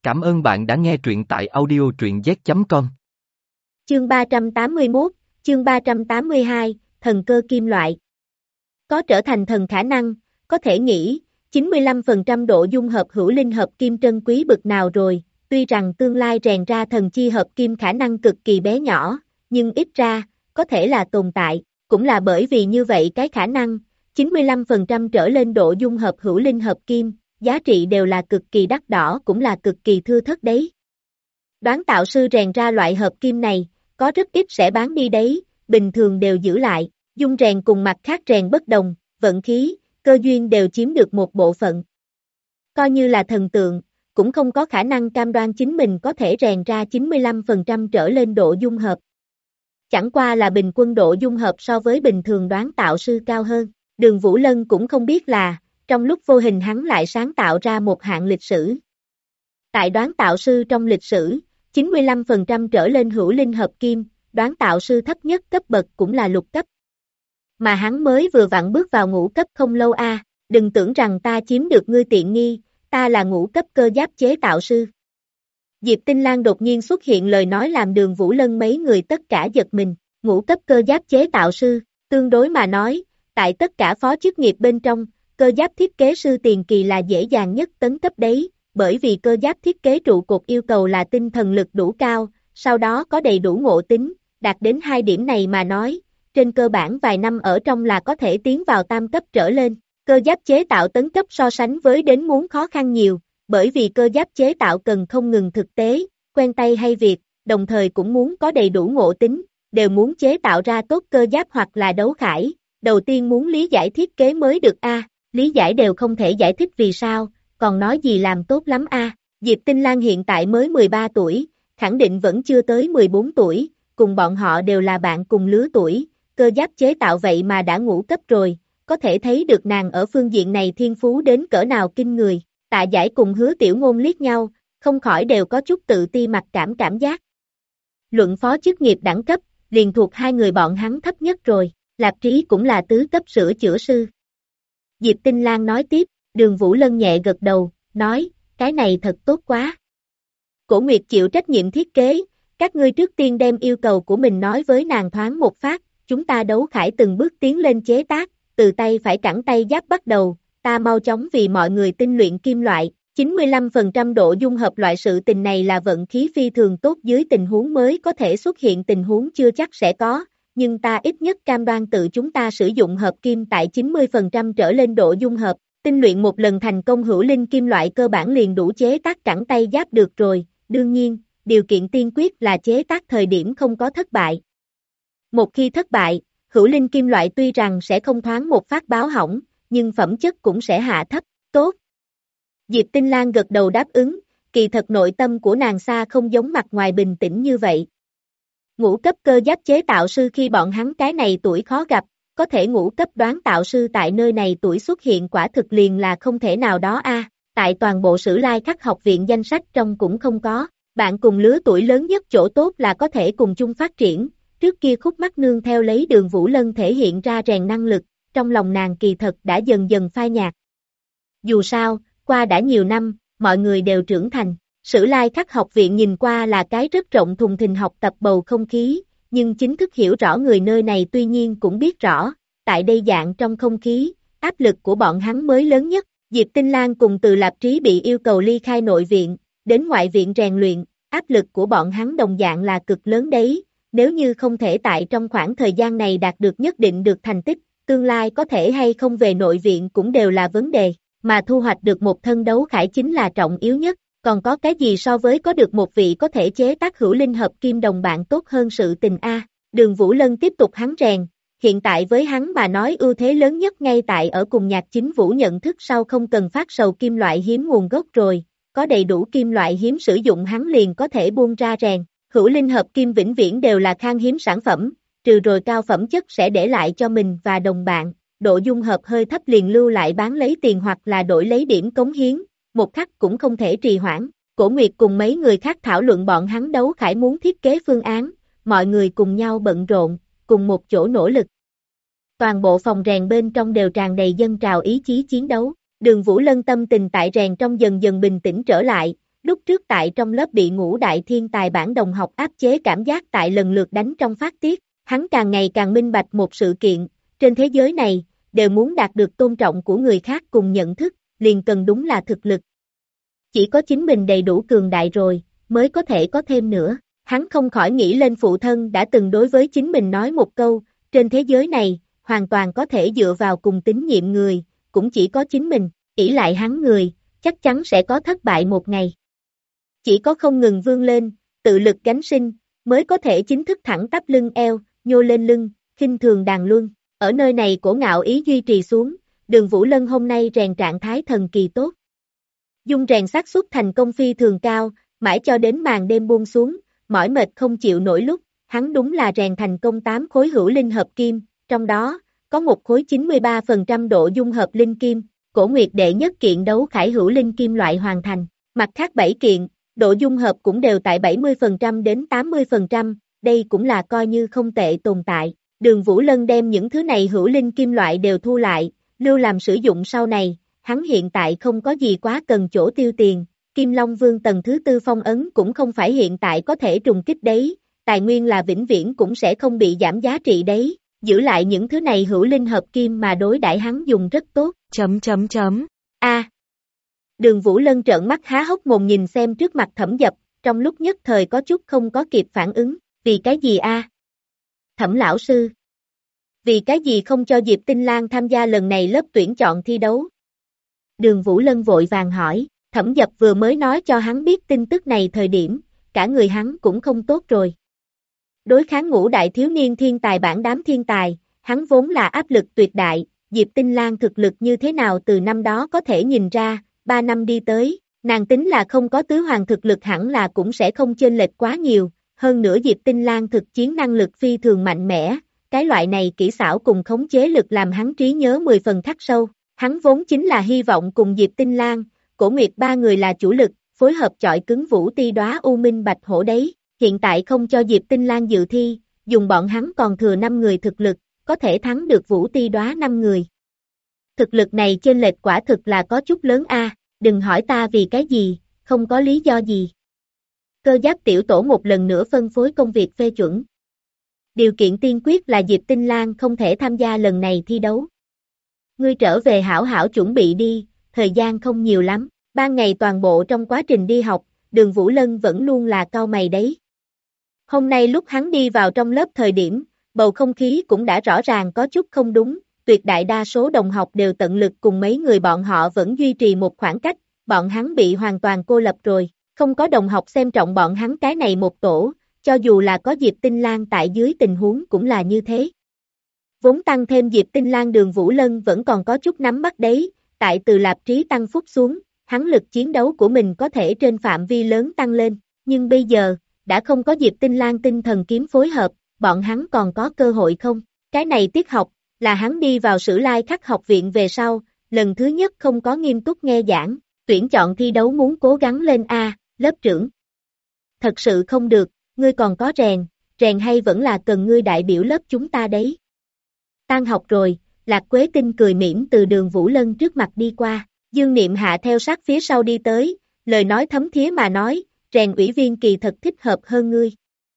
Cảm ơn bạn đã nghe truyện tại audio truyện z.com. Chương 381, chương 382, thần cơ kim loại. Có trở thành thần khả năng, có thể nghĩ, 95% độ dung hợp hữu linh hợp kim trân quý bực nào rồi, tuy rằng tương lai rèn ra thần chi hợp kim khả năng cực kỳ bé nhỏ, nhưng ít ra, có thể là tồn tại, cũng là bởi vì như vậy cái khả năng, 95% trở lên độ dung hợp hữu linh hợp kim, giá trị đều là cực kỳ đắt đỏ cũng là cực kỳ thưa thớt đấy. Đoán tạo sư rèn ra loại hợp kim này, có rất ít sẽ bán đi đấy, bình thường đều giữ lại, dung rèn cùng mặt khác rèn bất đồng, vận khí, cơ duyên đều chiếm được một bộ phận. Coi như là thần tượng, cũng không có khả năng cam đoan chính mình có thể rèn ra 95% trở lên độ dung hợp. Chẳng qua là bình quân độ dung hợp so với bình thường đoán tạo sư cao hơn, Đường Vũ Lân cũng không biết là, trong lúc vô hình hắn lại sáng tạo ra một hạng lịch sử. Tại đoán tạo sư trong lịch sử, 95% trở lên hữu linh hợp kim, đoán tạo sư thấp nhất cấp bậc cũng là lục cấp. Mà hắn mới vừa vặn bước vào ngũ cấp không lâu a, đừng tưởng rằng ta chiếm được ngươi tiện nghi, ta là ngũ cấp cơ giáp chế tạo sư. Diệp Tinh Lan đột nhiên xuất hiện lời nói làm Đường Vũ Lân mấy người tất cả giật mình, ngũ cấp cơ giáp chế tạo sư, tương đối mà nói, tại tất cả phó chức nghiệp bên trong, cơ giáp thiết kế sư tiền kỳ là dễ dàng nhất tấn cấp đấy, bởi vì cơ giáp thiết kế trụ cột yêu cầu là tinh thần lực đủ cao, sau đó có đầy đủ ngộ tính, đạt đến hai điểm này mà nói, trên cơ bản vài năm ở trong là có thể tiến vào tam cấp trở lên, cơ giáp chế tạo tấn cấp so sánh với đến muốn khó khăn nhiều, bởi vì cơ giáp chế tạo cần không ngừng thực tế, quen tay hay việc, đồng thời cũng muốn có đầy đủ ngộ tính, đều muốn chế tạo ra tốt cơ giáp hoặc là đấu khải, đầu tiên muốn lý giải thiết kế mới được a. Lý giải đều không thể giải thích vì sao, còn nói gì làm tốt lắm a. Diệp Tinh Lan hiện tại mới 13 tuổi, khẳng định vẫn chưa tới 14 tuổi, cùng bọn họ đều là bạn cùng lứa tuổi, cơ giáp chế tạo vậy mà đã ngũ cấp rồi, có thể thấy được nàng ở phương diện này thiên phú đến cỡ nào kinh người. Tạ Giải cùng Hứa Tiểu Ngôn liếc nhau, không khỏi đều có chút tự ti mặc cảm giác. Luận phó chức nghiệp đẳng cấp, liền thuộc hai người bọn hắn thấp nhất rồi, Lạp Trí cũng là tứ cấp sửa chữa sư. Diệp Tinh Lan nói tiếp, Đường Vũ Lân nhẹ gật đầu, nói, cái này thật tốt quá. Cổ Nguyệt chịu trách nhiệm thiết kế, các ngươi trước tiên đem yêu cầu của mình nói với nàng thoáng một phát, chúng ta đấu khải từng bước tiến lên chế tác, từ tay phải cẳng tay giáp bắt đầu, ta mau chóng vì mọi người tinh luyện kim loại, 95% độ dung hợp loại sự tình này là vận khí phi thường tốt dưới tình huống mới có thể xuất hiện tình huống chưa chắc sẽ có. Nhưng ta ít nhất cam đoan tự chúng ta sử dụng hợp kim tại 90% trở lên độ dung hợp, tinh luyện một lần thành công hữu linh kim loại cơ bản liền đủ chế tác cẳng tay giáp được rồi, đương nhiên, điều kiện tiên quyết là chế tác thời điểm không có thất bại. Một khi thất bại, hữu linh kim loại tuy rằng sẽ không thoáng một phát báo hỏng, nhưng phẩm chất cũng sẽ hạ thấp, tốt. Diệp Tinh Lan gật đầu đáp ứng, kỳ thật nội tâm của nàng xa không giống mặt ngoài bình tĩnh như vậy. Ngũ cấp cơ giáp chế tạo sư khi bọn hắn cái này tuổi khó gặp, có thể ngũ cấp đoán tạo sư tại nơi này tuổi xuất hiện quả thực liền là không thể nào đó a. Tại toàn bộ Sử Lai Khắc học viện danh sách trong cũng không có, bạn cùng lứa tuổi lớn nhất chỗ tốt là có thể cùng chung phát triển, trước kia Khúc Mắt Nương theo lấy Đường Vũ Lân thể hiện ra rèn năng lực, trong lòng nàng kỳ thật đã dần dần phai nhạt. Dù sao, qua đã nhiều năm, mọi người đều trưởng thành. Sử Lai Khắc học viện nhìn qua là cái rất rộng thùng thình học tập bầu không khí, nhưng chính thức hiểu rõ người nơi này tuy nhiên cũng biết rõ, tại đây dạng trong không khí, áp lực của bọn hắn mới lớn nhất. Diệp Tinh Lan cùng Từ Lạp Trí bị yêu cầu ly khai nội viện, đến ngoại viện rèn luyện, áp lực của bọn hắn đồng dạng là cực lớn đấy, nếu như không thể tại trong khoảng thời gian này đạt được nhất định được thành tích, tương lai có thể hay không về nội viện cũng đều là vấn đề, mà thu hoạch được một thân đấu khải chính là trọng yếu nhất. Còn có cái gì so với có được một vị có thể chế tác hữu linh hợp kim đồng bạn tốt hơn sự tình a. Đường Vũ Lân tiếp tục hắn rèn, hiện tại với hắn mà nói ưu thế lớn nhất ngay tại ở cùng Nhạc Chính Vũ nhận thức sau không cần phát sầu kim loại hiếm nguồn gốc rồi, có đầy đủ kim loại hiếm sử dụng hắn liền có thể buông ra rèn, hữu linh hợp kim vĩnh viễn đều là khan hiếm sản phẩm, trừ rồi cao phẩm chất sẽ để lại cho mình và đồng bạn, độ dung hợp hơi thấp liền lưu lại bán lấy tiền hoặc là đổi lấy điểm cống hiến. Một khắc cũng không thể trì hoãn, Cổ Nguyệt cùng mấy người khác thảo luận bọn hắn đấu khải muốn thiết kế phương án, mọi người cùng nhau bận rộn, cùng một chỗ nỗ lực. Toàn bộ phòng rèn bên trong đều tràn đầy dâng trào ý chí chiến đấu, Đường Vũ Lân tâm tình tại rèn trong dần dần bình tĩnh trở lại, Lúc trước tại trong lớp bị ngũ đại thiên tài bản đồng học áp chế cảm giác tại lần lượt đánh trong phát tiết, hắn càng ngày càng minh bạch một sự kiện, trên thế giới này, đều muốn đạt được tôn trọng của người khác cùng nhận thức, liền cần đúng là thực lực. Chỉ có chính mình đầy đủ cường đại rồi, mới có thể có thêm nữa. Hắn không khỏi nghĩ lên phụ thân đã từng đối với chính mình nói một câu, trên thế giới này, hoàn toàn có thể dựa vào cùng tín nhiệm người, cũng chỉ có chính mình, ỷ lại hắn người, chắc chắn sẽ có thất bại một ngày. Chỉ có không ngừng vươn lên, tự lực gánh sinh, mới có thể chính thức thẳng tắp lưng eo, nhô lên lưng, khinh thường đàn luân. Ở nơi này cổ ngạo ý duy trì xuống, Đường Vũ Lân hôm nay rèn trạng thái thần kỳ tốt. Dung rèn xác suất thành công phi thường cao, mãi cho đến màn đêm buông xuống, mỏi mệt không chịu nổi lúc, hắn đúng là rèn thành công 8 khối hữu linh hợp kim, trong đó, có một khối 93% độ dung hợp linh kim, Cổ Nguyệt đệ nhất kiện đấu khải hữu linh kim loại hoàn thành, mặt khác 7 kiện, độ dung hợp cũng đều tại 70% đến 80%, đây cũng là coi như không tệ tồn tại. Đường Vũ Lân đem những thứ này hữu linh kim loại đều thu lại, lưu làm sử dụng sau này, hắn hiện tại không có gì quá cần chỗ tiêu tiền, Kim Long Vương tầng thứ 4 phong ấn cũng không phải hiện tại có thể trùng kích đấy, tài nguyên là vĩnh viễn cũng sẽ không bị giảm giá trị đấy, giữ lại những thứ này hữu linh hợp kim mà đối đãi hắn dùng rất tốt. Đường Vũ Lân trợn mắt há hốc mồm nhìn xem trước mặt Thẩm Dập, trong lúc nhất thời có chút không có kịp phản ứng, vì cái gì Thẩm lão sư. Vì cái gì không cho Diệp Tinh Lan tham gia lần này lớp tuyển chọn thi đấu? Đường Vũ Lân vội vàng hỏi, Thẩm Dập vừa mới nói cho hắn biết tin tức này thời điểm, cả người hắn cũng không tốt rồi. Đối kháng ngũ đại thiếu niên thiên tài bảng đám thiên tài, hắn vốn là áp lực tuyệt đại, Diệp Tinh Lan thực lực như thế nào từ năm đó có thể nhìn ra, 3 năm đi tới, nàng tính là không có tứ hoàng thực lực hẳn là cũng sẽ không chênh lệch quá nhiều, hơn nữa Diệp Tinh Lan thực chiến năng lực phi thường mạnh mẽ, cái loại này kỹ xảo cùng khống chế lực làm hắn trí nhớ 10 phần khắc sâu, hắn vốn chính là hy vọng cùng Diệp Tinh Lan, Cổ Nguyệt ba người là chủ lực, phối hợp chọi cứng Vũ Ti Đóa U Minh Bạch Hổ đấy, hiện tại không cho Diệp Tinh Lan dự thi, dùng bọn hắn còn thừa 5 người thực lực, có thể thắng được Vũ Ti Đóa 5 người. Thực lực này chênh lệch quả thực là có chút lớn đừng hỏi ta vì cái gì, không có lý do gì. Cơ giáp tiểu tổ một lần nữa phân phối công việc phê chuẩn. Điều kiện tiên quyết là Diệp Tinh Lan không thể tham gia lần này thi đấu. Ngươi trở về hảo hảo chuẩn bị đi, thời gian không nhiều lắm, ban ngày toàn bộ trong quá trình đi học, Đường Vũ Lân vẫn luôn là cau mày đấy. Hôm nay lúc hắn đi vào trong lớp thời điểm, bầu không khí cũng đã rõ ràng có chút không đúng, tuyệt đại đa số đồng học đều tận lực cùng mấy người bọn họ vẫn duy trì một khoảng cách, bọn hắn bị hoàn toàn cô lập rồi, không có đồng học xem trọng bọn hắn cái này một tổ, cho dù là có Diệp Tinh Lan tại dưới tình huống cũng là như thế. Vốn tăng thêm Diệp Tinh Lan Đường Vũ Lân vẫn còn có chút nắm bắt đấy, tại từ Lạp Trí tăng phúc xuống, hắn lực chiến đấu của mình có thể trên phạm vi lớn tăng lên, nhưng bây giờ, đã không có Diệp Tinh Lan tinh thần kiếm phối hợp, bọn hắn còn có cơ hội không? Cái này tiết học, là hắn đi vào Sử Lai Khắc học viện về sau, lần thứ nhất không có nghiêm túc nghe giảng, tuyển chọn thi đấu muốn cố gắng lên lớp trưởng. Thật sự không được, ngươi còn có rèn hay vẫn là cần ngươi đại biểu lớp chúng ta đấy. Tan học rồi, Lạc Quế Tinh cười mỉm từ Đường Vũ Lân trước mặt đi qua, Dương Niệm Hạ theo sát phía sau đi tới, lời nói thấm thía mà nói, rèn ủy viên kỳ thật thích hợp hơn ngươi.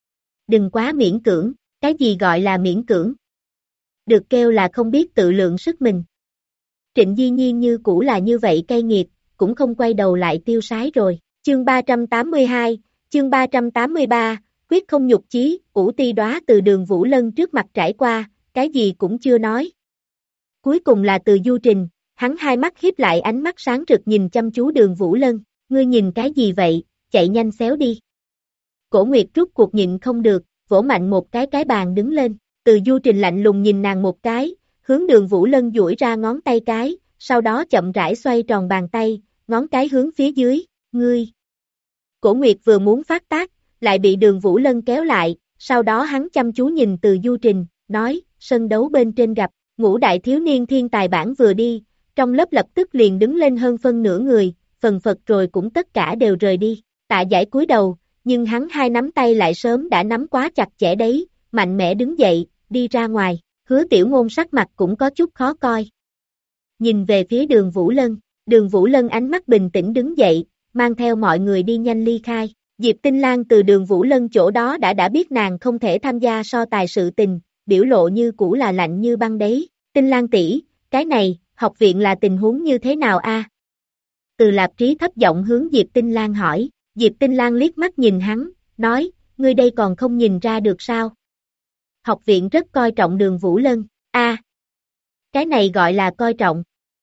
Đừng quá miễn cưỡng, cái gì gọi là miễn cưỡng? Được kêu là không biết tự lượng sức mình. Trịnh Di Nhiên như cũ là như vậy cay nghiệt, cũng không quay đầu lại tiêu sái rồi. Chương 382, chương 383, quyết không nhục chí, Vũ Ti Đóa từ Đường Vũ Lân trước mặt trải qua, cái gì cũng chưa nói. Cuối cùng là từ Du Trình, hắn hai mắt hiếp lại ánh mắt sáng rực nhìn chăm chú Đường Vũ Lân, ngươi nhìn cái gì vậy, chạy nhanh xéo đi. Cổ Nguyệt rút cuộc nhịn không được, vỗ mạnh một cái bàn đứng lên, từ Du Trình lạnh lùng nhìn nàng một cái, hướng Đường Vũ Lân duỗi ra ngón tay cái, sau đó chậm rãi xoay tròn bàn tay, ngón cái hướng phía dưới, ngươi. Cổ Nguyệt vừa muốn phát tác, lại bị Đường Vũ Lân kéo lại, sau đó hắn chăm chú nhìn từ Du Trình, nói, sân đấu bên trên gặp, ngũ đại thiếu niên thiên tài bảng vừa đi, trong lớp lập tức liền đứng lên hơn phân nửa người, phần phật rồi cũng tất cả đều rời đi, Tạ Giải cúi đầu, nhưng hắn hai nắm tay lại sớm đã nắm quá chặt chẽ đấy, mạnh mẽ đứng dậy, đi ra ngoài, Hứa Tiểu Ngôn sắc mặt cũng có chút khó coi. Nhìn về phía Đường Vũ Lân ánh mắt bình tĩnh đứng dậy, mang theo mọi người đi nhanh ly khai. Diệp Tinh Lan từ Đường Vũ Lân chỗ đó đã biết nàng không thể tham gia so tài sự tình, biểu lộ như cũ là lạnh như băng đấy. Tinh Lan tỷ, cái này, học viện là tình huống như thế nào a? Từ Lạp Trí thấp giọng hướng Diệp Tinh Lan hỏi. Diệp Tinh Lan liếc mắt nhìn hắn, nói, ngươi đây còn không nhìn ra được sao? Học viện rất coi trọng Đường Vũ Lân, cái này gọi là coi trọng.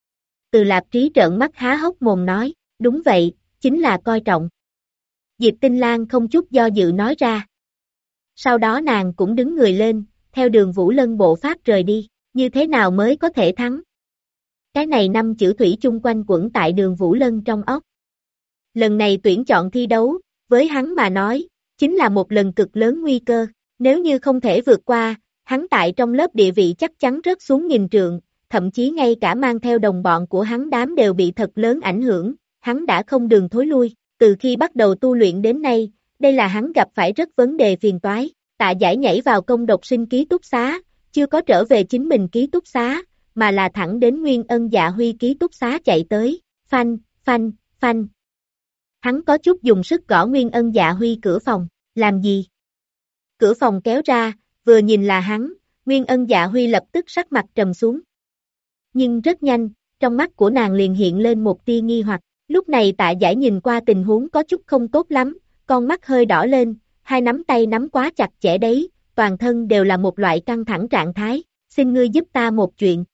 Từ Lạp Trí trợn mắt há hốc mồm nói, đúng vậy, chính là coi trọng. Diệp Tinh Lan không chút do dự nói ra. Sau đó nàng cũng đứng người lên, theo Đường Vũ Lân bộ pháp rời đi, như thế nào mới có thể thắng? Cái này 5 chữ thủy chung quanh quẩn tại Đường Vũ Lân trong óc. Lần này tuyển chọn thi đấu, với hắn mà nói, chính là một lần cực lớn nguy cơ, nếu như không thể vượt qua, hắn tại trong lớp địa vị chắc chắn rớt xuống nghìn trượng, thậm chí ngay cả mang theo đồng bọn của hắn đám đều bị thật lớn ảnh hưởng, hắn đã không đường thối lui, từ khi bắt đầu tu luyện đến nay, đây là hắn gặp phải rất vấn đề phiền toái, Tạ Giải nhảy vào công độc sinh ký túc xá, chưa có trở về chính mình ký túc xá, mà là thẳng đến Nguyên Ân Dạ Huy ký túc xá chạy tới, phanh, phanh, phanh. Hắn có chút dùng sức gõ Nguyên Ân Dạ Huy cửa phòng, làm gì? Cửa phòng kéo ra, vừa nhìn là hắn, Nguyên Ân Dạ Huy lập tức sắc mặt trầm xuống. Nhưng rất nhanh, trong mắt của nàng liền hiện lên một tia nghi hoặc, lúc này Tạ Giải nhìn qua tình huống có chút không tốt lắm, con mắt hơi đỏ lên, hai nắm tay nắm quá chặt chẽ đấy, toàn thân đều là một loại căng thẳng trạng thái, xin ngươi giúp ta một chuyện.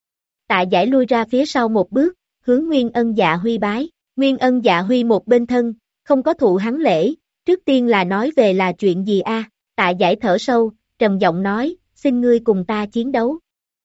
Tạ Giải lui ra phía sau một bước, hướng Nguyên Ân Dạ Huy bái, Nguyên Ân Dạ Huy một bên thân, không có thụ hắn lễ, trước tiên là nói về là chuyện gì a? Tạ Giải thở sâu, trầm giọng nói, xin ngươi cùng ta chiến đấu.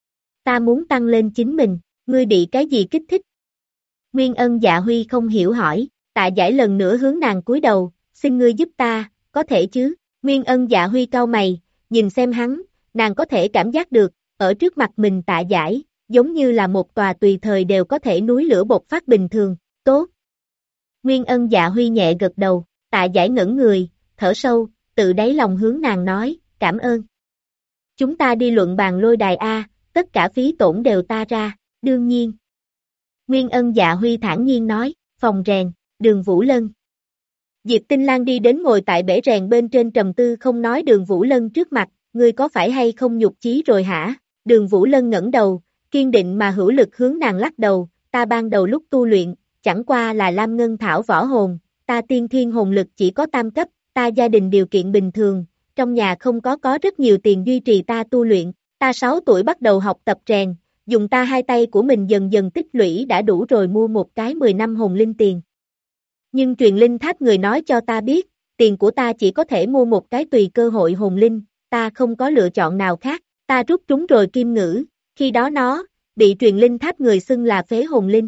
Ta muốn tăng lên chính mình, ngươi bị cái gì kích thích? Nguyên Ân Dạ Huy không hiểu hỏi, Tạ Giải lần nữa hướng nàng cúi đầu, xin ngươi giúp ta, có thể chứ? Nguyên Ân Dạ Huy cau mày, nhìn xem hắn, nàng có thể cảm giác được, ở trước mặt mình Tạ Giải, giống như là một tòa tùy thời đều có thể núi lửa bộc phát bình thường, tốt. Nguyên Ân Dạ Huy nhẹ gật đầu, Tạ Giải ngẩn người, thở sâu, tự đáy lòng hướng nàng nói, cảm ơn. Chúng ta đi luận bàn lôi đài A, tất cả phí tổn đều ta ra, đương nhiên. Nguyên Ân Dạ Huy thản nhiên nói, phòng rèn, Đường Vũ Lân. Diệp Tinh Lan đi đến ngồi tại bể rèn bên trên trầm tư không nói Đường Vũ Lân trước mặt, ngươi có phải hay không nhục chí rồi hả? Đường Vũ Lân ngẩng đầu, kiên định mà hữu lực hướng nàng lắc đầu, ta ban đầu lúc tu luyện, chẳng qua là Lam Ngân Thảo võ hồn, ta tiên thiên hồn lực chỉ có tam cấp, ta gia đình điều kiện bình thường, trong nhà không có rất nhiều tiền duy trì ta tu luyện, ta 6 tuổi bắt đầu học tập rèn, dùng ta hai tay của mình dần dần tích lũy đã đủ rồi mua một cái 10 năm hồn linh tiền. Nhưng truyền linh tháp người nói cho ta biết, tiền của ta chỉ có thể mua một cái tùy cơ hội hồn linh, ta không có lựa chọn nào khác, ta rút trúng rồi kim ngữ, khi đó nó, bị truyền linh tháp người xưng là phế hồn linh.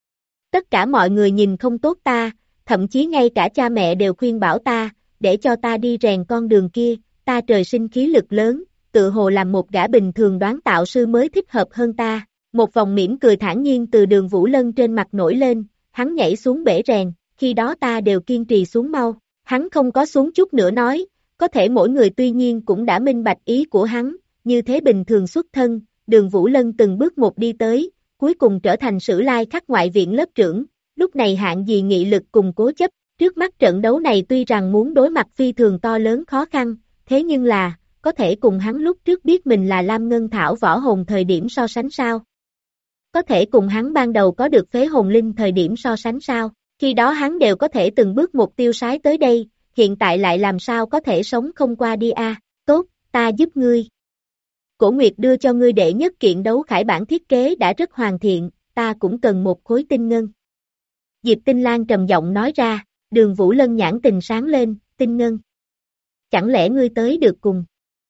Tất cả mọi người nhìn không tốt ta, thậm chí ngay cả cha mẹ đều khuyên bảo ta, để cho ta đi rèn con đường kia, ta trời sinh khí lực lớn, tự hồ làm một gã bình thường đoán tạo sư mới thích hợp hơn ta. Một vòng mỉm cười thản nhiên từ Đường Vũ Lân trên mặt nổi lên, hắn nhảy xuống bể rèn, khi đó ta đều kiên trì xuống mau, hắn không có xuống chút nữa nói, có thể mỗi người tuy nhiên cũng đã minh bạch ý của hắn, như thế bình thường xuất thân, Đường Vũ Lân từng bước một đi tới, cuối cùng trở thành Sử Lai Khắc ngoại viện lớp trưởng, lúc này hạng gì nghị lực cùng cố chấp, trước mắt trận đấu này tuy rằng muốn đối mặt phi thường to lớn khó khăn, thế nhưng là, có thể cùng hắn lúc trước biết mình là Lam Ngân Thảo võ hồn thời điểm so sánh sao? Có thể cùng hắn ban đầu có được phế hồn linh thời điểm so sánh sao? Khi đó hắn đều có thể từng bước một tiêu sái tới đây, hiện tại lại làm sao có thể sống không qua đi a? Tốt, ta giúp ngươi. Cổ Nguyệt đưa cho ngươi đệ nhất kiện đấu khải bản thiết kế đã rất hoàn thiện, ta cũng cần một khối tinh ngân. Diệp Tinh Lan trầm giọng nói ra, Đường Vũ Lân nhãn tình sáng lên, tinh ngân. Chẳng lẽ ngươi tới được cùng?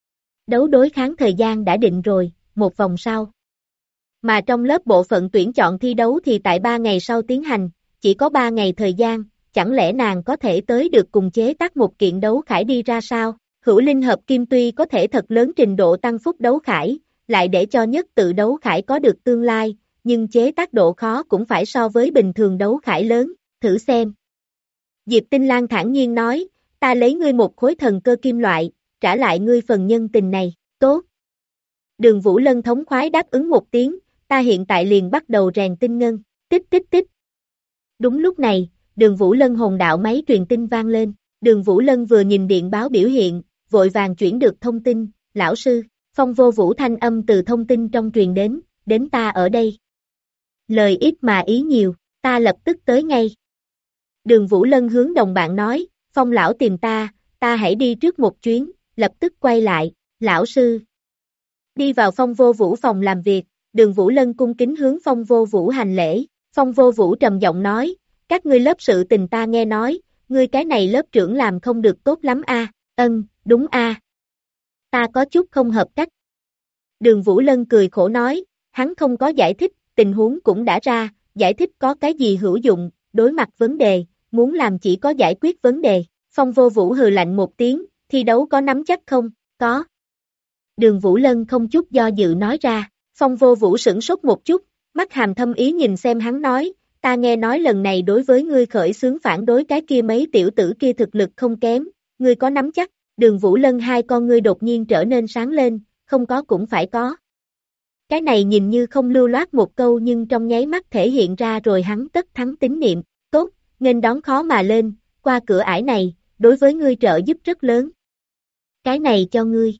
Đấu đối kháng thời gian đã định rồi, một vòng sau. Mà trong lớp bộ phận tuyển chọn thi đấu thì tại 3 ngày sau tiến hành, chỉ có 3 ngày thời gian, chẳng lẽ nàng có thể tới được cùng chế tác một kiện đấu khải đi ra sao? Hữu linh hợp kim tuy có thể thật lớn trình độ tăng phúc đấu khải, lại để cho nhất tự đấu khải có được tương lai, nhưng chế tác độ khó cũng phải so với bình thường đấu khải lớn, thử xem. Diệp Tinh Lan thản nhiên nói, ta lấy ngươi một khối thần cơ kim loại, trả lại ngươi phần nhân tình này, tốt. Đường Vũ Lân thống khoái đáp ứng một tiếng, ta hiện tại liền bắt đầu rèn tinh ngân, tích tích tích. Đúng lúc này, Đường Vũ Lân hồn đạo máy truyền tin vang lên, Đường Vũ Lân vừa nhìn điện báo biểu hiện, vội vàng chuyển được thông tin, lão sư, Phong Vô Vũ thanh âm từ thông tin trong truyền đến ta ở đây. Lời ít mà ý nhiều, ta lập tức tới ngay. Đường Vũ Lân hướng đồng bạn nói, Phong lão tìm ta hãy đi trước một chuyến, lập tức quay lại, lão sư. Đi vào Phong Vô Vũ phòng làm việc, Đường Vũ Lân cung kính hướng Phong Vô Vũ hành lễ, Phong Vô Vũ trầm giọng nói, các ngươi lớp sự tình ta nghe nói, ngươi cái này lớp trưởng làm không được tốt lắm a. Đúng a. Ta có chút không hợp cách. Đường Vũ Lân cười khổ nói, hắn không có giải thích, tình huống cũng đã ra, giải thích có cái gì hữu dụng, đối mặt vấn đề, muốn làm chỉ có giải quyết vấn đề. Phong Vô Vũ hừ lạnh một tiếng, thi đấu có nắm chắc không? Có. Đường Vũ Lân không chút do dự nói ra, Phong Vô Vũ sửng sốt một chút, mắt hàm thâm ý nhìn xem hắn nói, ta nghe nói lần này đối với ngươi khởi xướng phản đối cái kia mấy tiểu tử kia thực lực không kém, ngươi có nắm chắc? Đường Vũ Lân hai con ngươi đột nhiên trở nên sáng lên, không có cũng phải có. Cái này nhìn như không lưu loát một câu nhưng trong nháy mắt thể hiện ra rồi hắn tất thắng tín niệm, tốt, nên đón khó mà lên, qua cửa ải này, đối với ngươi trợ giúp rất lớn. Cái này cho ngươi.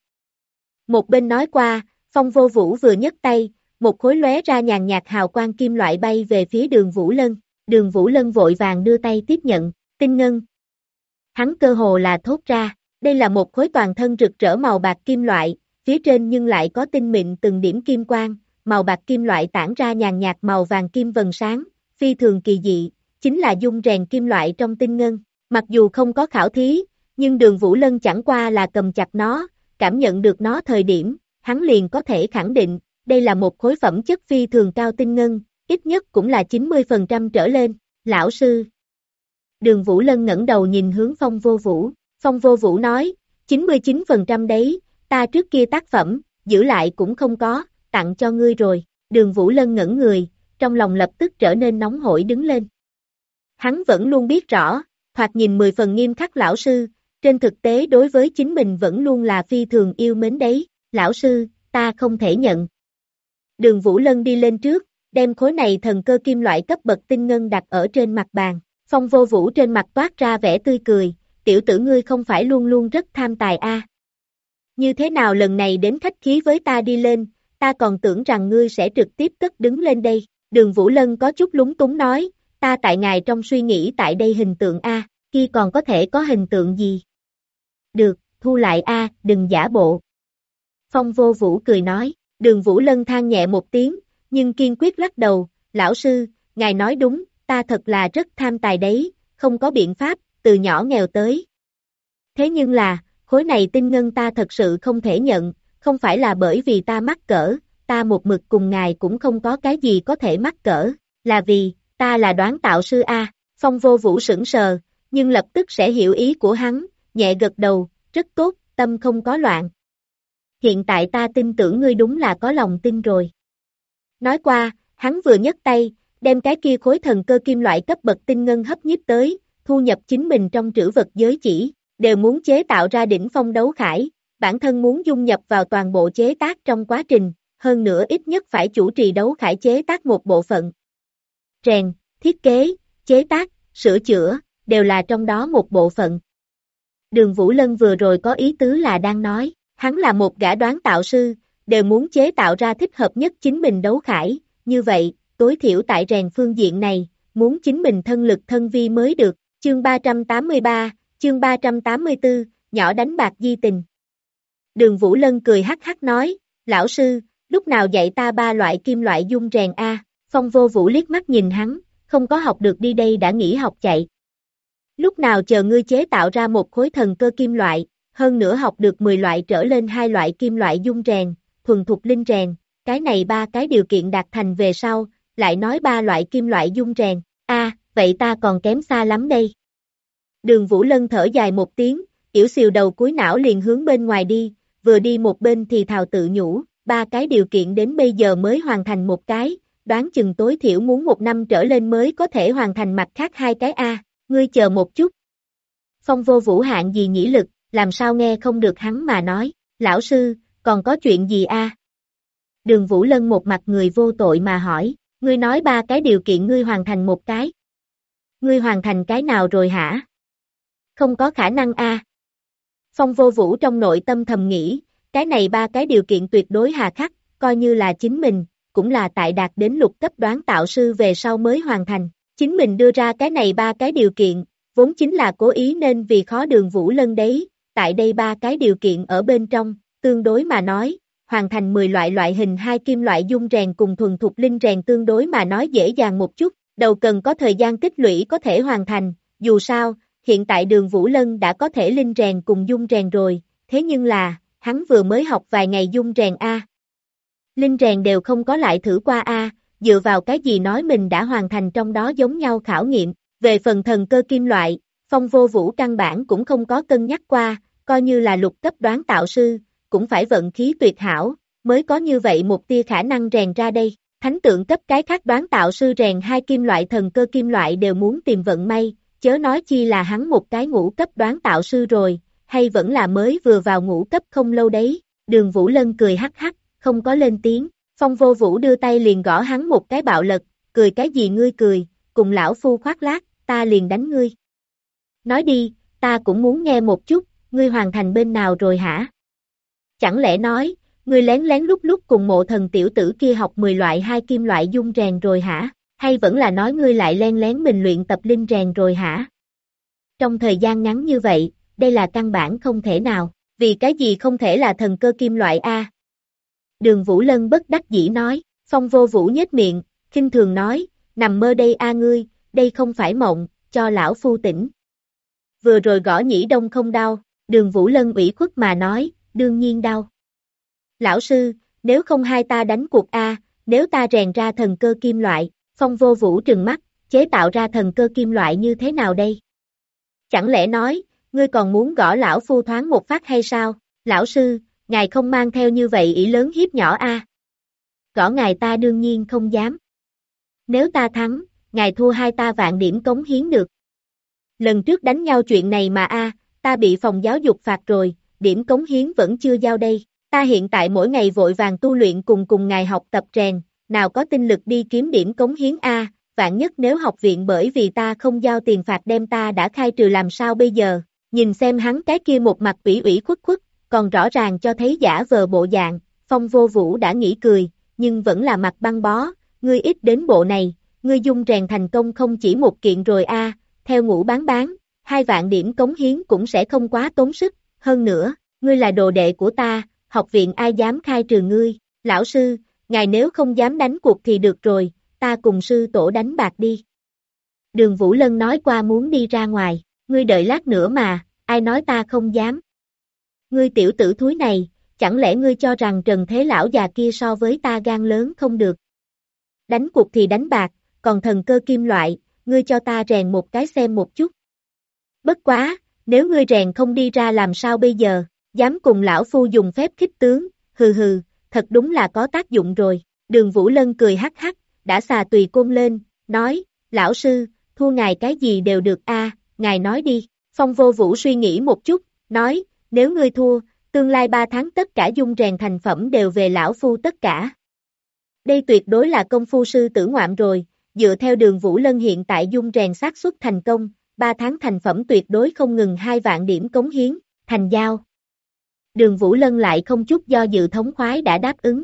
Một bên nói qua, Phong Vô Vũ vừa nhấc tay, một khối lóe ra nhàn nhạt hào quang kim loại bay về phía Đường Vũ Lân, Đường Vũ Lân vội vàng đưa tay tiếp nhận, tinh ngân. Hắn cơ hồ là thốt ra, đây là một khối toàn thân rực rỡ màu bạc kim loại, phía trên nhưng lại có tinh mịn từng điểm kim quang, màu bạc kim loại tản ra nhàn nhạt màu vàng kim vầng sáng, phi thường kỳ dị, chính là dung rèn kim loại trong tinh ngân. Mặc dù không có khảo thí, nhưng Đường Vũ Lân chẳng qua là cầm chặt nó, cảm nhận được nó thời điểm, hắn liền có thể khẳng định, đây là một khối phẩm chất phi thường cao tinh ngân, ít nhất cũng là 90% trở lên, lão sư. Đường Vũ Lân ngẩng đầu nhìn hướng Phong Vô Vũ, Phong Vô Vũ nói, 99% đấy, ta trước kia tác phẩm, giữ lại cũng không có, tặng cho ngươi rồi, Đường Vũ Lân ngẩn người, trong lòng lập tức trở nên nóng hổi đứng lên. Hắn vẫn luôn biết rõ, thoạt nhìn 10 phần nghiêm khắc lão sư, trên thực tế đối với chính mình vẫn luôn là phi thường yêu mến đấy, lão sư, ta không thể nhận. Đường Vũ Lân đi lên trước, đem khối này thần cơ kim loại cấp bậc tinh ngân đặt ở trên mặt bàn, Phong Vô Vũ trên mặt toát ra vẻ tươi cười, tiểu tử ngươi không phải luôn luôn rất tham tài a? Như thế nào lần này đến khách khí với ta đi lên, ta còn tưởng rằng ngươi sẽ trực tiếp cất đứng lên đây, Đường Vũ Lân có chút lúng túng nói, ta tại ngài trong suy nghĩ tại đây hình tượng a, kia còn có thể có hình tượng gì? Được, thu lại a, đừng giả bộ. Phong Vô Vũ cười nói, Đường Vũ Lân than nhẹ một tiếng, nhưng kiên quyết lắc đầu, lão sư, ngài nói đúng, ta thật là rất tham tài đấy, không có biện pháp, từ nhỏ nghèo tới. Thế nhưng là, khối này tinh ngân ta thật sự không thể nhận, không phải là bởi vì ta mắc cỡ, ta một mực cùng ngài cũng không có cái gì có thể mắc cỡ, là vì, ta là đoán tạo sư A, Phong Vô Vũ sững sờ, nhưng lập tức sẽ hiểu ý của hắn, nhẹ gật đầu, rất tốt, tâm không có loạn. Hiện tại ta tin tưởng ngươi đúng là có lòng tin rồi. Nói qua, hắn vừa nhấc tay, đem cái kia khối thần cơ kim loại cấp bậc tinh ngân hấp nhiếp tới, thu nhập chính mình trong trữ vật giới chỉ, đều muốn chế tạo ra đỉnh phong đấu khải, bản thân muốn dung nhập vào toàn bộ chế tác trong quá trình, hơn nữa ít nhất phải chủ trì đấu khải chế tác một bộ phận. Rèn, thiết kế, chế tác, sửa chữa, đều là trong đó một bộ phận. Đường Vũ Lân vừa rồi có ý tứ là đang nói, hắn là một gã đoán tạo sư, đều muốn chế tạo ra thích hợp nhất chính mình đấu khải, như vậy, tối thiểu tại rèn phương diện này, muốn chính mình thân lực thân vi mới được, chương 383, chương 384, nhỏ đánh bạc di tình. Đường Vũ Lân cười hắc hắc nói, lão sư, lúc nào dạy ta 3 loại kim loại dung rèn a? Phong Vô Vũ liếc mắt nhìn hắn, không có học được đi đây đã nghỉ học chạy. Lúc nào chờ ngươi chế tạo ra một khối thần cơ kim loại, hơn nữa học được 10 loại trở lên 2 loại kim loại dung rèn, thuần thục linh rèn, cái này 3 cái điều kiện đạt thành về sau, lại nói 3 loại kim loại dung rèn, vậy ta còn kém xa lắm đây. Đường Vũ Lân thở dài một tiếng, yểu xìu đầu cúi não liền hướng bên ngoài đi, vừa đi một bên thì thào tự nhủ, 3 cái điều kiện đến bây giờ mới hoàn thành một cái, đoán chừng tối thiểu muốn 1 năm trở lên mới có thể hoàn thành mặt khác 2 cái ngươi chờ một chút. Phong Vô Vũ hạng gì nhĩ lực, làm sao nghe không được hắn mà nói, lão sư, còn có chuyện gì Đường Vũ Lân một mặt người vô tội mà hỏi, ngươi nói 3 cái điều kiện ngươi hoàn thành một cái. Ngươi hoàn thành cái nào rồi hả? Không có khả năng a. Phong Vô Vũ trong nội tâm thầm nghĩ, cái này ba cái điều kiện tuyệt đối hà khắc, coi như là chính mình, cũng là tại đạt đến lục cấp đoán tạo sư về sau mới hoàn thành. Chính mình đưa ra cái này ba cái điều kiện, vốn chính là cố ý nên vì khó Đường Vũ Lân đấy, tại đây ba cái điều kiện ở bên trong, tương đối mà nói, hoàn thành 10 loại hình 2 kim loại dung rèn cùng thuần thục linh rèn tương đối mà nói dễ dàng một chút, đầu cần có thời gian tích lũy có thể hoàn thành, dù sao, hiện tại Đường Vũ Lân đã có thể linh rèn cùng dung rèn rồi, thế nhưng là, hắn vừa mới học vài ngày dung rèn a. Linh rèn đều không có lại thử qua a, dựa vào cái gì nói mình đã hoàn thành trong đó giống nhau khảo nghiệm, về phần thần cơ kim loại, Phong Vô Vũ căn bản cũng không có cân nhắc qua, coi như là lục cấp đoán tạo sư, cũng phải vận khí tuyệt hảo, mới có như vậy một tia khả năng rèn ra đây. Thánh tượng cấp cái khác đoán tạo sư rèn 2 kim loại thần cơ kim loại đều muốn tìm vận may, chớ nói chi là hắn một cái ngũ cấp đoán tạo sư rồi, hay vẫn là mới vừa vào ngũ cấp không lâu đấy. Đường Vũ Lân cười hắc hắc, không có lên tiếng. Phong Vô Vũ đưa tay liền gõ hắn một cái bạo lật, cười cái gì ngươi cười, cùng lão phu khoác lác, ta liền đánh ngươi. Nói đi, ta cũng muốn nghe một chút, ngươi hoàn thành bên nào rồi hả? Chẳng lẽ nói, ngươi lén lén lúc lúc cùng mộ thần tiểu tử kia học 10 loại 2 kim loại dung rèn rồi hả? Hay vẫn là nói ngươi lại len lén mình luyện tập linh rèn rồi hả? Trong thời gian ngắn như vậy, đây là căn bản không thể nào, vì cái gì không thể là thần cơ kim loại a? Đường Vũ Lân bất đắc dĩ nói, Phong Vô Vũ nhếch miệng, khinh thường nói, nằm mơ đây a ngươi, đây không phải mộng, cho lão phu tỉnh. Vừa rồi gõ nhĩ đông không đau, Đường Vũ Lân ủy khuất mà nói, đương nhiên đau. Lão sư, nếu không hai ta đánh cuộc a, nếu ta rèn ra thần cơ kim loại, Phong Vô Vũ trừng mắt, chế tạo ra thần cơ kim loại như thế nào đây? Chẳng lẽ nói, ngươi còn muốn gõ lão phu thoáng một phát hay sao? Lão sư, ngài không mang theo như vậy ỷ lớn hiếp nhỏ a. Gõ ngài ta đương nhiên không dám. Nếu ta thắng, ngài thua hai ta vạn điểm cống hiến được. Lần trước đánh nhau chuyện này mà a, ta bị phòng giáo dục phạt rồi, điểm cống hiến vẫn chưa giao đây. Ta hiện tại mỗi ngày vội vàng tu luyện cùng ngài học tập rèn, nào có tinh lực đi kiếm điểm cống hiến a, vạn nhất nếu học viện bởi vì ta không giao tiền phạt đem ta đã khai trừ làm sao bây giờ. Nhìn xem hắn cái kia một mặt ủy ủy khuất khuất, còn rõ ràng cho thấy giả vờ bộ dạng, Phong Vô Vũ đã nghĩ cười, nhưng vẫn là mặt băng bó, ngươi ít đến bộ này, ngươi dung rèn thành công không chỉ một kiện rồi a, theo ngũ bán, 2 vạn điểm cống hiến cũng sẽ không quá tốn sức, hơn nữa, ngươi là đồ đệ của ta, học viện ai dám khai trừ ngươi, lão sư, ngài nếu không dám đánh cuộc thì được rồi, ta cùng sư tổ đánh bạc đi. Đường Vũ Lân nói qua muốn đi ra ngoài, ngươi đợi lát nữa mà, ai nói ta không dám. Ngươi tiểu tử thúi này, chẳng lẽ ngươi cho rằng Trần Thế lão già kia so với ta gan lớn không được. Đánh cuộc thì đánh bạc, còn thần cơ kim loại, ngươi cho ta rèn một cái xem một chút. Bất quá, nếu ngươi rèn không đi ra làm sao bây giờ, dám cùng lão phu dùng phép khích tướng, hừ hừ, thật đúng là có tác dụng rồi. Đường Vũ Lân cười hắc hắc, đã xà tùy côn lên, nói, lão sư, thua ngài cái gì đều được a, ngài nói đi. Phong Vô Vũ suy nghĩ một chút, nói, nếu ngươi thua, tương lai 3 tháng tất cả dung rèn thành phẩm đều về lão phu tất cả. Đây tuyệt đối là công phu sư tử ngoạm rồi, dựa theo Đường Vũ Lân hiện tại dung rèn xác suất thành công, 3 tháng thành phẩm tuyệt đối không ngừng 2 vạn điểm cống hiến, thành giao. Đường Vũ Lân lại không chút do dự thống khoái đã đáp ứng.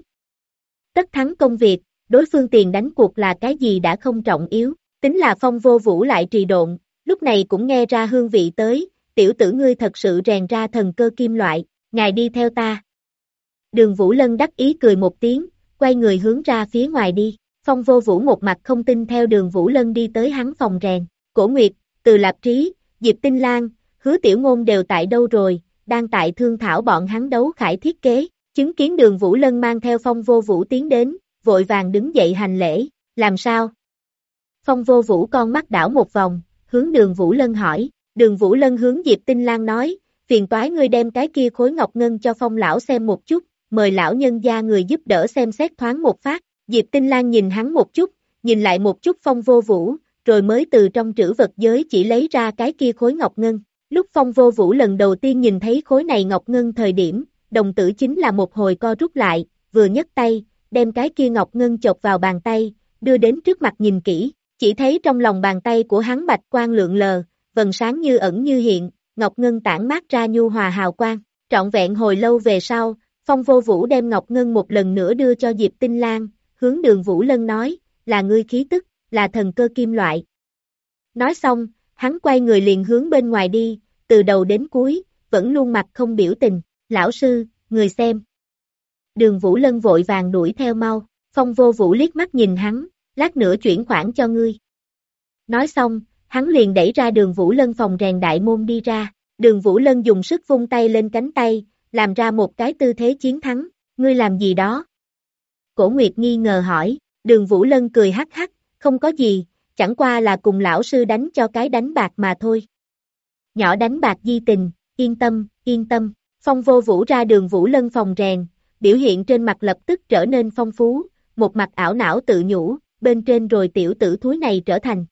Tất thắng công việc, đối phương tiền đánh cuộc là cái gì đã không trọng yếu, tính là Phong Vô Vũ lại trì độn, lúc này cũng nghe ra hương vị tới, tiểu tử ngươi thật sự rèn ra thần cơ kim loại, ngài đi theo ta. Đường Vũ Lân đắc ý cười một tiếng, quay người hướng ra phía ngoài đi, Phong Vô Vũ một mặt không tin theo Đường Vũ Lân đi tới hắn phòng rèn, Cổ Nguyệt, Từ Lạp Trí, Diệp Tinh Lan, Hứa Tiểu Ngôn đều tại đâu rồi, đang tại thương thảo bọn hắn đấu khải thiết kế, chứng kiến Đường Vũ Lân mang theo Phong Vô Vũ tiến đến, vội vàng đứng dậy hành lễ, làm sao? Phong Vô Vũ con mắt đảo một vòng, hướng Đường Vũ Lân hỏi, Đường Vũ Lân hướng Diệp Tinh Lan nói, phiền toái ngươi đem cái kia khối ngọc ngân cho Phong lão xem một chút, mời lão nhân gia người giúp đỡ xem xét thoáng một phát, Diệp Tinh Lan nhìn hắn một chút, nhìn lại một chút Phong Vô Vũ, rồi mới từ trong trữ vật giới chỉ lấy ra cái kia khối ngọc ngân. Lúc Phong Vô Vũ lần đầu tiên nhìn thấy khối này ngọc ngân thời điểm, đồng tử chính là một hồi co rút lại, vừa nhấc tay, đem cái kia ngọc ngân chộp vào bàn tay, đưa đến trước mặt nhìn kỹ, Chỉ thấy trong lòng bàn tay của hắn bạch quang lượn lờ, vầng sáng như ẩn như hiện, ngọc ngân tản mát ra nhu hòa hào quang. Trọn vẹn hồi lâu về sau, Phong Vô Vũ đem ngọc ngân một lần nữa đưa cho Diệp Tinh Lan, hướng Đường Vũ Lân nói, là ngươi khí tức, là thần cơ kim loại. Nói xong, hắn quay người liền hướng bên ngoài đi, từ đầu đến cuối, vẫn luôn mặt không biểu tình, lão sư, người xem. Đường Vũ Lân vội vàng đuổi theo mau, Phong Vô Vũ liếc mắt nhìn hắn, lát nữa chuyển khoản cho ngươi. Nói xong, hắn liền đẩy ra Đường Vũ Lân phòng rèn đại môn đi ra, Đường Vũ Lân dùng sức vung tay lên cánh tay, làm ra một cái tư thế chiến thắng, ngươi làm gì đó? Cổ Nguyệt nghi ngờ hỏi, Đường Vũ Lân cười hắc hắc, không có gì, chẳng qua là cùng lão sư đánh cho cái đánh bạc mà thôi. Nhỏ đánh bạc di tình, yên tâm, Phong Vô Vũ ra Đường Vũ Lân phòng rèn, biểu hiện trên mặt lập tức trở nên phong phú, một mặt ảo não tự nhủ, bên trên rồi tiểu tử thúi này trở thành.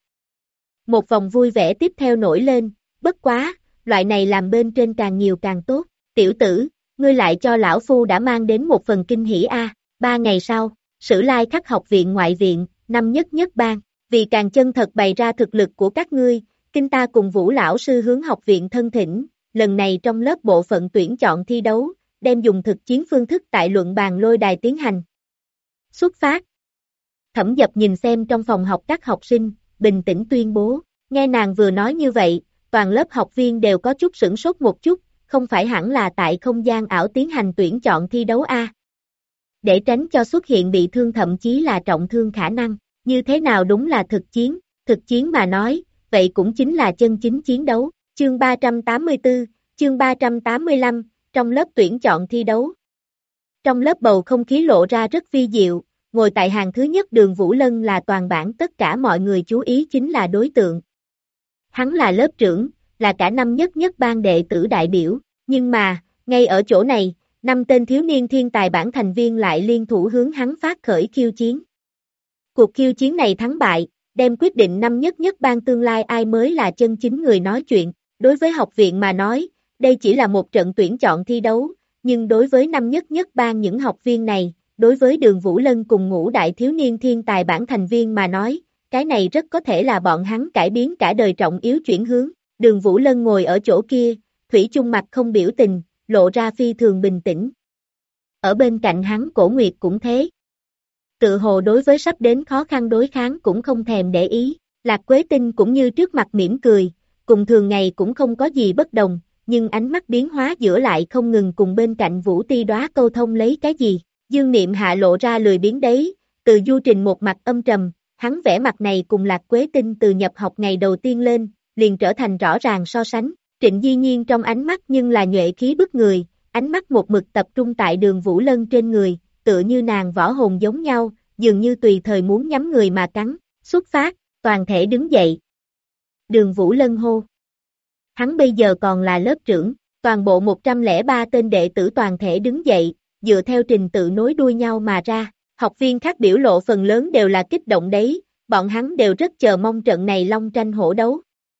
Một vòng vui vẻ tiếp theo nổi lên, bất quá, loại này làm bên trên càng nhiều càng tốt, tiểu tử, ngươi lại cho lão phu đã mang đến một phần kinh hỉ a. 3 ngày sau, Sử Lai Khắc học viện ngoại viện, năm nhất ban, vì càng chân thật bày ra thực lực của các ngươi, kinh ta cùng Vũ lão sư hướng học viện thân thỉnh, lần này trong lớp bộ phận tuyển chọn thi đấu, đem dùng thực chiến phương thức tại luận bàn lôi đài tiến hành. Xuất phát. Thẩm Dập nhìn xem trong phòng học các học sinh, bình tĩnh tuyên bố, nghe nàng vừa nói như vậy, toàn lớp học viên đều có chút sửng sốt một chút, không phải hẳn là tại không gian ảo tiến hành tuyển chọn thi đấu a. Để tránh cho xuất hiện bị thương thậm chí là trọng thương khả năng, như thế nào đúng là thực chiến mà nói, vậy cũng chính là chân chính chiến đấu. Chương 384, chương 385, trong lớp tuyển chọn thi đấu. Trong lớp bầu không khí lộ ra rất vi diệu, ngồi tại hàng thứ nhất Đường Vũ Lân là toàn bản tất cả mọi người chú ý chính là đối tượng. Hắn là lớp trưởng, là cả năm nhất ban đệ tử đại biểu, nhưng mà, ngay ở chỗ này, 5 tên thiếu niên thiên tài bản thành viên lại liên thủ hướng hắn phát khởi khiêu chiến. Cuộc khiêu chiến này thắng bại, đem quyết định năm nhất ban tương lai ai mới là chân chính người nói chuyện. Đối với học viện mà nói, đây chỉ là một trận tuyển chọn thi đấu, nhưng đối với năm nhất ban những học viên này, đối với Đường Vũ Lân cùng ngũ đại thiếu niên thiên tài bản thành viên mà nói, cái này rất có thể là bọn hắn cải biến cả đời trọng yếu chuyển hướng. Đường Vũ Lân ngồi ở chỗ kia, thủy chung mặt không biểu tình, lộ ra phi thường bình tĩnh. Ở bên cạnh hắn Cổ Nguyệt cũng thế. Tự hồ đối với sắp đến khó khăn đối kháng cũng không thèm để ý, Lạc Quế Tinh cũng như trước mặt mỉm cười, cùng thường ngày cũng không có gì bất đồng, nhưng ánh mắt biến hóa giữa lại không ngừng cùng bên cạnh Vũ Ti Đóa câu thông lấy cái gì. Dương Niệm Hạ lộ ra lười biếng đấy, Từ Du Trình một mặt âm trầm, hắn vẻ mặt này cùng Lạc Quế Tinh từ nhập học ngày đầu tiên lên, liền trở thành rõ ràng so sánh. Trịnh Di Nhiên trong ánh mắt nhưng là nhuệ khí bức người, ánh mắt một mực tập trung tại Đường Vũ Lân trên người, tựa như nàng võ hồn giống nhau, dường như tùy thời muốn nhắm người mà cắn. Xuất phát, toàn thể đứng dậy. Đường Vũ Lân hô. Hắn bây giờ còn là lớp trưởng, toàn bộ 103 tên đệ tử toàn thể đứng dậy, dựa theo trình tự nối đuôi nhau mà ra. Học viên khác biểu lộ phần lớn đều là kích động đấy, bọn hắn đều rất chờ mong trận này long tranh hổ đấu.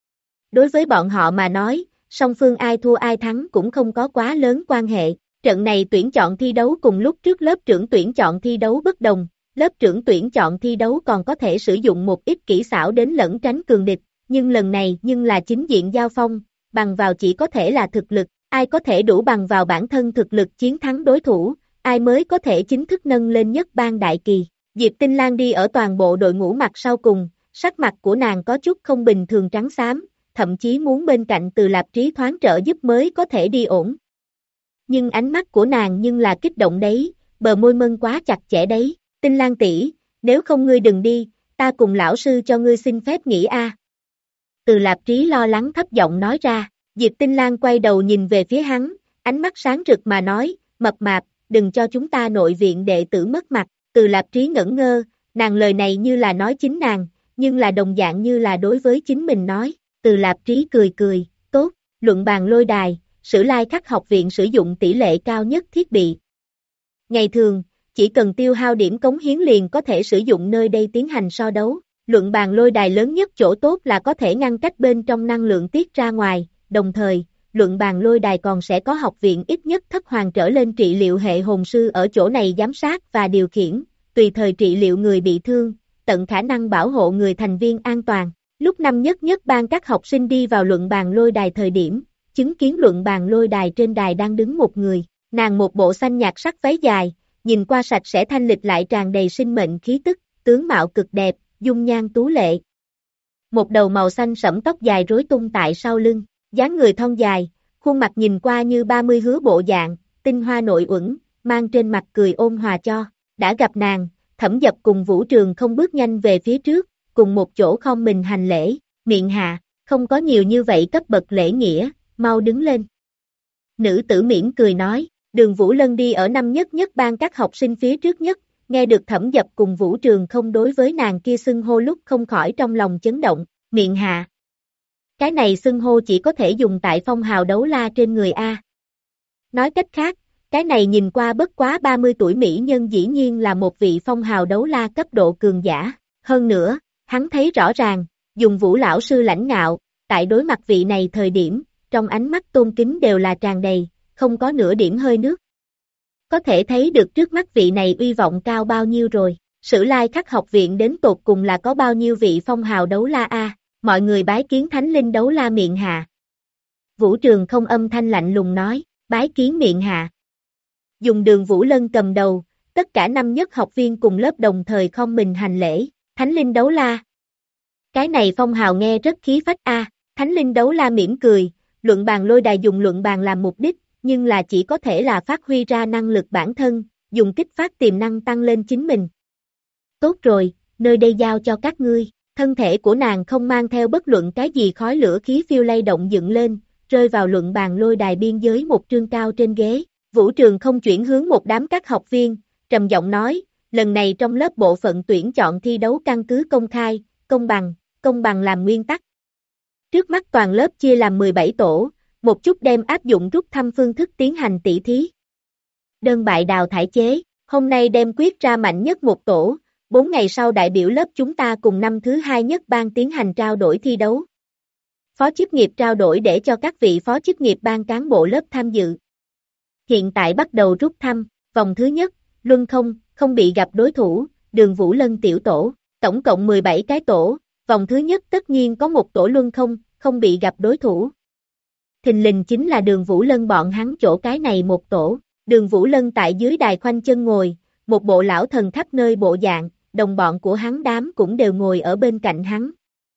Đối với bọn họ mà nói, song phương ai thua ai thắng cũng không có quá lớn quan hệ. Trận này tuyển chọn thi đấu cùng lúc trước lớp trưởng tuyển chọn thi đấu bất đồng, lớp trưởng tuyển chọn thi đấu còn có thể sử dụng một ít kỹ xảo đến lẩn tránh cường địch, nhưng lần này nhưng là chính diện giao phong, bằng vào chỉ có thể là thực lực, ai có thể đủ bằng vào bản thân thực lực chiến thắng đối thủ, ai mới có thể chính thức nâng lên nhất ban đại kỳ. Diệp Tinh Lan đi ở toàn bộ đội ngũ mặt sau cùng, sắc mặt của nàng có chút không bình thường trắng xám, thậm chí muốn bên cạnh Từ Lạp Trí thoáng trợ giúp mới có thể đi ổn. Nhưng ánh mắt của nàng nhưng là kích động đấy, bờ môi mân quá chặt chẽ đấy. Tinh Lan tỷ, nếu không ngươi đừng đi, ta cùng lão sư cho ngươi xin phép nghỉ a. Từ Lạp Trí lo lắng thấp giọng nói ra. Diệp Tinh Lan quay đầu nhìn về phía hắn, ánh mắt sáng rực mà nói, mập mạp, đừng cho chúng ta nội viện đệ tử mất mặt. Từ Lạp Trí ngẩn ngơ, nàng lời này như là nói chính nàng, nhưng là đồng dạng như là đối với chính mình nói. Từ Lạp Trí cười cười, tốt, luận bàn lôi đài, Sử Lai Khắc học viện sử dụng tỷ lệ cao nhất thiết bị. Ngày thường, chỉ cần tiêu hao điểm cống hiến liền có thể sử dụng nơi đây tiến hành so đấu. Luận bàn lôi đài lớn nhất chỗ tốt là có thể ngăn cách bên trong năng lượng tiết ra ngoài, đồng thời, luận bàn lôi đài còn sẽ có học viện ít nhất thất hoàng trở lên trị liệu hệ hồn sư ở chỗ này giám sát và điều khiển, tùy thời trị liệu người bị thương, tận khả năng bảo hộ người thành viên an toàn. Lúc năm nhất nhất ban các học sinh đi vào luận bàn lôi đài thời điểm, chứng kiến luận bàn lôi đài trên đài đang đứng một người, nàng một bộ xanh nhạt sắc váy dài, nhìn qua sạch sẽ thanh lịch lại tràn đầy sinh mệnh khí tức, tướng mạo cực đẹp, dung nhan tú lệ. Một đầu màu xanh sẫm tóc dài rối tung tại sau lưng, dáng người thon dài, khuôn mặt nhìn qua như 30 hứa bộ dạng, tinh hoa nội uẩn, mang trên mặt cười ôn hòa cho. Đã gặp nàng, Thẩm Dập cùng Vũ Trường không bước nhanh về phía trước, cùng một chỗ khom mình hành lễ, miệng hạ, không có nhiều như vậy cấp bậc lễ nghĩa, mau đứng lên. Nữ tử mỉm cười nói, Đường Vũ Lân đi ở năm nhất nhất ban các học sinh phía trước nhất, nghe được Thẩm Dập cùng Vũ Trường không đối với nàng kia xưng hô lúc không khỏi trong lòng chấn động, miệng hạ. Cái này xưng hô chỉ có thể dùng tại phong hào đấu la trên người A. Nói cách khác, cái này nhìn qua bất quá 30 tuổi mỹ nhân dĩ nhiên là một vị phong hào đấu la cấp độ cường giả. Hơn nữa, hắn thấy rõ ràng, dùng Vũ lão sư lãnh ngạo, tại đối mặt vị này thời điểm, trong ánh mắt tôn kính đều là tràn đầy, không có nửa điểm hơi nước. Có thể thấy được trước mắt vị này uy vọng cao bao nhiêu rồi. Sử Lai Khắc học viện đến tột cùng là có bao nhiêu vị phong hào đấu la A, mọi người bái kiến Thánh Linh đấu la miệng hạ. Vũ Trường không âm thanh lạnh lùng nói, bái kiến miệng hạ. Dùng Đường Vũ Lân cầm đầu, tất cả năm nhất học viên cùng lớp đồng thời khom mình hành lễ, Thánh Linh đấu la. Cái này phong hào nghe rất khí phách A, Thánh Linh đấu la mỉm cười, luận bàn lôi đài dùng luận bàn làm mục đích, nhưng là chỉ có thể là phát huy ra năng lực bản thân, dùng kích phát tiềm năng tăng lên chính mình. Tốt rồi, nơi đây giao cho các ngươi. Thân thể của nàng không mang theo bất luận cái gì khói lửa khí phiêu lay động dựng lên, rơi vào luận bàn lôi đài biên giới một trương cao trên ghế. Vũ Trường không chuyển hướng một đám các học viên, trầm giọng nói, lần này trong lớp bộ phận tuyển chọn thi đấu căn cứ công khai, công bằng làm nguyên tắc. Trước mắt toàn lớp chia làm 17 tổ, một chút đem áp dụng rút thăm phương thức tiến hành tỷ thí. Đơn bại đào thải chế, hôm nay đem quyết ra mạnh nhất một tổ. 4 ngày sau đại biểu lớp chúng ta cùng năm thứ hai nhất ban tiến hành trao đổi thi đấu. Phó chức nghiệp trao đổi để cho các vị phó chức nghiệp ban cán bộ lớp tham dự. Hiện tại bắt đầu rút thăm, vòng thứ nhất, luân không bị gặp đối thủ, Đường Vũ Lân tiểu tổ, tổng cộng 17 cái tổ, vòng thứ nhất tất nhiên có một tổ luân không bị gặp đối thủ. Thình lình chính là Đường Vũ Lân bọn hắn chỗ cái này một tổ, Đường Vũ Lân tại dưới đài khoanh chân ngồi, một bộ lão thần khắp nơi bộ dạng, đồng bọn của hắn đám cũng đều ngồi ở bên cạnh hắn.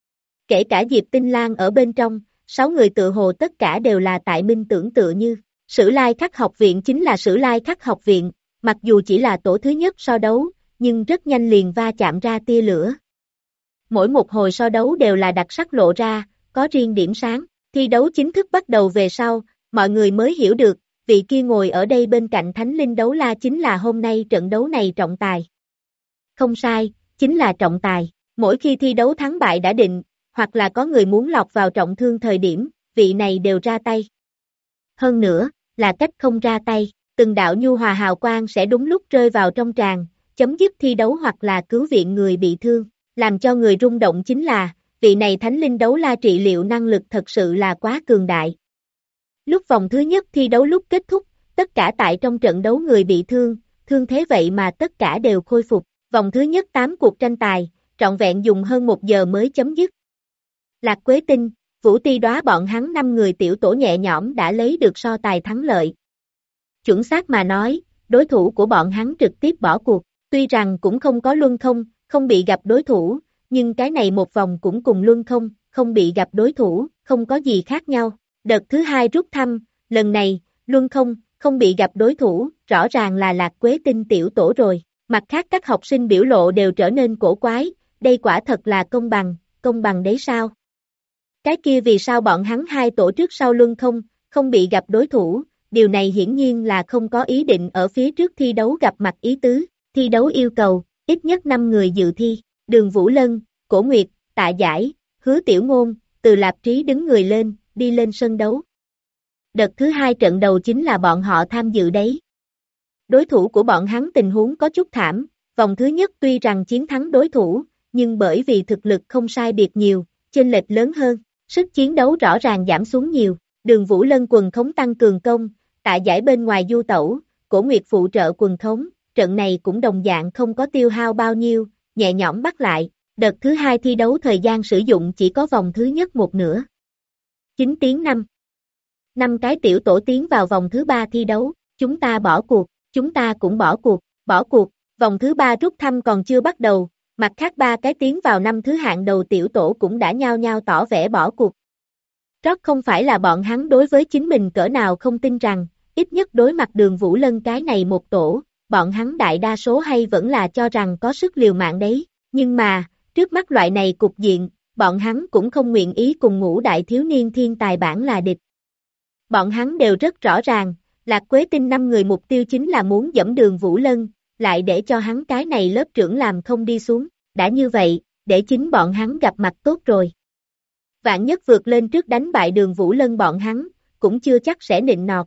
Kể cả Diệp Tinh Lan ở bên trong, 6 người tự hồ tất cả đều là tại minh tưởng tựa như. Sử Lai Khắc học viện chính là Sử Lai Khắc học viện, mặc dù chỉ là tổ thứ nhất so đấu, nhưng rất nhanh liền va chạm ra tia lửa. Mỗi một hồi so đấu đều là đặc sắc lộ ra, có riêng điểm sáng. Thi đấu chính thức bắt đầu về sau, mọi người mới hiểu được, vị kia ngồi ở đây bên cạnh Thánh Linh đấu la chính là hôm nay trận đấu này trọng tài. Không sai, chính là trọng tài. Mỗi khi thi đấu thắng bại đã định, hoặc là có người muốn lọt vào trọng thương thời điểm, vị này đều ra tay. Hơn nữa, là cách không ra tay, từng đạo nhu hòa hào quang sẽ đúng lúc rơi vào trong tràng, chấm dứt thi đấu hoặc là cứu viện người bị thương. Làm cho người rung động chính là, vị này Thánh Linh đấu la trị liệu năng lực thật sự là quá cường đại. Lúc vòng thứ nhất thi đấu lúc kết thúc, tất cả tại trong trận đấu người bị thương thế vậy mà tất cả đều khôi phục. Vòng thứ nhất 8 cuộc tranh tài, trọn vẹn dùng hơn 1 giờ mới chấm dứt. Lạc Quế Tinh, Vũ Ti Đóa bọn hắn 5 người tiểu tổ nhẹ nhõm đã lấy được so tài thắng lợi. Chuẩn xác mà nói, đối thủ của bọn hắn trực tiếp bỏ cuộc, tuy rằng cũng không có luân không bị gặp đối thủ, nhưng cái này một vòng cũng cùng luân không bị gặp đối thủ, không có gì khác nhau. Đợt thứ hai rút thăm, lần này, luân không bị gặp đối thủ, rõ ràng là Lạc Quế Tinh tiểu tổ rồi. Mặt khác các học sinh biểu lộ đều trở nên cổ quái, đây quả thật là công bằng đấy sao? Cái kia vì sao bọn hắn hai tổ trước sau luân không bị gặp đối thủ, điều này hiển nhiên là không có ý định ở phía trước thi đấu gặp mặt ý tứ. Thi đấu yêu cầu, ít nhất 5 người dự thi, Đường Vũ Lân, Cổ Nguyệt, Tạ Giải, Hứa Tiểu Ngôn, Từ Lạp Trí đứng người lên, đi lên sân đấu. Đợt thứ hai trận đầu chính là bọn họ tham dự đấy. Đối thủ của bọn hắn tình huống có chút thảm, vòng thứ nhất tuy rằng chiến thắng đối thủ, nhưng bởi vì thực lực không sai biệt nhiều, chênh lệch lớn hơn, sức chiến đấu rõ ràng giảm xuống nhiều. Đường Vũ Lân quần khống tăng cường công, Tạ Giải bên ngoài du tẩu, Cổ Nguyệt phụ trợ quần khống, trận này cũng đồng dạng không có tiêu hao bao nhiêu, nhẹ nhõm bắt lại, đợt thứ hai thi đấu thời gian sử dụng chỉ có vòng thứ nhất một nửa. 9 tiếng 5. 5 cái tiểu tổ tiến vào vòng thứ ba thi đấu, chúng ta bỏ cuộc, chúng ta cũng bỏ cuộc, vòng thứ ba rút thăm còn chưa bắt đầu, mặt khác ba cái tiến vào năm thứ hạng đầu tiểu tổ cũng đã nhao nhao tỏ vẻ bỏ cuộc. Rót không phải là bọn hắn đối với chính mình cỡ nào không tin rằng, ít nhất đối mặt Đường Vũ Lân cái này một tổ, bọn hắn đại đa số hay vẫn là cho rằng có sức liều mạng đấy, nhưng mà, trước mắt loại này cục diện, bọn hắn cũng không nguyện ý cùng ngũ đại thiếu niên thiên tài bản là địch. Bọn hắn đều rất rõ ràng, Lạc Quế Tinh 5 người mục tiêu chính là muốn dẫm Đường Vũ Lân, lại để cho hắn cái này lớp trưởng làm không đi xuống, đã như vậy, để chính bọn hắn gặp mặt tốt rồi. Vạn nhất vượt lên trước đánh bại Đường Vũ Lân bọn hắn, cũng chưa chắc sẽ nịnh nọt.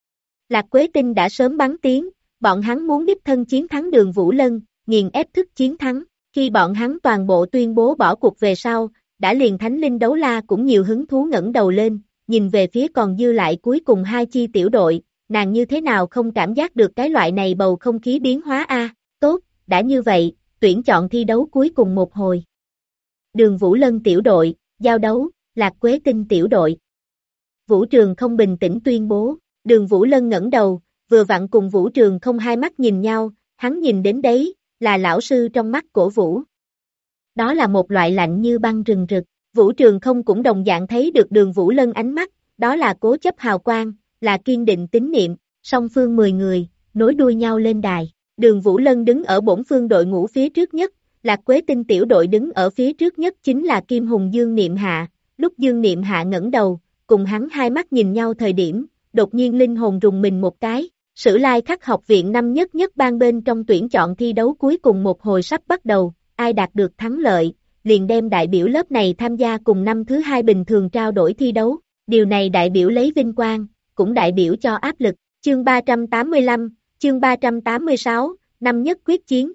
Lạc Quế Tinh đã sớm bắn tiếng, bọn hắn muốn đích thân chiến thắng Đường Vũ Lân, nghiền ép thức chiến thắng, khi bọn hắn toàn bộ tuyên bố bỏ cuộc về sau, đã liền Thánh Linh Đấu La cũng nhiều hứng thú ngẩng đầu lên, nhìn về phía còn dư lại cuối cùng hai chi tiểu đội, nàng như thế nào không cảm giác được cái loại này bầu không khí biến hóa a? Tốt, đã như vậy, tuyển chọn thi đấu cuối cùng một hồi. Đường Vũ Lân tiểu đội, giao đấu, Lạc Quế Tinh tiểu đội. Vũ Trường không bình tĩnh tuyên bố, Đường Vũ Lân ngẩng đầu, vừa vặn cùng Vũ Trường không hai mắt nhìn nhau, hắn nhìn đến đấy, là lão sư trong mắt cổ Vũ. Đó là một loại lạnh như băng rừng rực, Vũ Trường không cũng đồng dạng thấy được Đường Vũ Lân ánh mắt, đó là cố chấp hào quang, là kiên định tín niệm, song phương 10 người, nối đuôi nhau lên đài. Đường Vũ Lân đứng ở bổn phương đội ngũ phía trước nhất, Lạc Quế Tinh tiểu đội đứng ở phía trước nhất chính là Kim Hùng Dương Niệm Hạ, lúc Dương Niệm Hạ ngẩng đầu, cùng hắn hai mắt nhìn nhau thời điểm, đột nhiên linh hồn rùng mình một cái, Sử Lai Khắc học viện năm nhất ban bên trong tuyển chọn thi đấu cuối cùng một hồi sắp bắt đầu, ai đạt được thắng lợi, liền đem đại biểu lớp này tham gia cùng năm thứ hai bình thường trao đổi thi đấu, điều này đại biểu lấy vinh quang, cũng đại biểu cho áp lực, chương 385, chương 386, năm nhất quyết chiến.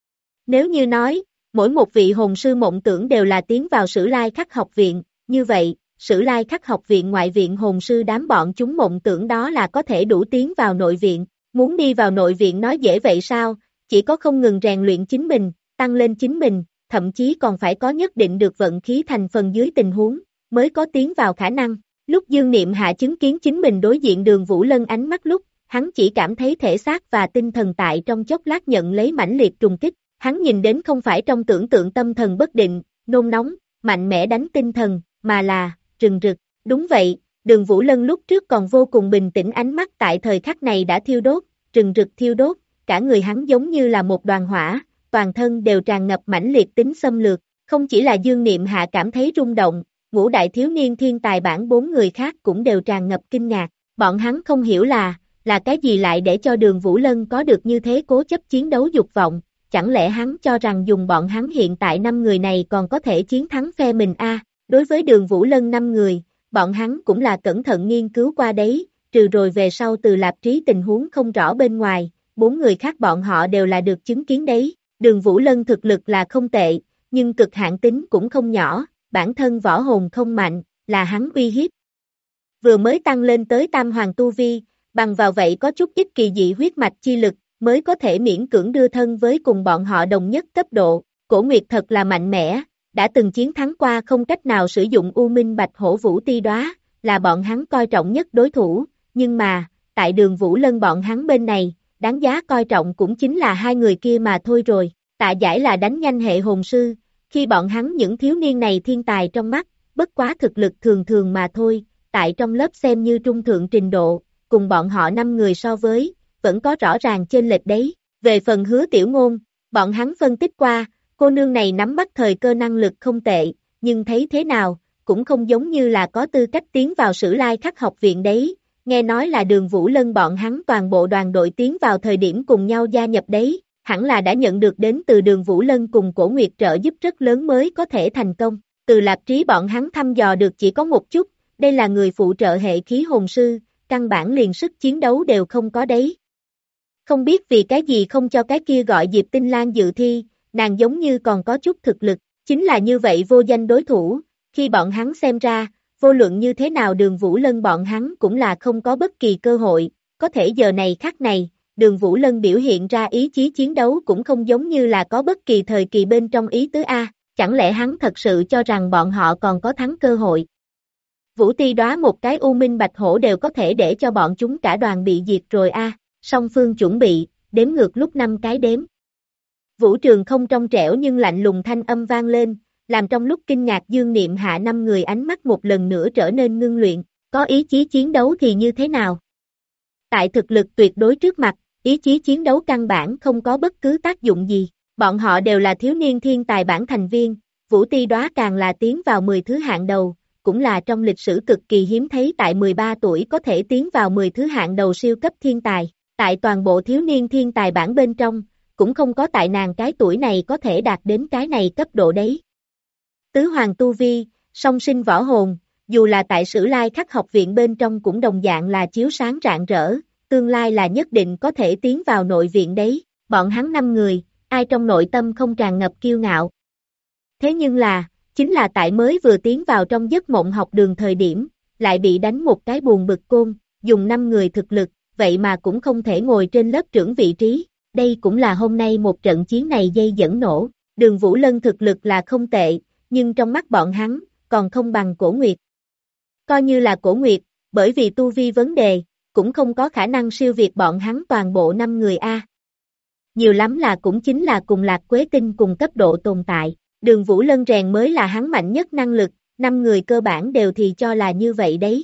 Nếu như nói, mỗi một vị hồn sư mộng tưởng đều là tiến vào Sử Lai Khắc học viện, như vậy, Sử Lai Khắc học viện ngoại viện hồn sư đám bọn chúng mộng tưởng đó là có thể đủ tiến vào nội viện, muốn đi vào nội viện nói dễ vậy sao, chỉ có không ngừng rèn luyện chính mình, tăng lên chính mình, thậm chí còn phải có nhất định được vận khí thành phần dưới tình huống, mới có tiến vào khả năng. Lúc Dương Niệm Hạ chứng kiến chính mình đối diện Đường Vũ Lân ánh mắt lúc, hắn chỉ cảm thấy thể xác và tinh thần tại trong chốc lát nhận lấy mãnh liệt trùng kích, hắn nhìn đến không phải trong tưởng tượng tâm thần bất định, nôn nóng, mạnh mẽ đánh tinh thần, mà là, rừng rực, đúng vậy, Đường Vũ Lân lúc trước còn vô cùng bình tĩnh ánh mắt tại thời khắc này đã thiêu đốt, rừng rực thiêu đốt, cả người hắn giống như là một đoàn hỏa, toàn thân đều tràn ngập mãnh liệt tính xâm lược, không chỉ là Dương Niệm Hạ cảm thấy rung động, ngũ đại thiếu niên thiên tài bản 4 người khác cũng đều tràn ngập kinh ngạc, bọn hắn không hiểu là cái gì lại để cho Đường Vũ Lân có được như thế cố chấp chiến đấu dục vọng, chẳng lẽ hắn cho rằng dùng bọn hắn hiện tại 5 người này còn có thể chiến thắng phe mình đối với Đường Vũ Lân 5 người, bọn hắn cũng là cẩn thận nghiên cứu qua đấy, trừ rồi về sau từ Lạp Trí tình huống không rõ bên ngoài, 4 người khác bọn họ đều là được chứng kiến đấy, Đường Vũ Lân thực lực là không tệ, nhưng cực hạn tính cũng không nhỏ, bản thân võ hồn không mạnh, là hắn uy hiếp. Vừa mới tăng lên tới tam hoàng tu vi, bằng vào vậy có chút ít kỳ dị huyết mạch chi lực, mới có thể miễn cưỡng đưa thân với cùng bọn họ đồng nhất cấp độ, Cổ Nguyệt thật là mạnh mẽ, đã từng chiến thắng qua không cách nào sử dụng U Minh Bạch Hổ Vũ Ti Đóa, là bọn hắn coi trọng nhất đối thủ, nhưng mà, tại Đường Vũ Lân bọn hắn bên này, đáng giá coi trọng cũng chính là hai người kia mà thôi rồi, Tạ Giải là đánh nhanh hệ hồn sư, khi bọn hắn những thiếu niên này thiên tài trong mắt, bất quá thực lực thường thường mà thôi, tại trong lớp xem như trung thượng trình độ, cùng bọn họ 5 người so với, vẫn có rõ ràng chênh lệch đấy. Về phần Hứa Tiểu Ngôn, bọn hắn phân tích qua, cô nương này nắm bắt thời cơ năng lực không tệ, nhưng thấy thế nào, cũng không giống như là có tư cách tiến vào Sử Lai Khắc học viện đấy, nghe nói là Đường Vũ Lân bọn hắn toàn bộ đoàn đội tiến vào thời điểm cùng nhau gia nhập đấy, hẳn là đã nhận được đến từ Đường Vũ Lân cùng Cổ Nguyệt trợ giúp rất lớn mới có thể thành công, từ Lạp Trí bọn hắn thăm dò được chỉ có một chút, đây là người phụ trợ hệ khí hồn sư, căn bản liền sức chiến đấu đều không có đấy. Không biết vì cái gì không cho cái kia gọi Diệp Tinh Lan dự thi, nàng giống như còn có chút thực lực, chính là như vậy vô danh đối thủ, khi bọn hắn xem ra, vô luận như thế nào Đường Vũ Lân bọn hắn cũng là không có bất kỳ cơ hội, có thể giờ này khắc này, Đường Vũ Lân biểu hiện ra ý chí chiến đấu cũng không giống như là có bất kỳ thời kỳ bên trong ý tứ A, chẳng lẽ hắn thật sự cho rằng bọn họ còn có thắng cơ hội. Vũ Ti Đóa một cái U Minh Bạch Hổ đều có thể để cho bọn chúng cả đoàn bị diệt rồi A, song phương chuẩn bị, đếm ngược lúc 5 cái đếm. Vũ Trường không trong trẻo nhưng lạnh lùng thanh âm vang lên, làm trong lúc kinh ngạc Dương Niệm Hạ 5 người ánh mắt một lần nữa trở nên ngưng luyện, có ý chí chiến đấu thì như thế nào? Tại thực lực tuyệt đối trước mặt, ý chí chiến đấu căn bản không có bất cứ tác dụng gì, bọn họ đều là thiếu niên thiên tài bản thành viên, Vũ Ti Đóa càng là tiến vào 10 thứ hạng đầu, cũng là trong lịch sử cực kỳ hiếm thấy tại 13 tuổi có thể tiến vào 10 thứ hạng đầu siêu cấp thiên tài, tại toàn bộ thiếu niên thiên tài bản bên trong, cũng không có tại nàng cái tuổi này có thể đạt đến cái này cấp độ đấy. Tứ hoàng tu vi, song sinh võ hồn, dù là tại Sử Lai Khắc học viện bên trong cũng đồng dạng là chiếu sáng rạng rỡ, tương lai là nhất định có thể tiến vào nội viện đấy, bọn hắn 5 người, ai trong nội tâm không tràn ngập kiêu ngạo. Thế nhưng là, chính là tại mới vừa tiến vào trong giấc mộng học đường thời điểm, lại bị đánh một cái buồn bực côn, dùng 5 người thực lực, vậy mà cũng không thể ngồi trên lớp trưởng vị trí, đây cũng là hôm nay một trận chiến này dây dẫn nổ, Đường Vũ Lân thực lực là không tệ, nhưng trong mắt bọn hắn, còn không bằng Cổ Nguyệt. Coi như là Cổ Nguyệt, bởi vì tu vi vấn đề, cũng không có khả năng siêu việt bọn hắn toàn bộ 5 người A. Nhiều lắm là cũng chính là cùng Lạc Quế Tinh cùng cấp độ tồn tại, Đường Vũ Lân rèn mới là hắn mạnh nhất năng lực, 5 người cơ bản đều thì cho là như vậy đấy.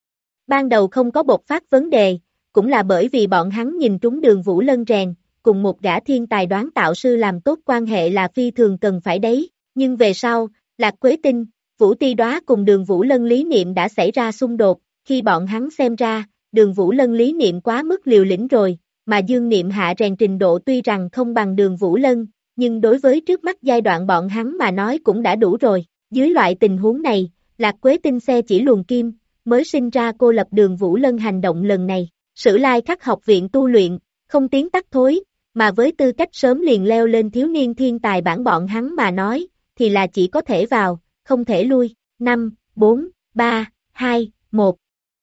Ban đầu không có bộc phát vấn đề, cũng là bởi vì bọn hắn nhìn trúng Đường Vũ Lân rèn, cùng một gã thiên tài đoán tạo sư làm tốt quan hệ là phi thường cần phải đấy, nhưng về sau, Lạc Quế Tinh, Vũ Ti Đóa cùng Đường Vũ Lân lý niệm đã xảy ra xung đột, khi bọn hắn xem ra, Đường Vũ Lân lý niệm quá mức liều lĩnh rồi, mà Dương Niệm Hạ rèn trình độ tuy rằng không bằng Đường Vũ Lân, nhưng đối với trước mắt giai đoạn bọn hắn mà nói cũng đã đủ rồi, dưới loại tình huống này, Lạc Quế Tinh xe chỉ luồn kim, mới sinh ra cô lập Đường Vũ Lân hành động lần này, Sử Lai Khắc học viện tu luyện, không tiến tắt thối, mà với tư cách sớm liền leo lên thiếu niên thiên tài bản bọn hắn mà nói, thì là chỉ có thể vào, không thể lui, 5, 4, 3, 2, 1.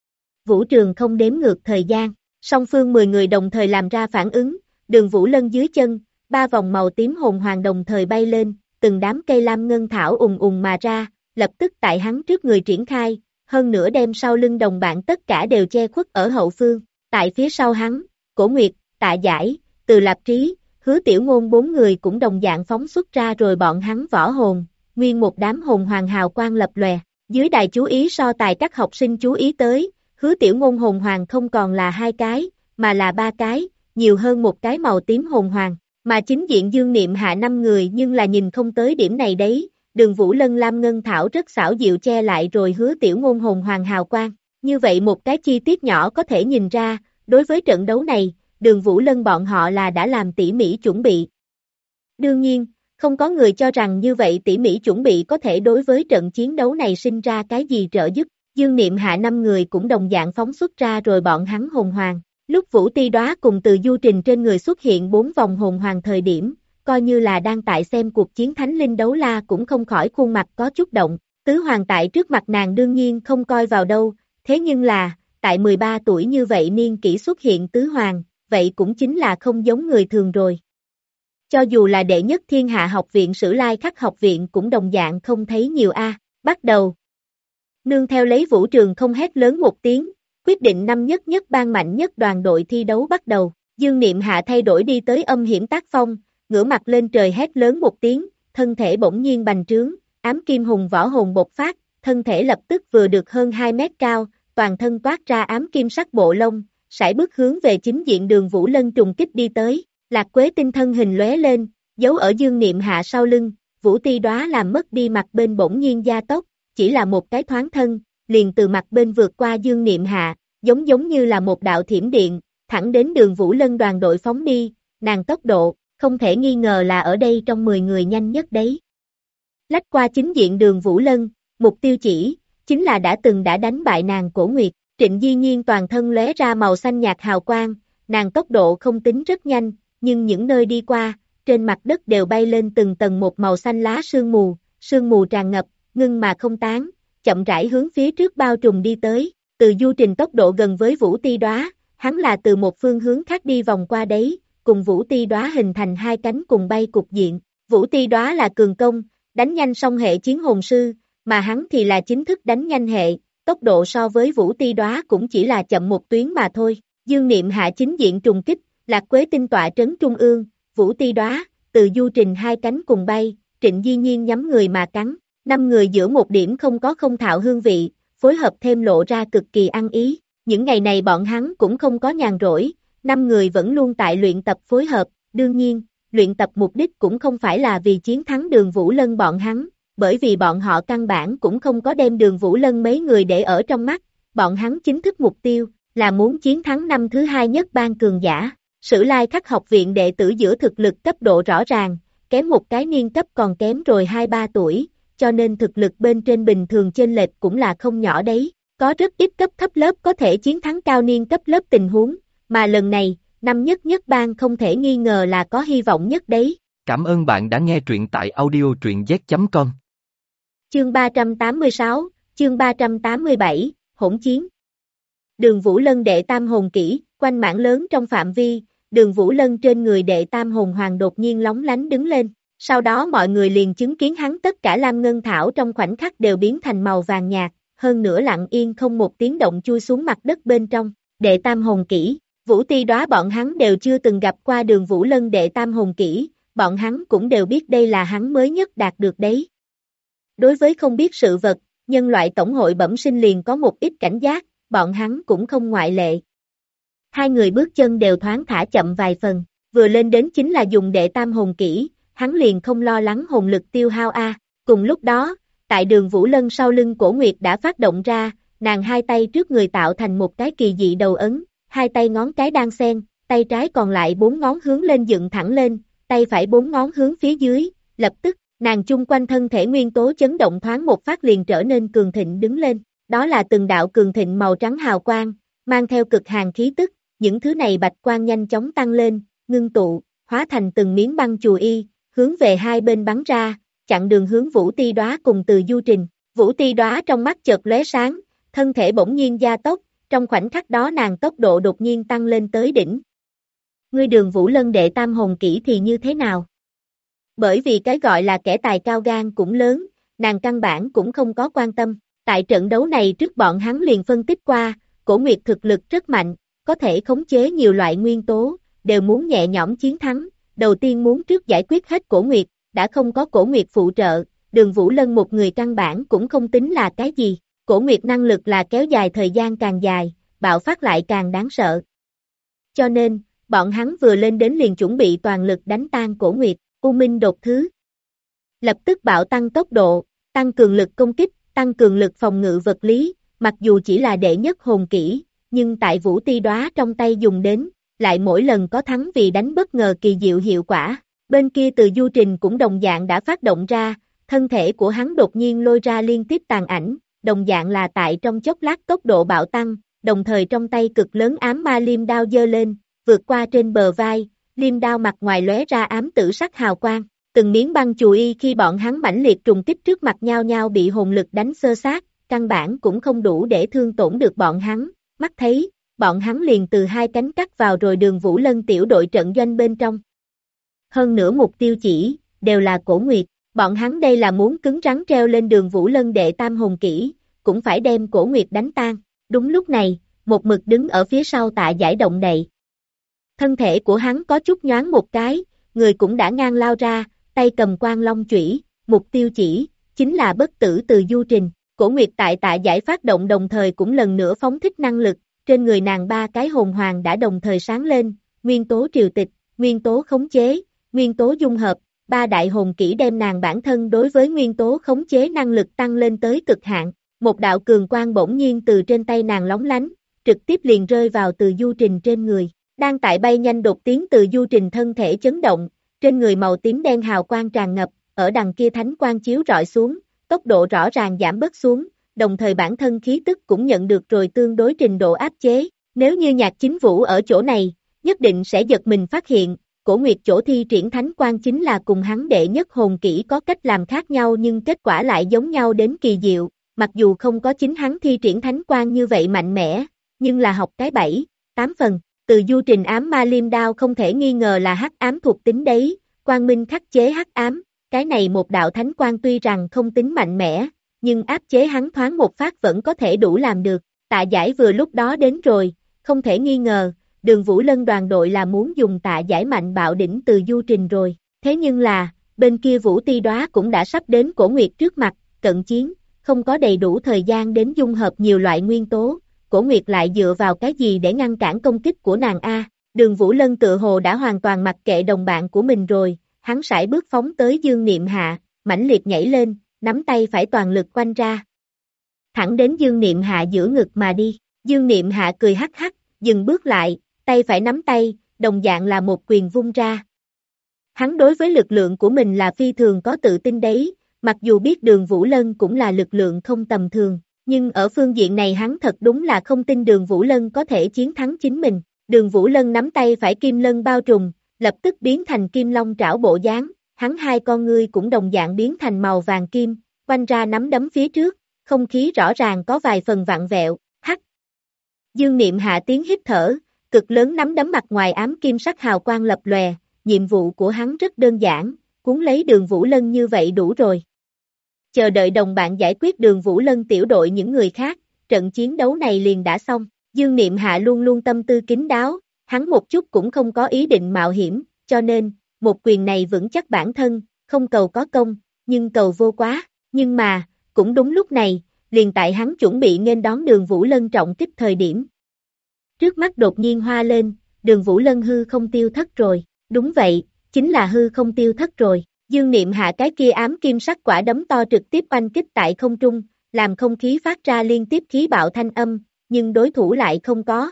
Vũ Trường không đếm ngược thời gian, song phương 10 người đồng thời làm ra phản ứng, Đường Vũ Lân dưới chân, 3 vòng màu tím hồn hoàng đồng thời bay lên, từng đám cây lam ngân thảo ùng ùng mà ra, lập tức tại hắn trước người triển khai, hơn nữa đem sau lưng đồng bạn tất cả đều che khuất ở hậu phương, tại phía sau hắn, Cổ Nguyệt, Tạ Giải, Từ Lạp Trí, Hứa Tiểu Ngôn 4 người cũng đồng dạng phóng xuất ra rồi bọn hắn võ hồn, nguyên một đám hồn hoàng hào quang lập lòe, dưới đài chú ý so tài các học sinh chú ý tới, Hứa Tiểu Ngôn hồn hoàng không còn là 2 cái, mà là 3 cái, nhiều hơn một cái màu tím hồn hoàng, mà chính diện Dương Niệm Hạ 5 người nhưng là nhìn không tới điểm này đấy, Đường Vũ Lân lam ngân thảo rất xảo diệu che lại rồi Hứa Tiểu Ngôn hồn hoàng hào quang, như vậy một cái chi tiết nhỏ có thể nhìn ra, đối với trận đấu này, Đường Vũ Lân bọn họ là đã làm tỉ mỉ chuẩn bị. Đương nhiên, không có người cho rằng như vậy tỉ mỉ chuẩn bị có thể đối với trận chiến đấu này sinh ra cái gì trợ giúp, Dương Niệm Hạ 5 người cũng đồng dạng phóng xuất ra rồi bọn hắn hồn hoàng, lúc Vũ Ti Đóa cùng Từ Du Trình trên người xuất hiện 4 vòng hồn hoàng thời điểm, coi như là đang tại xem cuộc chiến thánh linh đấu la cũng không khỏi khuôn mặt có chút động, tứ hoàng tại trước mặt nàng đương nhiên không coi vào đâu, thế nhưng là, tại 13 tuổi như vậy niên kỷ xuất hiện tứ hoàng, vậy cũng chính là không giống người thường rồi. Cho dù là đệ nhất thiên hạ học viện Sử Lai Khắc học viện cũng đồng dạng không thấy nhiều a. Bắt đầu. Nương theo lấy Vũ Trường không hét lớn một tiếng, quyết định năm nhất ban mạnh nhất đoàn đội thi đấu bắt đầu. Dương Niệm Hạ thay đổi đi tới âm hiểm tác phong, ngửa mặt lên trời hét lớn một tiếng, thân thể bỗng nhiên bành trướng, ám kim hùng võ hồn bộc phát, thân thể lập tức vừa được hơn 2 mét cao, toàn thân toát ra ám kim sắc bộ lông, sải bước hướng về chính diện Đường Vũ Lân trùng kích đi tới. Lạc Quế Tinh thân hình lóe lên, giấu ở Dương Niệm Hạ sau lưng, Vũ Ti Đóa làm mất đi mặt bên bỗng nhiên gia tốc, chỉ là một cái thoáng thân, liền từ mặt bên vượt qua Dương Niệm Hạ, giống như là một đạo thiểm điện, thẳng đến Đường Vũ Lân đoàn đội phóng đi, nàng tốc độ, không thể nghi ngờ là ở đây trong 10 người nhanh nhất đấy. Lách qua chính diện Đường Vũ Lân, mục tiêu chỉ, chính là đã đánh bại nàng Cổ Nguyệt, Trịnh Di Nhiên toàn thân lóe ra màu xanh nhạt hào quang, nàng tốc độ không tính rất nhanh, nhưng những nơi đi qua, trên mặt đất đều bay lên từng tầng một màu xanh lá sương mù tràn ngập, ngưng mà không tán, chậm rãi hướng phía trước bao trùm đi tới, Từ Du Trình tốc độ gần với Vũ Ti Đóa, hắn là từ một phương hướng khác đi vòng qua đấy, cùng Vũ Ti Đóa hình thành hai cánh cùng bay cục diện. Vũ Ti Đóa là cường công, đánh nhanh song hệ chiến hồn sư, mà hắn thì là chính thức đánh nhanh hệ, tốc độ so với Vũ Ti Đóa cũng chỉ là chậm một tuyến mà thôi. Dương Niệm hạ chính diện trùng kích, Lạc Quế tinh tọa trấn trung ương, Vũ Ti Đóa, Từ Du Trình hai cánh cùng bay, Trịnh Di Nhiên nhắm người mà cắn, 5 người giữa một điểm không có không thạo hương vị, phối hợp thêm lộ ra cực kỳ ăn ý. Những ngày này bọn hắn cũng không có nhàn rỗi, 5 người vẫn luôn tại luyện tập phối hợp, đương nhiên, luyện tập mục đích cũng không phải là vì chiến thắng Đường Vũ Lân bọn hắn, bởi vì bọn họ căn bản cũng không có đem Đường Vũ Lân mấy người để ở trong mắt, bọn hắn chính thức mục tiêu là muốn chiến thắng năm thứ hai nhất ban cường giả. Sử Lai Khắc học viện đệ tử giữa thực lực cấp độ rõ ràng, kém một cái niên cấp còn kém rồi 2-3 tuổi, cho nên thực lực bên trên bình thường chênh lệch cũng là không nhỏ đấy. Có rất ít cấp thấp lớp có thể chiến thắng cao niên cấp lớp tình huống, mà lần này, năm nhất nhất ban không thể nghi ngờ là có hy vọng nhất đấy. Cảm ơn bạn đã nghe truyện tại audio truyện z.com. Chương 386, chương 387, hỗn chiến. Đường Vũ Lân đệ tam hồn kỹ, quanh mảng lớn trong phạm vi, Đường Vũ Lân trên người đệ tam hồn hoàng đột nhiên lóng lánh đứng lên, sau đó mọi người liền chứng kiến hắn tất cả lam ngân thảo trong khoảnh khắc đều biến thành màu vàng nhạt, hơn nữa lặng yên không một tiếng động chui xuống mặt đất bên trong. Đệ tam hồn kỹ, Vũ Ti Đóa bọn hắn đều chưa từng gặp qua Đường Vũ Lân đệ tam hồn kỹ, bọn hắn cũng đều biết đây là hắn mới nhất đạt được đấy. Đối với không biết sự vật, nhân loại tổng hội bẩm sinh liền có một ít cảnh giác, bọn hắn cũng không ngoại lệ. Hai người bước chân đều thoáng thả chậm vài phần, vừa lên đến chính là dùng đệ tam hồn kỹ, hắn liền không lo lắng hồn lực tiêu hao a. Cùng lúc đó, tại Đường Vũ Lân sau lưng Cổ Nguyệt đã phát động ra, nàng hai tay trước người tạo thành một cái kỳ dị đầu ấn, hai tay ngón cái đan xen, tay trái còn lại 4 ngón hướng lên dựng thẳng lên, tay phải 4 ngón hướng phía dưới, lập tức, nàng chung quanh thân thể nguyên tố chấn động thoáng một phát liền trở nên cường thịnh đứng lên, đó là từng đạo cường thịnh màu trắng hào quang, mang theo cực hàn khí tức, những thứ này bạch quang nhanh chóng tăng lên, ngưng tụ, hóa thành từng miếng băng chùi y, hướng về hai bên bắn ra, chặn đường hướng Vũ Ti Đóa cùng Từ Du Trình. Vũ Ti Đóa trong mắt chợt lóe sáng, thân thể bỗng nhiên gia tốc, trong khoảnh khắc đó nàng tốc độ đột nhiên tăng lên tới đỉnh. Ngươi Đường Vũ Lân đệ tam hồn kỹ thì như thế nào? Bởi vì cái gọi là kẻ tài cao gan cũng lớn, nàng căn bản cũng không có quan tâm. Tại trận đấu này trước bọn hắn liền phân tích qua, Cổ Nguyệt thực lực rất mạnh, có thể khống chế nhiều loại nguyên tố, đều muốn nhẹ nhõm chiến thắng. Đầu tiên muốn trước giải quyết hết Cổ Nguyệt, đã không có Cổ Nguyệt phụ trợ, Đường Vũ Lân một người căn bản cũng không tính là cái gì. Cổ Nguyệt năng lực là kéo dài thời gian càng dài, bạo phát lại càng đáng sợ. Cho nên, bọn hắn vừa lên đến liền chuẩn bị toàn lực đánh tan Cổ Nguyệt, U Minh đột thứ. Lập tức bạo tăng tốc độ, tăng cường lực công kích, tăng cường lực phòng ngự vật lý, mặc dù chỉ là đệ nhất hồn kỹ, nhưng tại Vũ Ti Đóa trong tay dùng đến, lại mỗi lần có thắng vì đánh bất ngờ kỳ diệu hiệu quả. Bên kia Từ Du Trình cũng đồng dạng đã phát động ra, thân thể của hắn đột nhiên lôi ra liên tiếp tàn ảnh, đồng dạng là tại trong chốc lát tốc độ bạo tăng, đồng thời trong tay cực lớn ám ma liêm đao giơ lên, vượt qua trên bờ vai, liêm đao mặt ngoài lóe ra ám tử sắc hào quang, từng miếng băng chùi y khi bọn hắn mãnh liệt trùng kích trước mặt nhau nhau bị hồn lực đánh xơ xác, căn bản cũng không đủ để thương tổn được bọn hắn, mắt thấy, bọn hắn liền từ hai cánh cắt vào rồi Đường Vũ Lân tiểu đội trận doanh bên trong. Hơn nữa mục tiêu chỉ, đều là Cổ Nguyệt, bọn hắn đây là muốn cứng rắn treo lên Đường Vũ Lân đệ tam hồn kỹ, cũng phải đem Cổ Nguyệt đánh tan. Đúng lúc này, một mực đứng ở phía sau Tạ Giải động đậy. Thân thể của hắn có chút nhoáng một cái, người cũng đã ngang lao ra, tay cầm quang long chủy, mục tiêu chỉ, chính là bất tử Từ Du Trình. Cổ Nguyệt tại Tạ Giải phát động đồng thời cũng lần nữa phóng thích năng lực, trên người nàng 3 cái hồn hoàng đã đồng thời sáng lên, nguyên tố triều tịch, nguyên tố khống chế, nguyên tố dung hợp, 3 đại hồn kỹ đem nàng bản thân đối với nguyên tố khống chế năng lực tăng lên tới cực hạn. Một đạo cường quang bỗng nhiên từ trên tay nàng lóng lánh, trực tiếp liền rơi vào Từ Du Trình trên người. Đang tại bay nhanh đột tiến Từ Du Trình thân thể chấn động, trên người màu tím đen hào quang tràn ngập, ở đằng kia thánh quang chiếu rọi xuống, tốc độ rõ ràng giảm bớt xuống, đồng thời bản thân khí tức cũng nhận được rồi tương đối trình độ áp chế. Nếu như Nhạc Chính Vũ ở chỗ này, nhất định sẽ giật mình phát hiện, Cổ Nguyệt chỗ thi triển thánh quang chính là cùng hắn đệ nhất hồn kỹ có cách làm khác nhau nhưng kết quả lại giống nhau đến kỳ diệu. Mặc dù không có chính hắn thi triển thánh quang như vậy mạnh mẽ, nhưng là học cái bẫy, 8 phần. Từ du trình ám ma liêm đao không thể nghi ngờ là hắc ám thuộc tính đấy, quang minh khắc chế hắc ám, cái này một đạo thánh quang tuy rằng không tính mạnh mẽ, nhưng áp chế hắn thoáng một phát vẫn có thể đủ làm được. Tạ Giải vừa lúc đó đến rồi, không thể nghi ngờ, Đường Vũ Lân đoàn đội là muốn dùng Tạ Giải mạnh bạo đỉnh từ du trình rồi, thế nhưng là, bên kia Vũ Ti Đóa cũng đã sắp đến Cổ Nguyệt trước mặt, cận chiến, không có đầy đủ thời gian đến dung hợp nhiều loại nguyên tố, Cổ Nguyệt lại dựa vào cái gì để ngăn cản công kích của nàng a? Đường Vũ Lân tự hồ đã hoàn toàn mặc kệ đồng bạn của mình rồi, hắn sải bước phóng tới Dương Niệm Hạ, mãnh liệt nhảy lên, nắm tay phải toàn lực quanh ra. Thẳng đến Dương Niệm Hạ giữa ngực mà đi, Dương Niệm Hạ cười hắc hắc, dừng bước lại, tay phải nắm tay, đồng dạng là một quyền vung ra. Hắn đối với lực lượng của mình là phi thường có tự tin đấy, mặc dù biết Đường Vũ Lân cũng là lực lượng không tầm thường, nhưng ở phương diện này hắn thật đúng là không tin Đường Vũ Lân có thể chiến thắng chính mình. Đường Vũ Lân nắm tay phải kim lân bao trùm, lập tức biến thành kim long trảo bộ dáng, hắn hai con ngươi cũng đồng dạng biến thành màu vàng kim, quanh ra nắm đấm phía trước, không khí rõ ràng có vài phần vặn vẹo, hắc. Dương Niệm Hạ tiếng hít thở, cực lớn nắm đấm mặt ngoài ám kim sắc hào quang lập lòe, nhiệm vụ của hắn rất đơn giản, cuốn lấy Đường Vũ Lân như vậy đủ rồi. Chờ đợi đồng bạn giải quyết Đường Vũ Lân tiểu đội những người khác, trận chiến đấu này liền đã xong. Dương Niệm Hạ luôn luôn tâm tư kín đáo, hắn một chút cũng không có ý định mạo hiểm, cho nên, một quyền này vững chắc bản thân, không cầu có công, nhưng cầu vô quá. Nhưng mà, cũng đúng lúc này, liền tại hắn chuẩn bị nghênh đón Đường Vũ Lân trọng kích thời điểm. Trước mắt đột nhiên hoa lên, Đường Vũ Lân hư không tiêu thất rồi, đúng vậy, chính là hư không tiêu thất rồi. Dương Niệm Hạ cái kia ám kim sắc quả đấm to trực tiếp oanh kích tại không trung, làm không khí phát ra liên tiếp khí bạo thanh âm, nhưng đối thủ lại không có.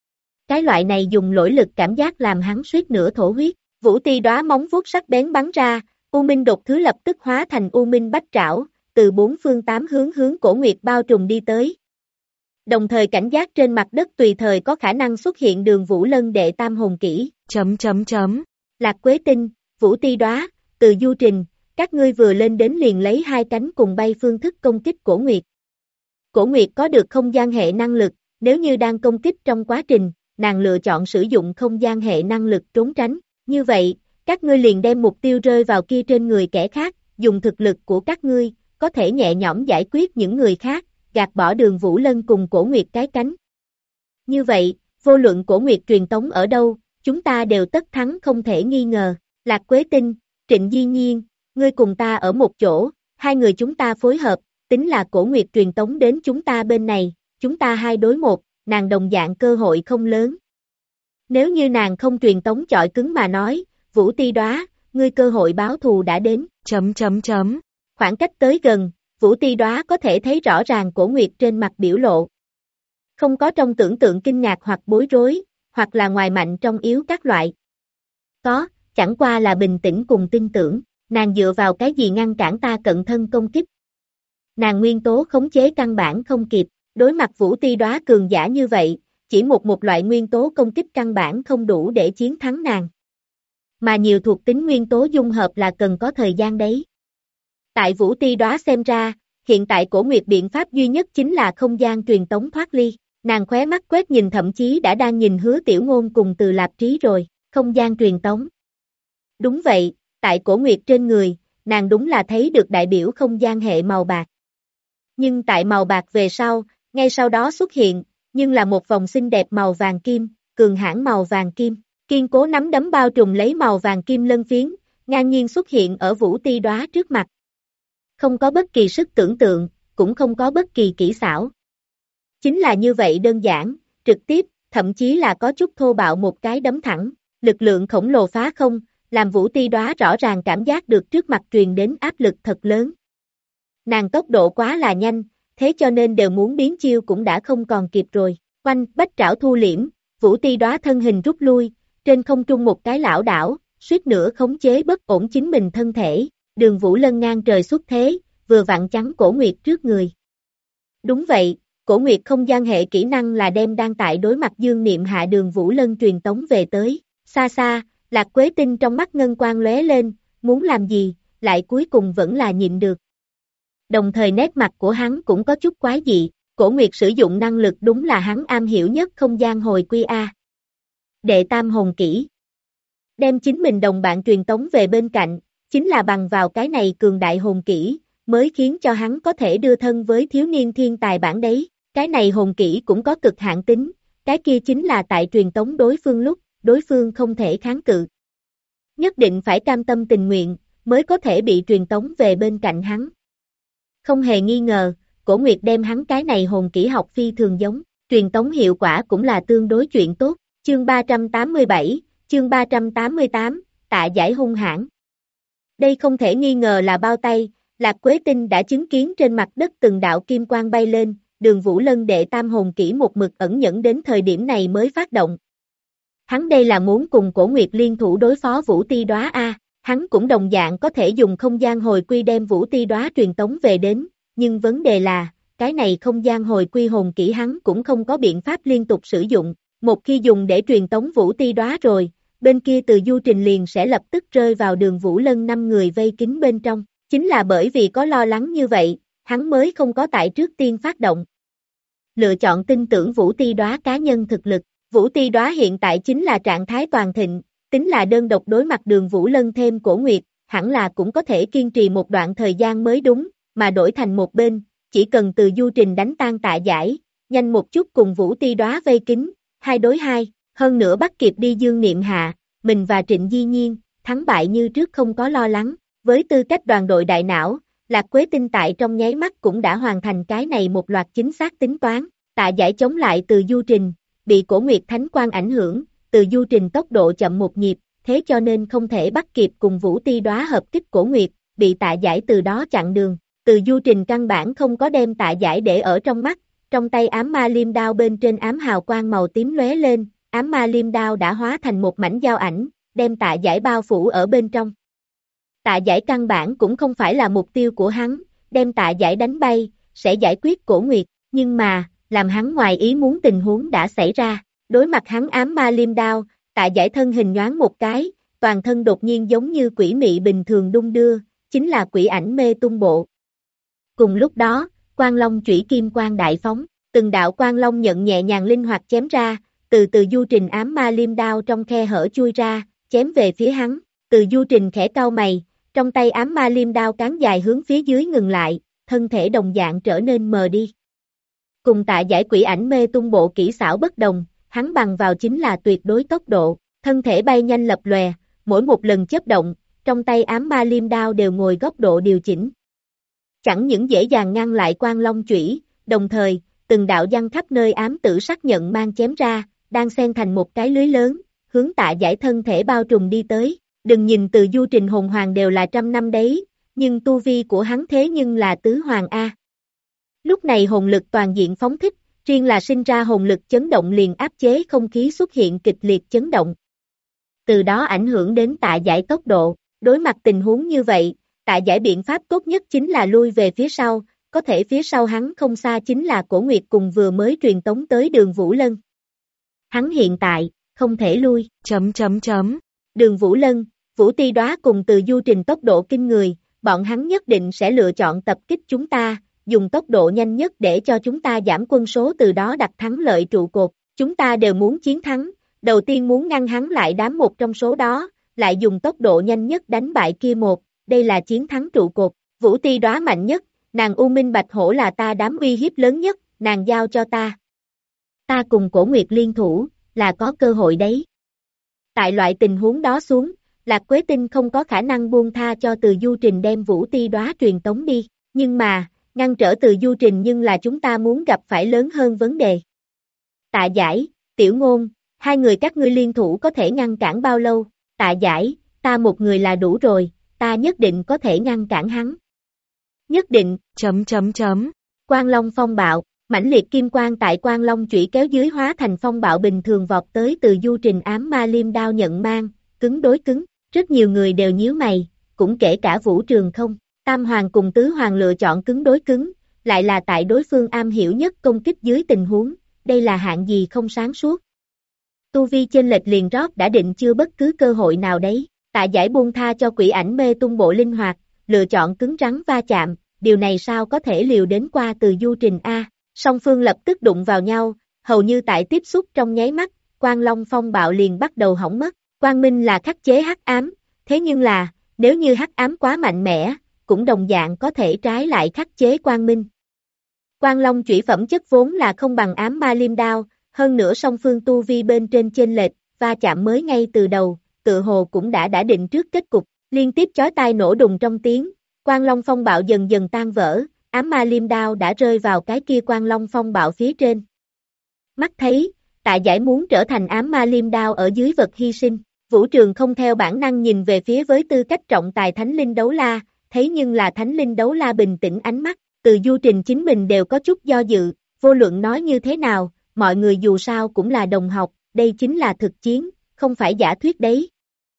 Cái loại này dùng lỗi lực cảm giác làm hắn suýt nửa thổ huyết. Vũ Ti Đóa móng vuốt sắc bén bắn ra, U Minh đột thứ lập tức hóa thành U Minh bách trảo, từ bốn phương tám hướng Cổ Nguyệt bao trùm đi tới. Đồng thời cảnh giác trên mặt đất tùy thời có khả năng xuất hiện Đường Vũ Lân đệ tam hồn kỹ. Lạc Quế Tinh, Vũ Ti Đóa, Từ Du Trình, các ngươi vừa lên đến liền lấy hai cánh cùng bay phương thức công kích Cổ Nguyệt. Cổ Nguyệt có được không gian hệ năng lực, nếu như đang công kích trong quá trình, nàng lựa chọn sử dụng không gian hệ năng lực trốn tránh. Như vậy, các ngươi liền đem mục tiêu rơi vào kia trên người kẻ khác, dùng thực lực của các ngươi, có thể nhẹ nhõm giải quyết những người khác, gạt bỏ Đường Vũ Lân cùng Cổ Nguyệt cái cánh. Như vậy, vô luận Cổ Nguyệt truyền tống ở đâu, chúng ta đều tất thắng không thể nghi ngờ. Lạc Quế Tinh, Trịnh Di Nhiên, ngươi cùng ta ở một chỗ, hai người chúng ta phối hợp, tính là Cổ Nguyệt truyền tống đến chúng ta bên này, chúng ta 2 đối 1, nàng đồng dạng cơ hội không lớn. Nếu như nàng không truyền tống chọi cứng mà nói, Vũ Ti Đóa, ngươi cơ hội báo thù đã đến. Khoảng cách tới gần, Vũ Ti Đóa có thể thấy rõ ràng Cổ Nguyệt trên mặt biểu lộ. Không có trong tưởng tượng kinh ngạc hoặc bối rối, hoặc là ngoài mạnh trong yếu các loại. Có, chẳng qua là bình tĩnh cùng tin tưởng, nàng dựa vào cái gì ngăn cản ta cận thân công kích. Nàng nguyên tố khống chế căn bản không kịp, đối mặt Vũ Ti Đóa cường giả như vậy, chỉ một loại nguyên tố công kích căn bản không đủ để chiến thắng nàng. Mà nhiều thuộc tính nguyên tố dung hợp là cần có thời gian đấy. Tại Vũ Ti Đóa xem ra, hiện tại Cổ Nguyệt biện pháp duy nhất chính là không gian truyền tống thoát ly. Nàng khóe mắt quét nhìn thậm chí đã đang nhìn Hứa Tiểu Ngôn cùng Từ Lạp Trí rồi, không gian truyền tống. Đúng vậy, tại Cổ Nguyệt trên người, nàng đúng là thấy được đại biểu không gian hệ màu bạc. Nhưng tại màu bạc về sau, ngay sau đó xuất hiện, nhưng là một vòng xinh đẹp màu vàng kim, cường hãn màu vàng kim, kiên cố nắm đấm bao trùm lấy màu vàng kim lân phiến, ngang nhiên xuất hiện ở Vũ Ti Đóa trước mặt. Không có bất kỳ sức tưởng tượng, cũng không có bất kỳ kỹ xảo. Chính là như vậy đơn giản, trực tiếp, thậm chí là có chút thô bạo một cái đấm thẳng, lực lượng khổng lồ phá không, làm Vũ Ti Đóa rõ ràng cảm giác được trước mặt truyền đến áp lực thật lớn. Nàng tốc độ quá là nhanh, thế cho nên đều muốn biến chiêu cũng đã không còn kịp rồi. Quanh, bách trảo thu liễm, Vũ Ti Đóa thân hình rút lui, trên không trung một cái lảo đảo, suýt nữa khống chế bất ổn chính mình thân thể, Đường Vũ Lân ngang trời xuất thế, vừa vặn chắn Cổ Nguyệt trước người. Đúng vậy, Cổ Nguyệt không gian hệ kỹ năng là đem đang tại đối mặt Dương Niệm Hạ Đường Vũ Lân truyền tống về tới. Xa xa, Lạc Quế Tinh trong mắt ngân quang lóe lên, muốn làm gì, lại cuối cùng vẫn là nhịn được. Đồng thời nét mặt của hắn cũng có chút quái dị, Cổ Nguyệt sử dụng năng lực đúng là hắn am hiểu nhất không gian hồi quy A. Đệ tam hồn kỹ. Đem chính mình đồng bạn truyền tống về bên cạnh, chính là bằng vào cái này cường đại hồn kỹ, mới khiến cho hắn có thể đưa thân với thiếu niên thiên tài bản đấy. Cái này hồn kỹ cũng có cực hạn tính, cái kia chính là tại truyền tống đối phương lúc, đối phương không thể kháng cự. Nhất định phải cam tâm tình nguyện, mới có thể bị truyền tống về bên cạnh hắn. Không hề nghi ngờ, Cổ Nguyệt đem hắn cái này hồn kỹ học phi thường giống, truyền tống hiệu quả cũng là tương đối chuyện tốt. Chương 387, chương 388, Tạ Giải hung hãn. Đây không thể nghi ngờ là bao tay, Lạc Quế Tinh đã chứng kiến trên mặt đất từng đạo kim quang bay lên, Đường Vũ Lân đệ tam hồn kỹ một mực ẩn nhẫn đến thời điểm này mới phát động. Hắn đây là muốn cùng Cổ Nguyệt liên thủ đối phó Vũ Ti Đóa A, hắn cũng đồng dạng có thể dùng không gian hồi quy đem Vũ Ti Đóa truyền tống về đến, nhưng vấn đề là, cái này không gian hồi quy hồn kỹ hắn cũng không có biện pháp liên tục sử dụng, một khi dùng để truyền tống Vũ Ti Đóa rồi, bên kia Từ Du Trình liền sẽ lập tức rơi vào Đường Vũ Lân 5 người vây kín bên trong, chính là bởi vì có lo lắng như vậy, hắn mới không có tại trước tiên phát động. Lựa chọn tin tưởng Vũ Ti Đóa cá nhân thực lực, Vũ Ti Đóa hiện tại chính là trạng thái toàn thịnh, tính là đơn độc đối mặt Đường Vũ Lân thêm Cổ Nguyệt, hẳn là cũng có thể kiên trì một đoạn thời gian mới đúng, mà đổi thành một bên, chỉ cần Từ Du Trình đánh tan Tạ Giải, nhanh một chút cùng Vũ Ti Đóa vây kín, 2 đối 2, hơn nữa bắt kịp đi Dương Niệm Hạ, mình và Trịnh Di Nhiên, thắng bại như trước không có lo lắng, với tư cách đoàn đội đại não, Lạc Quế Tinh tại trong nháy mắt cũng đã hoàn thành cái này một loạt chính xác tính toán, Tạ Giải chống lại Từ Du Trình, bị Cổ Nguyệt Thánh Quang ảnh hưởng, Từ Du Trình tốc độ chậm một nhịp, thế cho nên không thể bắt kịp cùng Vũ Ti Đóa hợp kích Cổ Nguyệt, bị Tạ Giải từ đó chặn đường. Từ Du Trình căn bản không có đem Tạ Giải để ở trong mắt, trong tay ám ma liêm đao bên trên ám hào quang màu tím lóe lên, ám ma liêm đao đã hóa thành một mảnh dao ảnh, đem Tạ Giải bao phủ ở bên trong. Tạ Giải căn bản cũng không phải là mục tiêu của hắn, đem Tạ Giải đánh bay, sẽ giải quyết Cổ Nguyệt, nhưng mà, làm hắn ngoài ý muốn tình huống đã xảy ra, đối mặt hắn ám ma liêm đao, Tạ Giải thân hình nhoáng một cái, toàn thân đột nhiên giống như quỷ mị bình thường đung đưa, chính là quỷ ảnh mê tung bộ. Cùng lúc đó, Quang Long chủy kim quang đại phóng, từng đạo Quang Long nhận nhẹ nhàng linh hoạt chém ra, từ Du Trình ám ma liêm đao trong khe hở chui ra, chém về phía hắn, Từ Du Trình khẽ cau mày, trong tay ám ma liêm đao cán dài hướng phía dưới ngừng lại, thân thể đồng dạng trở nên mờ đi. Cùng Tạ Giải quỷ ảnh mê tung bộ kỹ xảo bất đồng, hắn bằng vào chính là tuyệt đối tốc độ, thân thể bay nhanh lập lòe, mỗi một lần chớp động, trong tay ám ma liêm đao đều ngồi góc độ điều chỉnh. Chẳng những dễ dàng ngăn lại Quang Long chủy, đồng thời, từng đạo giăng khắp nơi ám tử sắc nhận mang chém ra, đang xen thành một cái lưới lớn, hướng Tạ Giải thân thể bao trùm đi tới. Đừng nhìn Từ Du Trình hồn hoàng đều là 100 năm đấy, nhưng tu vi của hắn thế nhưng là tứ hoàng A. Lúc này hồn lực toàn diện phóng thích, riêng là sinh ra hồn lực chấn động liền áp chế không khí xuất hiện kịch liệt chấn động. Từ đó ảnh hưởng đến Tạ Giải tốc độ, đối mặt tình huống như vậy, Tạ Giải biện pháp tốt nhất chính là lui về phía sau, có thể phía sau hắn không xa chính là Cổ Nguyệt cùng vừa mới truyền tống tới Đường Vũ Lân. Hắn hiện tại, không thể lui, Đường Vũ Lân, Vũ Ti Đóa cùng Từ Du Trình tốc độ kinh người, bọn hắn nhất định sẽ lựa chọn tập kích chúng ta, dùng tốc độ nhanh nhất để cho chúng ta giảm quân số từ đó đặt thắng lợi trụ cột, chúng ta đều muốn chiến thắng, đầu tiên muốn ngăn hắn lại đám một trong số đó, lại dùng tốc độ nhanh nhất đánh bại kia một, đây là chiến thắng trụ cột, Vũ Ti Đóa mạnh nhất, nàng U Minh Bạch Hổ là ta đám uy hiếp lớn nhất, nàng giao cho ta. Ta cùng Cổ Nguyệt liên thủ, là có cơ hội đấy. Tại loại tình huống đó xuống, Lạc Quế Tinh không có khả năng buông tha cho Từ Du Trình đem Vũ Ti Đóa truyền tống đi, nhưng mà, ngăn trở Từ Du Trình nhưng là chúng ta muốn gặp phải lớn hơn vấn đề. Tạ Giải, Tiểu Ngôn, hai người các ngươi liên thủ có thể ngăn cản bao lâu? Tạ Giải, ta một người là đủ rồi, ta nhất định có thể ngăn cản hắn. Nhất định, Quang Long phong bạo, mãnh liệt kim quang tại Quang Long chủy kéo dưới hóa thành phong bạo bình thường vọt tới Từ Du Trình ám ma liêm đao nhận mang, cứng đối cứng, rất nhiều người đều nhíu mày, cũng kể cả Vũ Trường Không, Tam Hoàng cùng Tứ Hoàng lựa chọn cứng đối cứng, lại là tại đối phương am hiểu nhất công kích dưới tình huống, đây là hạng gì không sáng suốt. Tu vi chênh lệch liền rót đã định chưa bất cứ cơ hội nào đấy, Tạ Giải buông tha cho quỷ ảnh mê tung bộ linh hoạt, lựa chọn cứng rắn va chạm, điều này sao có thể liều đến qua Từ Du Trình A, Song phương lập tức đụng vào nhau, hầu như tại tiếp xúc trong nháy mắt, Quang Long phong bạo liền bắt đầu hỏng mất. Quang Minh là khắc chế hắc ám, thế nhưng là, nếu như hắc ám quá mạnh mẽ, cũng đồng dạng có thể trái lại khắc chế Quang Minh. Quang Long chủy phẩm chất vốn là không bằng ám ma liêm đao, hơn nữa song phương tu vi bên trên chênh lệch, va chạm mới ngay từ đầu, tự hồ cũng đã định trước kết cục, liên tiếp chói tai nổ đùng trong tiếng, Quang Long phong bạo dần dần tan vỡ, ám ma liêm đao đã rơi vào cái kia Quang Long phong bạo phía trên. Mắt thấy, Tạ Giải muốn trở thành ám ma liêm đao ở dưới vật hy sinh, Vũ Trường không theo bản năng nhìn về phía với tư cách trọng tài Thánh Linh Đấu La, thấy nhưng là Thánh Linh Đấu La bình tĩnh ánh mắt, Từ Du Trình chính mình đều có chút do dự, vô luận nói như thế nào, mọi người dù sao cũng là đồng học, đây chính là thực chiến, không phải giả thuyết đấy.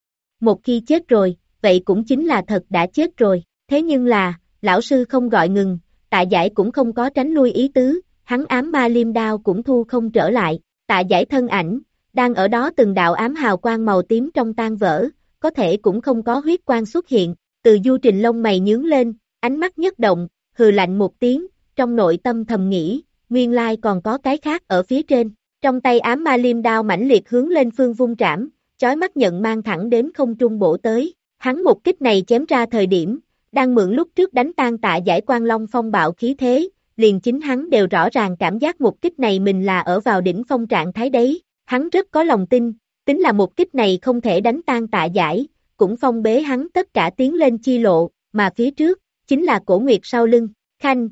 Một khi chết rồi, vậy cũng chính là thật đã chết rồi, thế nhưng là, lão sư không gọi ngừng, Tạ Giải cũng không có tránh lui ý tứ, hắn ám ma liêm đao cũng thu không trở lại, Tạ Giải thân ảnh, đang ở đó từng đạo ám hào quang màu tím trong tan vỡ, có thể cũng không có huyết quang xuất hiện, Từ Du Trình lông mày nhướng lên, ánh mắt nhất động, hừ lạnh một tiếng, trong nội tâm thầm nghĩ, nguyên lai còn có cái khác ở phía trên, trong tay ám ma liêm đao mãnh liệt hướng lên phương vung trảm, chói mắt nhận mang thẳng đến không trung bổ tới, hắn một kích này chém ra thời điểm, đang mượn lúc trước đánh tan Tạ Giải Quang Long phong bạo khí thế, liền chính hắn đều rõ ràng cảm giác một kích này mình là ở vào đỉnh phong trạng thái đấy, hắn rất có lòng tin, tính là một kích này không thể đánh tan Tạ Giải, cũng phong bế hắn tất cả tiến lên chi lộ, mà phía trước, chính là Cổ Nguyệt sau lưng, khanh.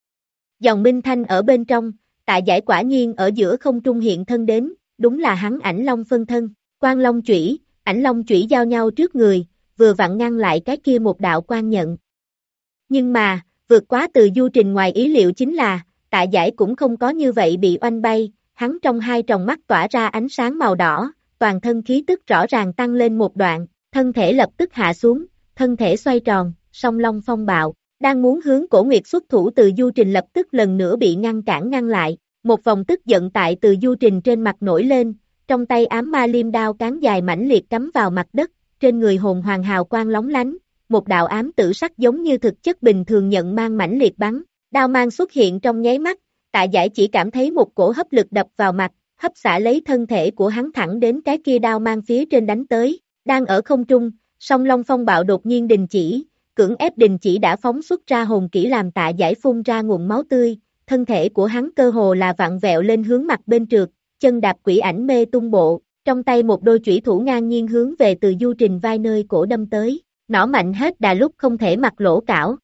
Dòng minh thanh ở bên trong, Tạ Giải quả nhiên ở giữa không trung hiện thân đến, đúng là hắn ảnh long phân thân, Quang Long chủy, ảnh long chủy giao nhau trước người, vừa vặn ngăn lại cái kia một đạo quan nhận. Nhưng mà, vượt quá Từ Du Trình ngoài ý liệu chính là, Tạ Giải cũng không có như vậy bị oanh bay, hắn trong hai tròng mắt tỏa ra ánh sáng màu đỏ, toàn thân khí tức rõ ràng tăng lên một đoạn, thân thể lập tức hạ xuống, thân thể xoay tròn, song long phong bạo, đang muốn hướng Cổ Nguyệt xuất thủ Từ Du Trình lập tức lần nữa bị ngăn lại, một vòng tức giận tại Từ Du Trình trên mặt nổi lên, trong tay ám ma liêm đao cán dài mãnh liệt cắm vào mặt đất, trên người hồn hoàng hào quang lóng lánh, một đạo ám tử sắc giống như thực chất bình thường nhận mang mãnh liệt bắn, đao mang xuất hiện trong nháy mắt, Tạ Giải chỉ cảm thấy một cổ hấp lực đập vào mặt, hấp xả lấy thân thể của hắn thẳng đến cái kia đao mang phía trên đánh tới, đang ở không trung, song long phong bạo đột nhiên đình chỉ, cưỡng ép đình chỉ đã phóng xuất ra hồn kỹ làm Tạ Giải phun ra nguồn máu tươi, thân thể của hắn cơ hồ là vặn vẹo lên hướng mặt bên trượt, chân đạp quỷ ảnh mê tung bộ, trong tay một đôi chủy thủ ngang nhiên hướng về Từ Du Trình vai nơi cổ đâm tới, nỏ mạnh hết đà lúc không thể mặc lỗ cảo.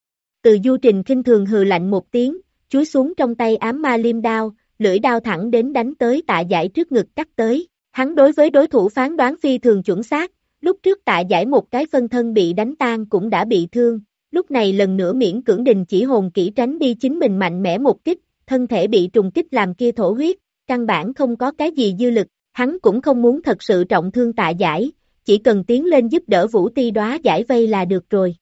Từ Du Trình khinh thường hừ lạnh một tiếng, chúi xuống trong tay ám ma liêm đao, lưỡi đao thẳng đến đánh tới Tạ Giải trước ngực cắt tới, hắn đối với đối thủ phán đoán phi thường chuẩn xác, lúc trước Tạ Giải một cái phân thân bị đánh tan cũng đã bị thương, lúc này lần nữa miễn cưỡng đình chỉ hồn kỹ tránh đi chính mình mạnh mẽ một kích, thân thể bị trùng kích làm kia thổ huyết, căn bản không có cái gì dư lực, hắn cũng không muốn thật sự trọng thương Tạ Giải, chỉ cần tiến lên giúp đỡ Vũ Ti Đóa giải vây là được rồi.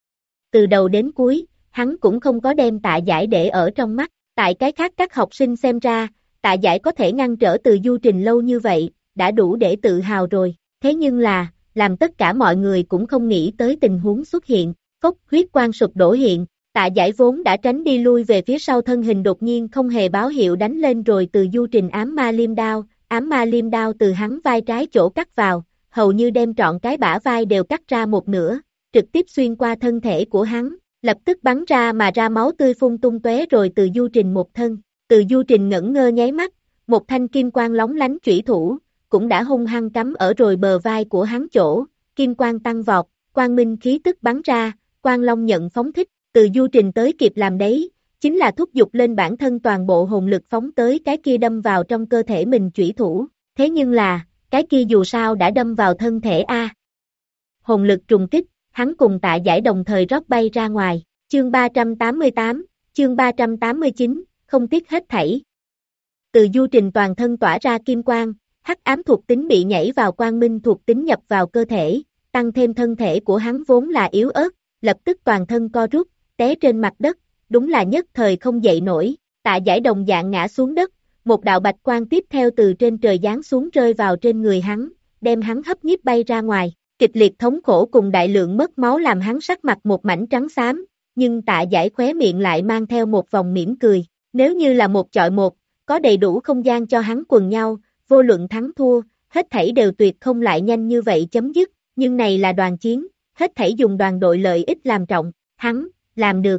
Từ đầu đến cuối, hắn cũng không có đem Tạ Giải để ở trong mắt, tại cái khác các học sinh xem ra, Tạ Giải có thể ngăn trở Từ Du Trình lâu như vậy, đã đủ để tự hào rồi, thế nhưng là, làm tất cả mọi người cũng không nghĩ tới tình huống xuất hiện, phốc huyết quang sụp đổ hiện, Tạ Giải vốn đã tránh đi lui về phía sau thân hình đột nhiên không hề báo hiệu đánh lên rồi Từ Du Trình ám ma liêm đao từ hắn vai trái chỗ cắt vào, hầu như đem trọn cái bả vai đều cắt ra một nửa, trực tiếp xuyên qua thân thể của hắn, lập tức bắn ra mà ra máu tươi phun tung tóe rồi Từ Du Trình một thân, Từ Du Trình ngẩn ngơ nháy mắt, một thanh kim quang lóng lánh chủy thủ, cũng đã hung hăng cắm ở rồi bờ vai của hắn chỗ, kim quang tăng vọt, quang minh khí tức bắn ra, quang long nhận phóng thích, Từ Du Trình tới kịp làm đấy, chính là thúc giục lên bản thân toàn bộ hồn lực phóng tới cái kia đâm vào trong cơ thể mình chủy thủ, thế nhưng là, cái kia dù sao đã đâm vào thân thể A. Hồn lực trùng kích, hắn cùng Tạ Giải đồng thời rót bay ra ngoài, chương 388, chương 389, không tiếc hết thảy. Từ Du Trình toàn thân tỏa ra kim quang, hắc ám thuộc tính bị nhảy vào quang minh thuộc tính nhập vào cơ thể, tăng thêm thân thể của hắn vốn là yếu ớt, lập tức toàn thân co rút, té trên mặt đất, đúng là nhất thời không dậy nổi, Tạ Giải đồng dạng ngã xuống đất, một đạo bạch quang tiếp theo từ trên trời giáng xuống rơi vào trên người hắn, đem hắn hấp nhiếp bay ra ngoài, kịch liệt thống khổ cùng đại lượng mất máu làm hắn sắc mặt một mảnh trắng xám, nhưng Tạ Giải khóe miệng lại mang theo một vòng mỉm cười, Nếu như là một chọi một, có đầy đủ không gian cho hắn quần nhau, vô luận thắng thua, hết thảy đều tuyệt không lại nhanh như vậy chấm dứt, nhưng này là đoàn chiến, hết thảy dùng đoàn đội lợi ích làm trọng, hắn, làm được,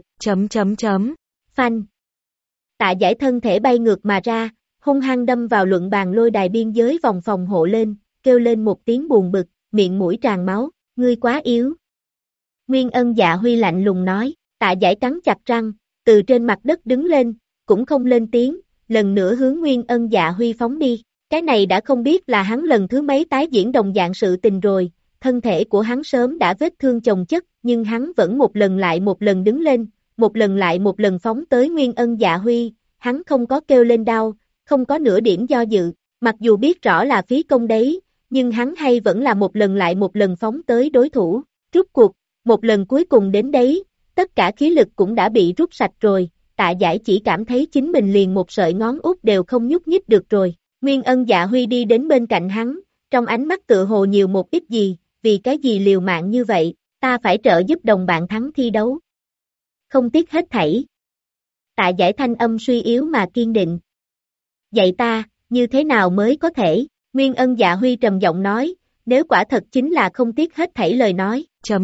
phanh. Tạ Giải thân thể bay ngược mà ra, hung hăng đâm vào luận bàn lôi đài biên giới vòng phòng hộ lên, kêu lên một tiếng buồn bực, miệng mũi tràn máu, ngươi quá yếu. Nguyên Ân Dạ Huy lạnh lùng nói, Tạ Giải cắn chặt răng, từ trên mặt đất đứng lên, cũng không lên tiếng, lần nữa hướng Nguyên Ân Dạ Huy phóng đi. Cái này đã không biết là hắn lần thứ mấy tái diễn đồng dạng sự tình rồi, thân thể của hắn sớm đã vết thương chồng chất, nhưng hắn vẫn một lần lại một lần đứng lên, một lần lại một lần phóng tới Nguyên Ân Dạ Huy, hắn không có kêu lên đau, không có nửa điểm do dự, mặc dù biết rõ là phí công đấy, nhưng hắn hay vẫn là một lần lại một lần phóng tới đối thủ, rút cuộc, một lần cuối cùng đến đấy, tất cả khí lực cũng đã bị rút sạch rồi, Tạ Giải chỉ cảm thấy chính mình liền một sợi ngón út đều không nhúc nhích được rồi. Nguyên Ân Dạ Huy đi đến bên cạnh hắn, trong ánh mắt tựa hồ nhiều một ít gì, vì cái gì liều mạng như vậy, ta phải trợ giúp đồng bạn thắng thi đấu. Không tiếc hết thảy. Tạ Giải thanh âm suy yếu mà kiên định. Dạy ta, như thế nào mới có thể, Nguyên Ân Dạ Huy trầm giọng nói, nếu quả thật chính là không tiếc hết thảy lời nói.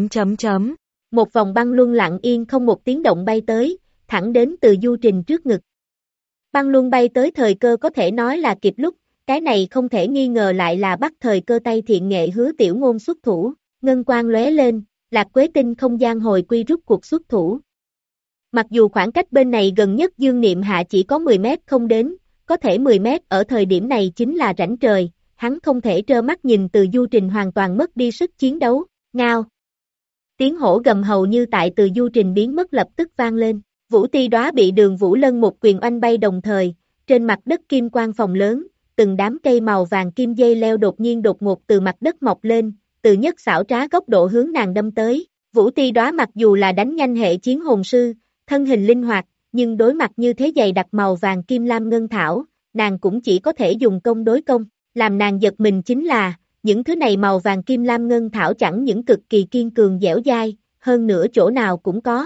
Một vòng băng luân lặng yên không một tiếng động bay tới, thẳng đến Từ Du Trình trước ngực. Băng luân bay tới thời cơ có thể nói là kịp lúc, cái này không thể nghi ngờ lại là bắt thời cơ tay thiện nghệ Hứa Tiểu Ngôn xuất thủ, ngân quang lóe lên, Lạc Quế Tinh không gian hồi quy rút cuộc xuất thủ. Mặc dù khoảng cách bên này gần nhất Dương Niệm Hạ chỉ có 10 mét không đến, có thể 10 mét ở thời điểm này chính là rãnh trời, hắn không thể trơ mắt nhìn Từ Du Trình hoàn toàn mất đi sức chiến đấu, ngao. Tiếng hổ gầm hầu như tại Từ Du Trình biến mất lập tức vang lên. Vũ Ti Đóa bị Đường Vũ Lân một quyền oanh bay đồng thời, trên mặt đất kim quang phòng lớn, từng đám cây màu vàng kim dây leo đột nhiên đột ngột từ mặt đất mọc lên, từ nhất xảo trá góc độ hướng nàng đâm tới. Vũ Ti Đóa mặc dù là đánh nhanh hệ chiến hồn sư, thân hình linh hoạt, nhưng đối mặt như thế dày đặc màu vàng kim lam ngân thảo, nàng cũng chỉ có thể dùng công đối công. Làm nàng giật mình chính là, những thứ này màu vàng kim lam ngân thảo chẳng những cực kỳ kiên cường dẻo dai, hơn nữa chỗ nào cũng có.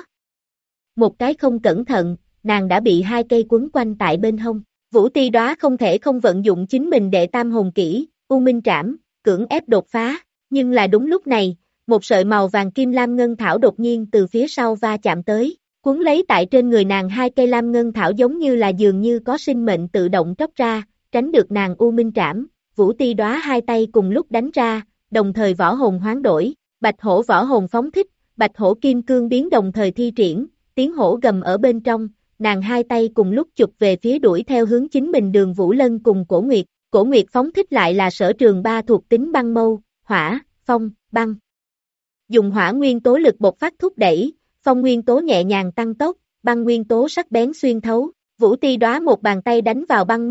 Một cái không cẩn thận, nàng đã bị hai cây quấn quanh tại bên hông. Vũ Ti Đóa không thể không vận dụng chính mình đệ tam hồn kỹ, U Minh Trảm, cưỡng ép đột phá, nhưng là đúng lúc này, một sợi màu vàng kim lam ngân thảo đột nhiên từ phía sau va chạm tới, cuốn lấy tại trên người nàng hai cây lam ngân thảo giống như là dường như có sinh mệnh tự động tróc ra, tránh được nàng U Minh Trảm. Vũ Ti Đóa hai tay cùng lúc đánh ra, đồng thời võ hồn hoán đổi, bạch hổ võ hồn phóng thích, bạch hổ kim cương biến đồng thời thi triển, tiếng hổ gầm ở bên trong, nàng hai tay cùng lúc chụp về phía đuổi theo hướng chính mình Đường Vũ Lân cùng Cổ Nguyệt phóng thích lại là sở trường ba thuộc tính băng mâu, hỏa, phong, băng. Dùng hỏa nguyên tố lực bộc phát thúc đẩy, phong nguyên tố nhẹ nhàng tăng tốc, băng nguyên tố sắc bén xuyên thấu, Vũ Ti Đóa một bàn tay đánh vào băng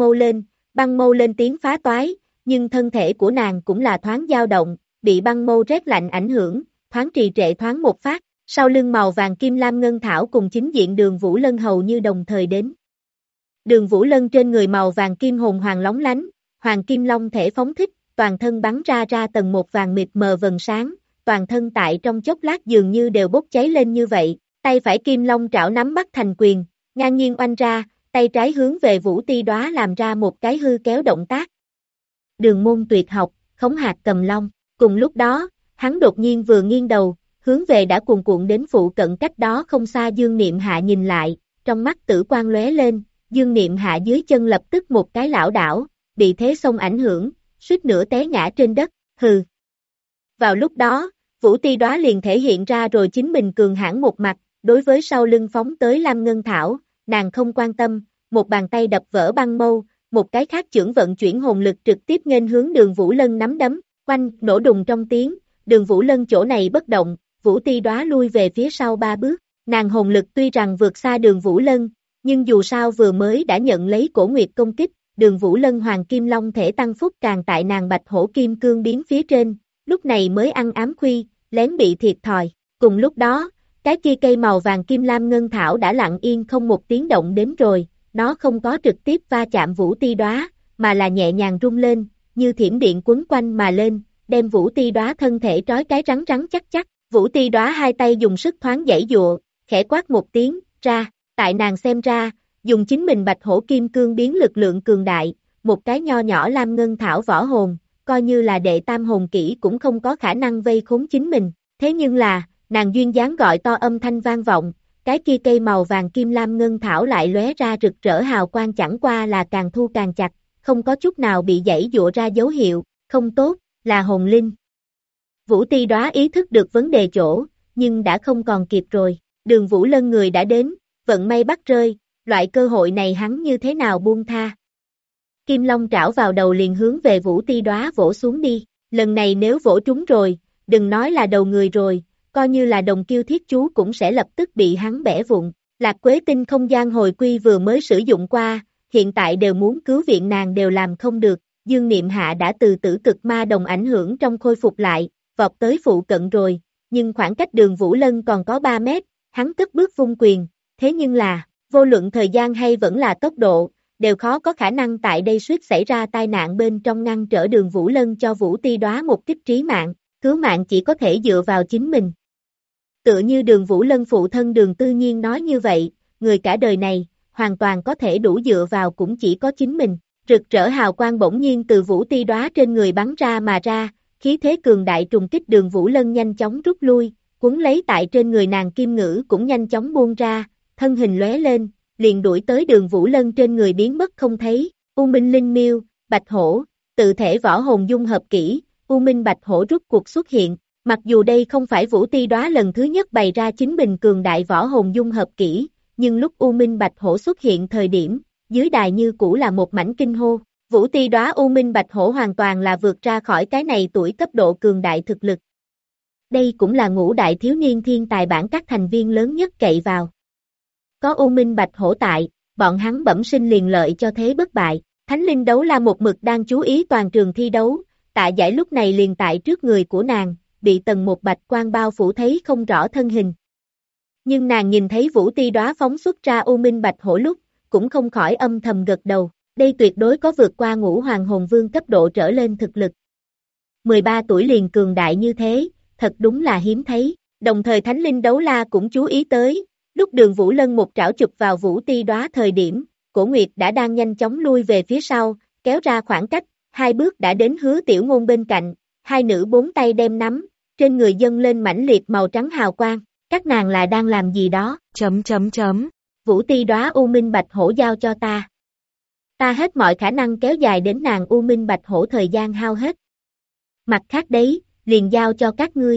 mâu lên tiếng phá toái, nhưng thân thể của nàng cũng là thoáng dao động, bị băng mâu rét lạnh ảnh hưởng, thoáng trì trệ thoáng một phát, sau lưng màu vàng kim lam ngân thảo cùng chính diện Đường Vũ Lân hầu như đồng thời đến. Đường Vũ Lân trên người màu vàng kim hồn hoàng lóng lánh, hoàng kim long thể phóng thích, toàn thân bắn ra tầng một vàng mịt mờ vầng sáng, toàn thân tại trong chốc lát dường như đều bốc cháy lên như vậy, tay phải kim long trảo nắm bắt thành quyền, ngang nhiên oanh ra, tay trái hướng về Vũ Ti Đóa làm ra một cái hư kéo động tác. Đường môn tuyệt học, khống hạt cầm long, cùng lúc đó, hắn đột nhiên vừa nghiêng đầu, hướng về đã cuồn cuộn đến phụ cận cách đó không xa Dương Niệm Hạ nhìn lại, trong mắt tử quang lóe lên, Dương Niệm Hạ dưới chân lập tức một cái lảo đảo, bị thế xông ảnh hưởng, suýt nữa té ngã trên đất, hừ. Vào lúc đó, Vũ Ti Đóa liền thể hiện ra rồi chính mình cường hãn một mặt, đối với sau lưng phóng tới Lam Ngân Thảo, nàng không quan tâm, một bàn tay đập vỡ băng mâu, một cái khác chưởng vận chuyển hồn lực trực tiếp nghênh hướng Đường Vũ Lân nắm đấm, quanh, nổ đùng trong tiếng, Đường Vũ Lân chỗ này bất động, Vũ Ti Đóa lui về phía sau 3 bước, nàng hồn lực tuy rằng vượt xa Đường Vũ Lân, nhưng dù sao vừa mới đã nhận lấy Cổ Nguyệt công kích, Đường Vũ Lân hoàng kim long thể tăng phúc càng tại nàng bạch hổ kim cương biến phía trên, lúc này mới ăn ám khuy, lén bị thiệt thòi, cùng lúc đó, cái kia cây màu vàng kim lam ngân thảo đã lặng yên không một tiếng động đến rồi, nó không có trực tiếp va chạm Vũ Ti Đóa, mà là nhẹ nhàng rung lên, như thiểm điện quấn quanh mà lên, đem Vũ Ti Đóa thân thể trói cái rắn rắn chắc chắc, Vũ Ti Đóa hai tay dùng sức thoáng giãy giụa, khẽ quát một tiếng, ra, tại nàng xem ra, dùng chính mình bạch hổ kim cương biến lực lượng cường đại, một cái nho nhỏ lam ngân thảo võ hồn, coi như là đệ tam hồn kỹ cũng không có khả năng vây khốn chính mình, thế nhưng là, nàng duyên dáng gọi to âm thanh vang vọng, cái kia cây màu vàng kim lam ngân thảo lại lóe ra rực rỡ hào quang chẳng qua là càng thu càng chặt, không có chút nào bị giãy giụa ra dấu hiệu, không tốt, là hồn linh. Vũ Ti Đóa ý thức được vấn đề chỗ, nhưng đã không còn kịp rồi, Đường Vũ Lân người đã đến, vận may bắt rơi, loại cơ hội này hắn như thế nào buông tha. Kim Long trảo vào đầu liền hướng về Vũ Ti Đóa vỗ xuống đi, lần này nếu vỗ trúng rồi, đừng nói là đầu người rồi, coi như là đồng kiêu thiết chú cũng sẽ lập tức bị hắn bẻ vụn. Lạc Quế Tinh không gian hồi quy vừa mới sử dụng qua, hiện tại đều muốn cứu viện nàng đều làm không được, Dương Niệm Hạ đã từ tử cực ma đồng ảnh hưởng trong khôi phục lại, vọt tới phụ cận rồi, nhưng khoảng cách Đường Vũ Lân còn có 3 mét, hắn cất bước vung quyền, thế nhưng là, vô luận thời gian hay vẫn là tốc độ, đều khó có khả năng tại đây suýt xảy ra tai nạn bên trong ngăn trở Đường Vũ Lân cho Vũ Ti Đóa một kích trí mạng, cứu mạng chỉ có thể dựa vào chính mình. Tựa như Đường Vũ Lân phụ thân Đường Tư Nhiên nói như vậy, người cả đời này, hoàn toàn có thể đủ dựa vào cũng chỉ có chính mình. Rực rỡ hào quang bỗng nhiên từ Vũ Ti Đóa trên người bắn ra mà ra, khí thế cường đại trùng kích Đường Vũ Lân nhanh chóng rút lui, cuốn lấy tại trên người nàng kim ngữ cũng nhanh chóng buông ra, thân hình lóe lên, liền đuổi tới Đường Vũ Lân trên người biến mất không thấy. U Minh Linh Miêu, Bạch Hổ, tự thể võ hồn dung hợp kỹ, U Minh Bạch Hổ rút cuộc xuất hiện. Mặc dù đây không phải Vũ Ti Đóa lần thứ nhất bày ra chính mình cường đại võ hồn dung hợp kỹ, nhưng lúc U Minh Bạch Hổ xuất hiện thời điểm, dưới đài như cũ là một mảnh kinh hô. Vũ Ti Đóa U Minh Bạch Hổ hoàn toàn là vượt ra khỏi cái này tuổi cấp độ cường đại thực lực. Đây cũng là ngũ đại thiếu niên thiên tài bảng các thành viên lớn nhất cậy vào. Có U Minh Bạch Hổ tại, bọn hắn bẩm sinh liền lợi cho thế bất bại. Thánh Linh Đấu La một mực đang chú ý toàn trường thi đấu, Tạ Giải lúc này liền tại trước người của nàng, bị tầng một bạch quang bao phủ thấy không rõ thân hình. Nhưng nàng nhìn thấy Vũ Ti Đóa phóng xuất ra U Minh Bạch Hổ lúc, cũng không khỏi âm thầm gật đầu, đây tuyệt đối có vượt qua ngũ hoàng hồn vương cấp độ trở lên thực lực. 13 tuổi liền cường đại như thế, thật đúng là hiếm thấy, đồng thời Thánh Linh Đấu La cũng chú ý tới, lúc Đường Vũ Lân một trảo chụp vào Vũ Ti Đóa thời điểm, Cổ Nguyệt đã đang nhanh chóng lui về phía sau, kéo ra khoảng cách, 2 bước đã đến Hứa Tiểu Ngôn bên cạnh, hai nữ 4 tay đem nắm, trên người dâng lên mãnh liệt màu trắng hào quang, các nàng là đang làm gì đó, ... Vũ Ti Đóa U Minh Bạch Hổ giao cho ta. Ta hết mọi khả năng kéo dài đến nàng U Minh Bạch Hổ thời gian hao hết. Mặt khác đấy, liền giao cho các ngươi, ...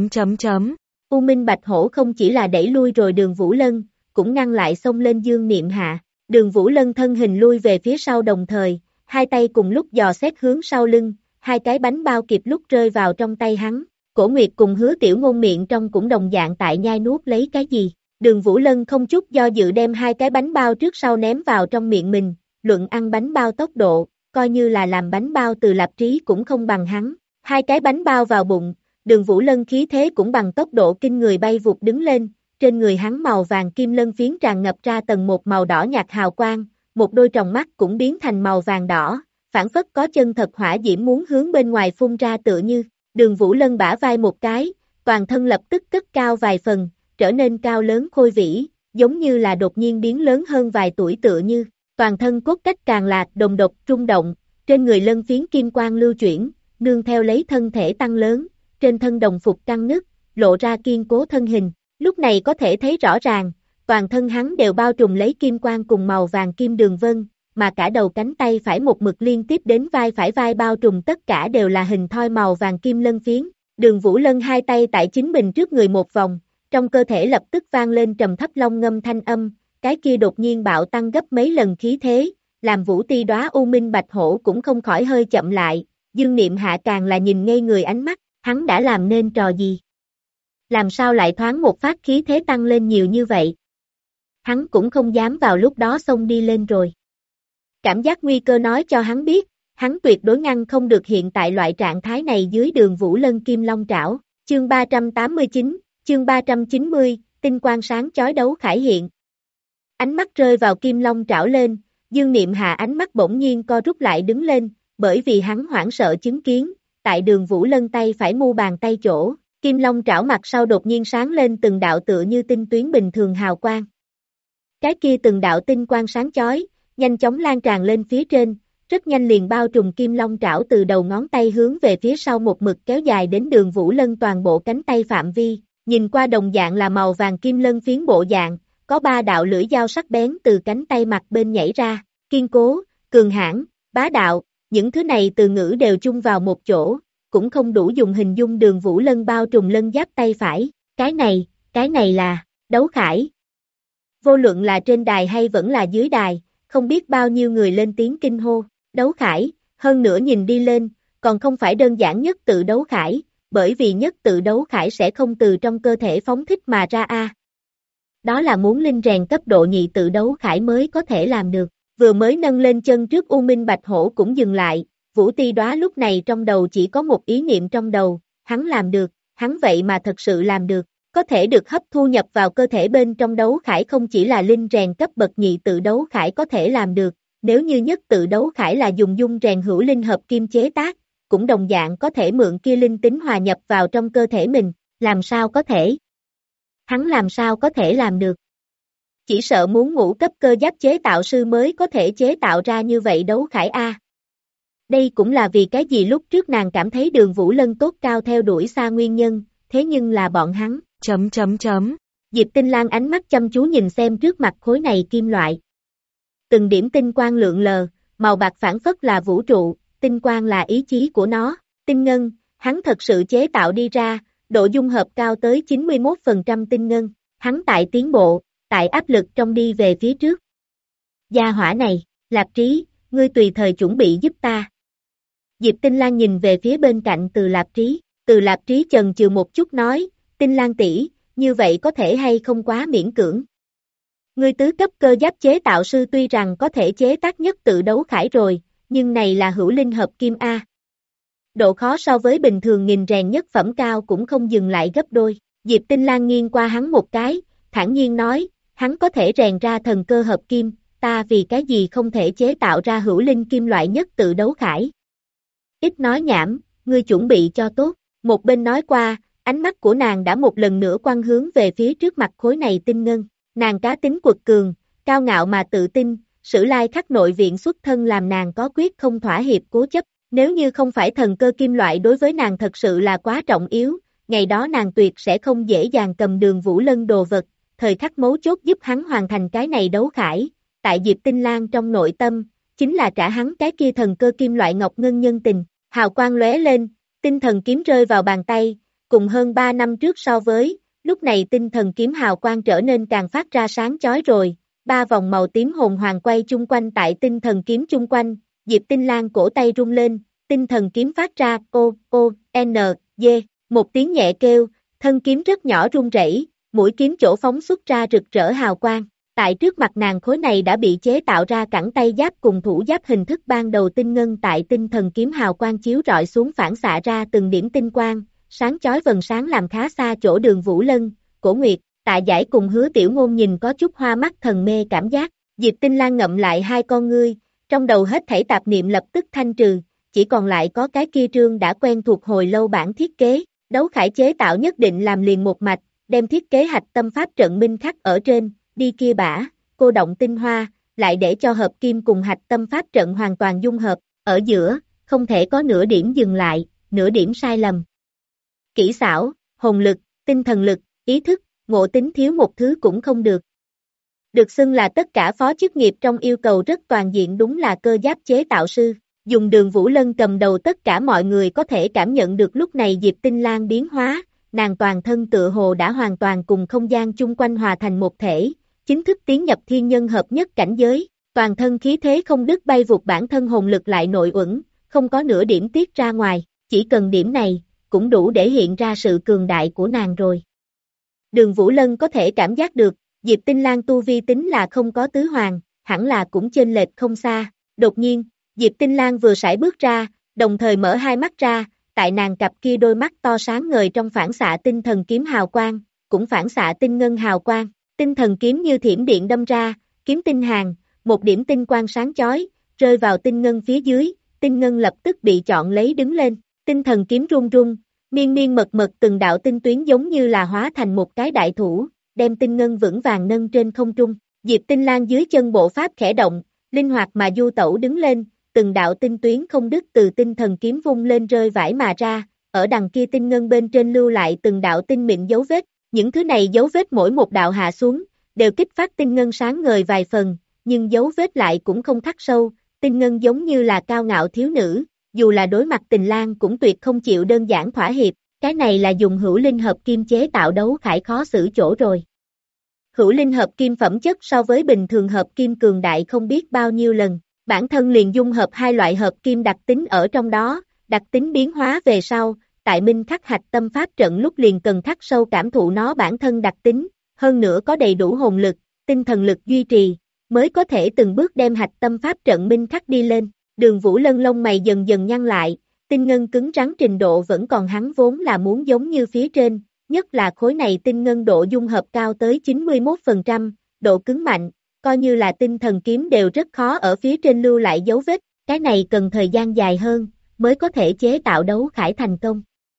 U Minh Bạch Hổ không chỉ là đẩy lui rồi Đường Vũ Lân, cũng ngăn lại xông lên Dương Niệm Hạ. Đường Vũ Lân thân hình lui về phía sau đồng thời, hai tay cùng lúc dò xét hướng sau lưng, hai cái bánh bao kịp lúc rơi vào trong tay hắn. Cổ Nguyệt cùng Hứa Tiểu Ngôn miệng trong cũng đồng dạng tại nhai nuốt lấy cái gì. Đường Vũ Lân không chút do dự đem hai cái bánh bao trước sau ném vào trong miệng mình, luận ăn bánh bao tốc độ, coi như là làm bánh bao từ Lạp Trí cũng không bằng hắn. Hai cái bánh bao vào bụng, Đường Vũ Lân khí thế cũng bằng tốc độ kinh người bay vụt đứng lên, trên người hắn màu vàng kim lân phiến tràn ngập ra tầng một màu đỏ nhạt hào quang, một đôi tròng mắt cũng biến thành màu vàng đỏ, phản phất có chân thật hỏa diễm muốn hướng bên ngoài phun ra tựa như. Đường Vũ Lân bả vai một cái, toàn thân lập tức cất cao vài phần, trở nên cao lớn khôi vĩ, giống như là đột nhiên biến lớn hơn vài tuổi tựa như, toàn thân cốt cách càng là đồng độc rung động, trên người lân phiến kim quang lưu chuyển, nương theo lấy thân thể tăng lớn, trên thân đồng phục căng nứt, lộ ra kiên cố thân hình, lúc này có thể thấy rõ ràng, toàn thân hắn đều bao trùm lấy kim quang cùng màu vàng kim đường vân, mà cả đầu cánh tay phải một mực liên tiếp đến vai phải vai bao trùm tất cả đều là hình thoi màu vàng kim lân phiến. Đường Vũ Lân hai tay tại chính mình trước người một vòng, trong cơ thể lập tức vang lên trầm thấp long ngâm thanh âm, cái kia đột nhiên bạo tăng gấp mấy lần khí thế, làm Vũ Ti Đóa U Minh Bạch Hổ cũng không khỏi hơi chậm lại, Dương Niệm Hạ càng là nhìn ngây người ánh mắt, hắn đã làm nên trò gì? Làm sao lại thoáng một phát khí thế tăng lên nhiều như vậy? Hắn cũng không dám vào lúc đó xông đi lên rồi. Cảm giác nguy cơ nói cho hắn biết, hắn tuyệt đối ngăn không được hiện tại loại trạng thái này dưới Đường Vũ Lân Kim Long Trảo. Chương 389, chương 390, tinh quang sáng chói đấu khải hiện. Ánh mắt rơi vào Kim Long Trảo lên, Dương Niệm Hạ ánh mắt bỗng nhiên co rút lại đứng lên, bởi vì hắn hoảng sợ chứng kiến, tại Đường Vũ Lân tay phải mu bàn tay chỗ, Kim Long Trảo mặt sau đột nhiên sáng lên từng đạo tựa như tinh tuyến bình thường hào quang. Cái kia từng đạo tinh quang sáng chói, nhanh chóng lan tràn lên phía trên, rất nhanh liền bao trùm kim long trảo từ đầu ngón tay hướng về phía sau một mực kéo dài đến Đường Vũ Lân toàn bộ cánh tay phạm vi, nhìn qua đồng dạng là màu vàng kim lân phiến bộ dạng, có 3 đạo lưỡi dao sắc bén từ cánh tay mặt bên nhảy ra, kiên cố, cường hãn, bá đạo, những thứ này từ ngữ đều chung vào một chỗ, cũng không đủ dùng hình dung Đường Vũ Lân bao trùm lân giáp tay phải, cái này là, đấu khải. Vô luận là trên đài hay vẫn là dưới đài, không biết bao nhiêu người lên tiếng kinh hô, đấu khải, hơn nữa nhìn đi lên, còn không phải đơn giản nhất tự đấu khải, bởi vì nhất tự đấu khải sẽ không từ trong cơ thể phóng thích mà ra a. Đó là muốn linh rèn cấp độ nhị tự đấu khải mới có thể làm được, vừa mới nâng lên chân trước U Minh Bạch Hổ cũng dừng lại, Vũ Ti Đóa lúc này trong đầu chỉ có một ý niệm trong đầu, hắn làm được, hắn vậy mà thật sự làm được. Có thể được hấp thu nhập vào cơ thể bên trong đấu khải không chỉ là linh rèn cấp bậc nhị tự đấu khải có thể làm được, nếu như nhất tự đấu khải là dùng dung rèn hữu linh hợp kim chế tác, cũng đồng dạng có thể mượn kia linh tính hòa nhập vào trong cơ thể mình, làm sao có thể? Hắn làm sao có thể làm được? Chỉ sợ muốn ngũ cấp cơ giáp chế tạo sư mới có thể chế tạo ra như vậy đấu khải a. Đây cũng là vì cái gì lúc trước nàng cảm thấy Đường Vũ Lân tốt cao theo đuổi xa nguyên nhân, thế nhưng là bọn hắn. Diệp Tinh Lang ánh mắt chăm chú nhìn xem trước mặt khối này kim loại. Từng điểm tinh quang lượn lờ, màu bạc phản phất là vũ trụ, tinh quang là ý chí của nó, tinh ngân, hắn thật sự chế tạo đi ra, độ dung hợp cao tới 91% tinh ngân, hắn tại tiến bộ, tại áp lực trong đi về phía trước. Gia hỏa này, Lạp Trí, ngươi tùy thời chuẩn bị giúp ta. Diệp Tinh Lang nhìn về phía bên cạnh Từ Lạp Trí chần chừ một chút nói, Tinh Lang tỷ, như vậy có thể hay không quá miễn cưỡng. Ngươi tứ cấp cơ giáp chế tạo sư tuy rằng có thể chế tác nhất tự đấu khải rồi, nhưng này là hữu linh hợp kim A. Độ khó so với bình thường nghìn rèn nhất phẩm cao cũng không dừng lại gấp đôi. Diệp Tinh Lang nghiêng qua hắn một cái, thản nhiên nói, hắn có thể rèn ra thần cơ hợp kim, ta vì cái gì không thể chế tạo ra hữu linh kim loại nhất tự đấu khải. Ít nói nhảm, ngươi chuẩn bị cho tốt. Một bên nói qua, ánh mắt của nàng đã một lần nữa quăng hướng về phía trước mặt khối này tinh ngân. Nàng cá tính quật cường, cao ngạo mà tự tin, Sử Lai Khắc nội viện xuất thân làm nàng có quyết không thỏa hiệp cố chấp. Nếu như không phải thần cơ kim loại đối với nàng thật sự là quá trọng yếu, ngày đó nàng tuyệt sẽ không dễ dàng cầm Đường Vũ Lân đồ vật, thời khắc mấu chốt giúp hắn hoàn thành cái này đấu khải. Tại Diệp Tinh Lang trong nội tâm, chính là trả hắn cái kia thần cơ kim loại ngọc ngân nhân tình. Hào quang lóe lên, tinh thần kiếm rơi vào bàn tay, cùng hơn 3 năm trước so với, lúc này tinh thần kiếm hào quang trở nên càng phát ra sáng chói rồi, 3 vòng màu tím hồn hoàng quay chung quanh tại tinh thần kiếm chung quanh, Diệp Tinh Lang cổ tay rung lên, tinh thần kiếm phát ra O-O-N-G, một tiếng nhẹ kêu, thân kiếm rất nhỏ rung rẩy, mũi kiếm chỗ phóng xuất ra rực rỡ hào quang. Tại trước mặt nàng khối này đã bị chế tạo ra cẳng tay giáp cùng thủ giáp hình thức ban đầu tinh ngân tại tinh thần kiếm hào quang chiếu rọi xuống phản xạ ra từng điểm tinh quang, sáng chói vầng sáng làm khá xa chỗ Đường Vũ Lân, Cổ Nguyệt, Tạ Giải cùng Hứa Tiểu Ngôn nhìn có chút hoa mắt thần mê cảm giác. Diệp Tinh Lang ngậm lại hai con ngươi, trong đầu hết thảy tạp niệm lập tức thanh trừ, chỉ còn lại có cái kia trương đã quen thuộc hồi lâu bản thiết kế, đấu khải chế tạo nhất định làm liền một mạch, đem thiết kế hạch tâm pháp trận minh khắc ở trên. Đi kia bả, cô động tinh hoa, lại để cho hợp kim cùng hạch tâm pháp trận hoàn toàn dung hợp, ở giữa, không thể có nửa điểm dừng lại, nửa điểm sai lầm. Kỹ xảo, hồn lực, tinh thần lực, ý thức, ngộ tính thiếu một thứ cũng không được. Được xưng là tất cả phó chức nghiệp trong yêu cầu rất toàn diện đúng là cơ giáp chế tạo sư. Dùng Đường Vũ Lân cầm đầu tất cả mọi người có thể cảm nhận được lúc này Diệp Tinh Lang biến hóa, nàng toàn thân tựa hồ đã hoàn toàn cùng không gian chung quanh hòa thành một thể. Chính thức tiến nhập thiên nhân hợp nhất cảnh giới, toàn thân khí thế không đứt bay vụt bản thân hồn lực lại nội uẩn, không có nửa điểm tiết ra ngoài, chỉ cần điểm này, cũng đủ để hiện ra sự cường đại của nàng rồi. Đường Vũ Lân có thể cảm giác được, Diệp Tinh Lang tu vi tính là không có tứ hoàng, hẳn là cũng chênh lệch không xa. Đột nhiên, Diệp Tinh Lang vừa sải bước ra, đồng thời mở hai mắt ra, tại nàng cặp kia đôi mắt to sáng ngời trong phản xạ tinh thần kiếm hào quang, cũng phản xạ tinh ngân hào quang. Tinh thần kiếm như thiểm điện đâm ra, kiếm tinh hàng, một điểm tinh quang sáng chói, rơi vào tinh ngân phía dưới, tinh ngân lập tức bị chọn lấy đứng lên, tinh thần kiếm rung rung, miên mật từng đạo tinh tuyến giống như là hóa thành một cái đại thủ, đem tinh ngân vững vàng nâng trên không trung, Diệp Tinh Lang dưới chân bộ pháp khẽ động, linh hoạt mà du tẩu đứng lên, từng đạo tinh tuyến không đứt từ tinh thần kiếm vung lên rơi vãi mà ra, ở đằng kia tinh ngân bên trên lưu lại từng đạo tinh mịn dấu vết, những thứ này dấu vết mỗi một đạo hạ xuống, đều kích phát tinh ngân sáng ngời vài phần, nhưng dấu vết lại cũng không khắc sâu, tinh ngân giống như là cao ngạo thiếu nữ, dù là đối mặt Tình Lang cũng tuyệt không chịu đơn giản thỏa hiệp, cái này là dùng hữu linh hợp kim chế tạo đấu khải khó xử chỗ rồi. Hữu linh hợp kim phẩm chất so với bình thường hợp kim cường đại không biết bao nhiêu lần, bản thân liền dung hợp hai loại hợp kim đặc tính ở trong đó, đặc tính biến hóa về sau, tại minh khắc hạch tâm pháp trận lúc liền cần khắc sâu cảm thụ nó bản thân đặc tính, hơn nữa có đầy đủ hồn lực, tinh thần lực duy trì, mới có thể từng bước đem hạch tâm pháp trận minh khắc đi lên. Đường Vũ Lân lông mày dần dần nhăn lại, tinh ngân cứng rắn trình độ vẫn còn hắn vốn là muốn giống như phía trên, nhất là khối này tinh ngân độ dung hợp cao tới 91%, độ cứng mạnh, coi như là tinh thần kiếm đều rất khó ở phía trên lưu lại dấu vết, cái này cần thời gian dài hơn, mới có thể chế tạo đấu khải thành công.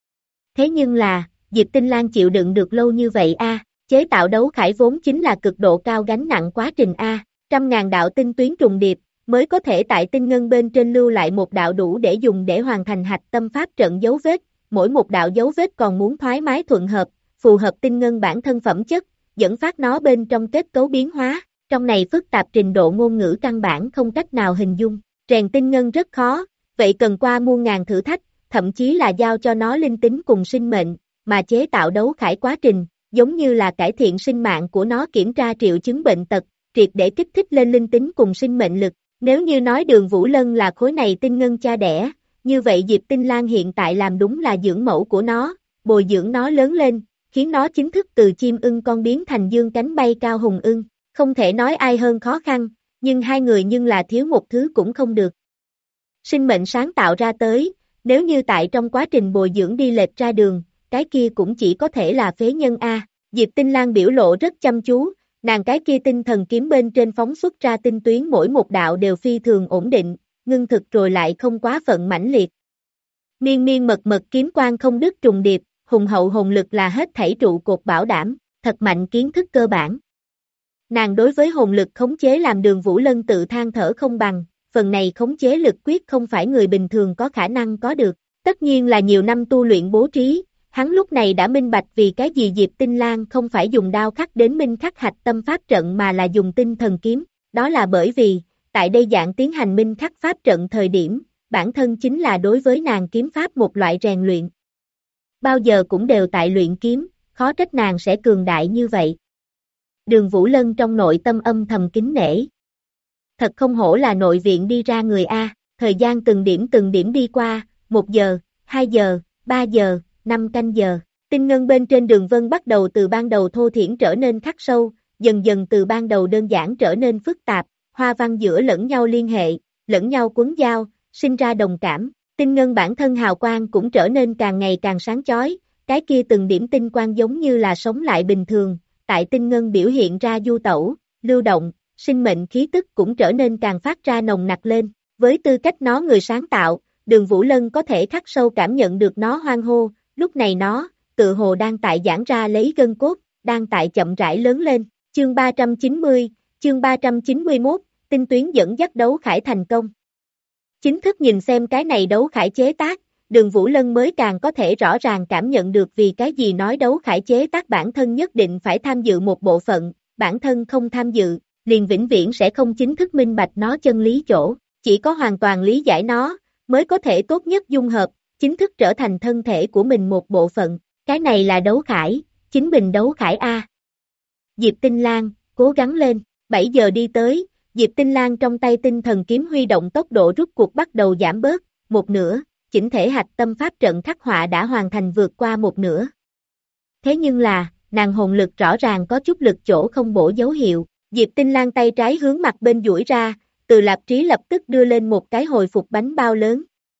Thế nhưng là, Diệp Tinh Lang chịu đựng được lâu như vậy chế tạo đấu khải vốn chính là cực độ cao gánh nặng quá trình trăm ngàn đạo tinh tuyến trùng điệp, mới có thể tại tinh ngân bên trên lưu lại một đạo đủ để dùng để hoàn thành hạch tâm pháp trận dấu vết, mỗi một đạo dấu vết còn muốn thoải mái thuận hợp, phù hợp tinh ngân bản thân phẩm chất, dẫn phát nó bên trong kết cấu biến hóa, trong này phức tạp trình độ ngôn ngữ căn bản không cách nào hình dung, rèn tinh ngân rất khó, vậy cần qua muôn ngàn thử thách, thậm chí là giao cho nó linh tính cùng sinh mệnh, mà chế tạo đấu khải quá trình, giống như là cải thiện sinh mạng của nó, kiểm tra triệu chứng bệnh tật, triệt để kích thích lên linh tính cùng sinh mệnh lực. Nếu như nói Đường Vũ Lân là khối này tinh ngân cha đẻ, như vậy Diệp Tinh Lang hiện tại làm đúng là dưỡng mẫu của nó, bồi dưỡng nó lớn lên, khiến nó chính thức từ chim ưng con biến thành dương cánh bay cao hùng ưng, không thể nói ai hơn khó khăn, nhưng hai người nhưng là thiếu một thứ cũng không được. Sinh mệnh sáng tạo ra tới, nếu như tại trong quá trình bồi dưỡng đi lệch ra đường, cái kia cũng chỉ có thể là phế nhân Diệp Tinh Lang biểu lộ rất chăm chú, nàng cái kia tinh thần kiếm bên trên phóng xuất ra tinh tuyến mỗi một đạo đều phi thường ổn định, ngưng thực rồi lại không quá phận mãnh liệt. Miên miên mật mật kiếm quang không đứt trùng điệp, hùng hậu hồn lực là hết thảy trụ cột bảo đảm, thật mạnh kiến thức cơ bản. Nàng đối với hồn lực khống chế làm Đường Vũ Lân tự than thở không bằng, phần này khống chế lực quyết không phải người bình thường có khả năng có được, tất nhiên là nhiều năm tu luyện bố trí. Hắn lúc này đã minh bạch vì cái gì Diệp Tinh Lang không phải dùng đao khắc đến minh khắc hạch tâm pháp trận mà là dùng tinh thần kiếm, đó là bởi vì, tại đây dạng tiến hành minh khắc pháp trận thời điểm, bản thân chính là đối với nàng kiếm pháp một loại rèn luyện. Bao giờ cũng đều tại luyện kiếm, khó trách nàng sẽ cường đại như vậy. Đường Vũ Lân trong nội tâm âm thầm kính nể. Thật không hổ là nội viện đi ra người thời gian từng điểm đi qua, 1 giờ, 2 giờ, 3 giờ, 5 canh giờ, tinh ngân bên trên đường vân bắt đầu từ ban đầu thô thiển trở nên khắc sâu, dần dần từ ban đầu đơn giản trở nên phức tạp, hoa văn giữa lẫn nhau liên hệ, lẫn nhau quấn giao, sinh ra đồng cảm, tinh ngân bản thân hào quang cũng trở nên càng ngày càng sáng chói, cái kia từng điểm tinh quang giống như là sống lại bình thường, tại tinh ngân biểu hiện ra du tẩu, lưu động, sinh mệnh khí tức cũng trở nên càng phát ra nồng nặc lên, với tư cách nó người sáng tạo, Đường Vũ Lân có thể khắc sâu cảm nhận được nó hoan hô. Lúc này nó, tự hồ đang tại giãn ra lấy gân cốt, đang tại chậm rãi lớn lên. Chương 390, chương 391, tinh tuyến dẫn dắt đấu khải thành công. Chính thức nhìn xem cái này đấu khải chế tác, Đường Vũ Lân mới càng có thể rõ ràng cảm nhận được vì cái gì nói đấu khải chế tác bản thân nhất định phải tham dự một bộ phận, bản thân không tham dự, liền vĩnh viễn sẽ không chính thức minh bạch nó chân lý chỗ, chỉ có hoàn toàn lý giải nó, mới có thể tốt nhất dung hợp, chính thức trở thành thân thể của mình một bộ phận, cái này là đấu khải, chính mình đấu khải Diệp Tinh Lang, cố gắng lên, 7 giờ đi tới, Diệp Tinh Lang trong tay tinh thần kiếm huy động tốc độ rút cuộc bắt đầu giảm bớt, một nửa, chỉnh thể hạch tâm pháp trận khắc họa đã hoàn thành vượt qua một nửa. Thế nhưng là, nàng hồn lực rõ ràng có chút lực chỗ không bổ dấu hiệu, Diệp Tinh Lang tay trái hướng mặt bên duỗi ra, Từ Lạp Trí lập tức đưa lên một cái hồi phục bánh bao lớn.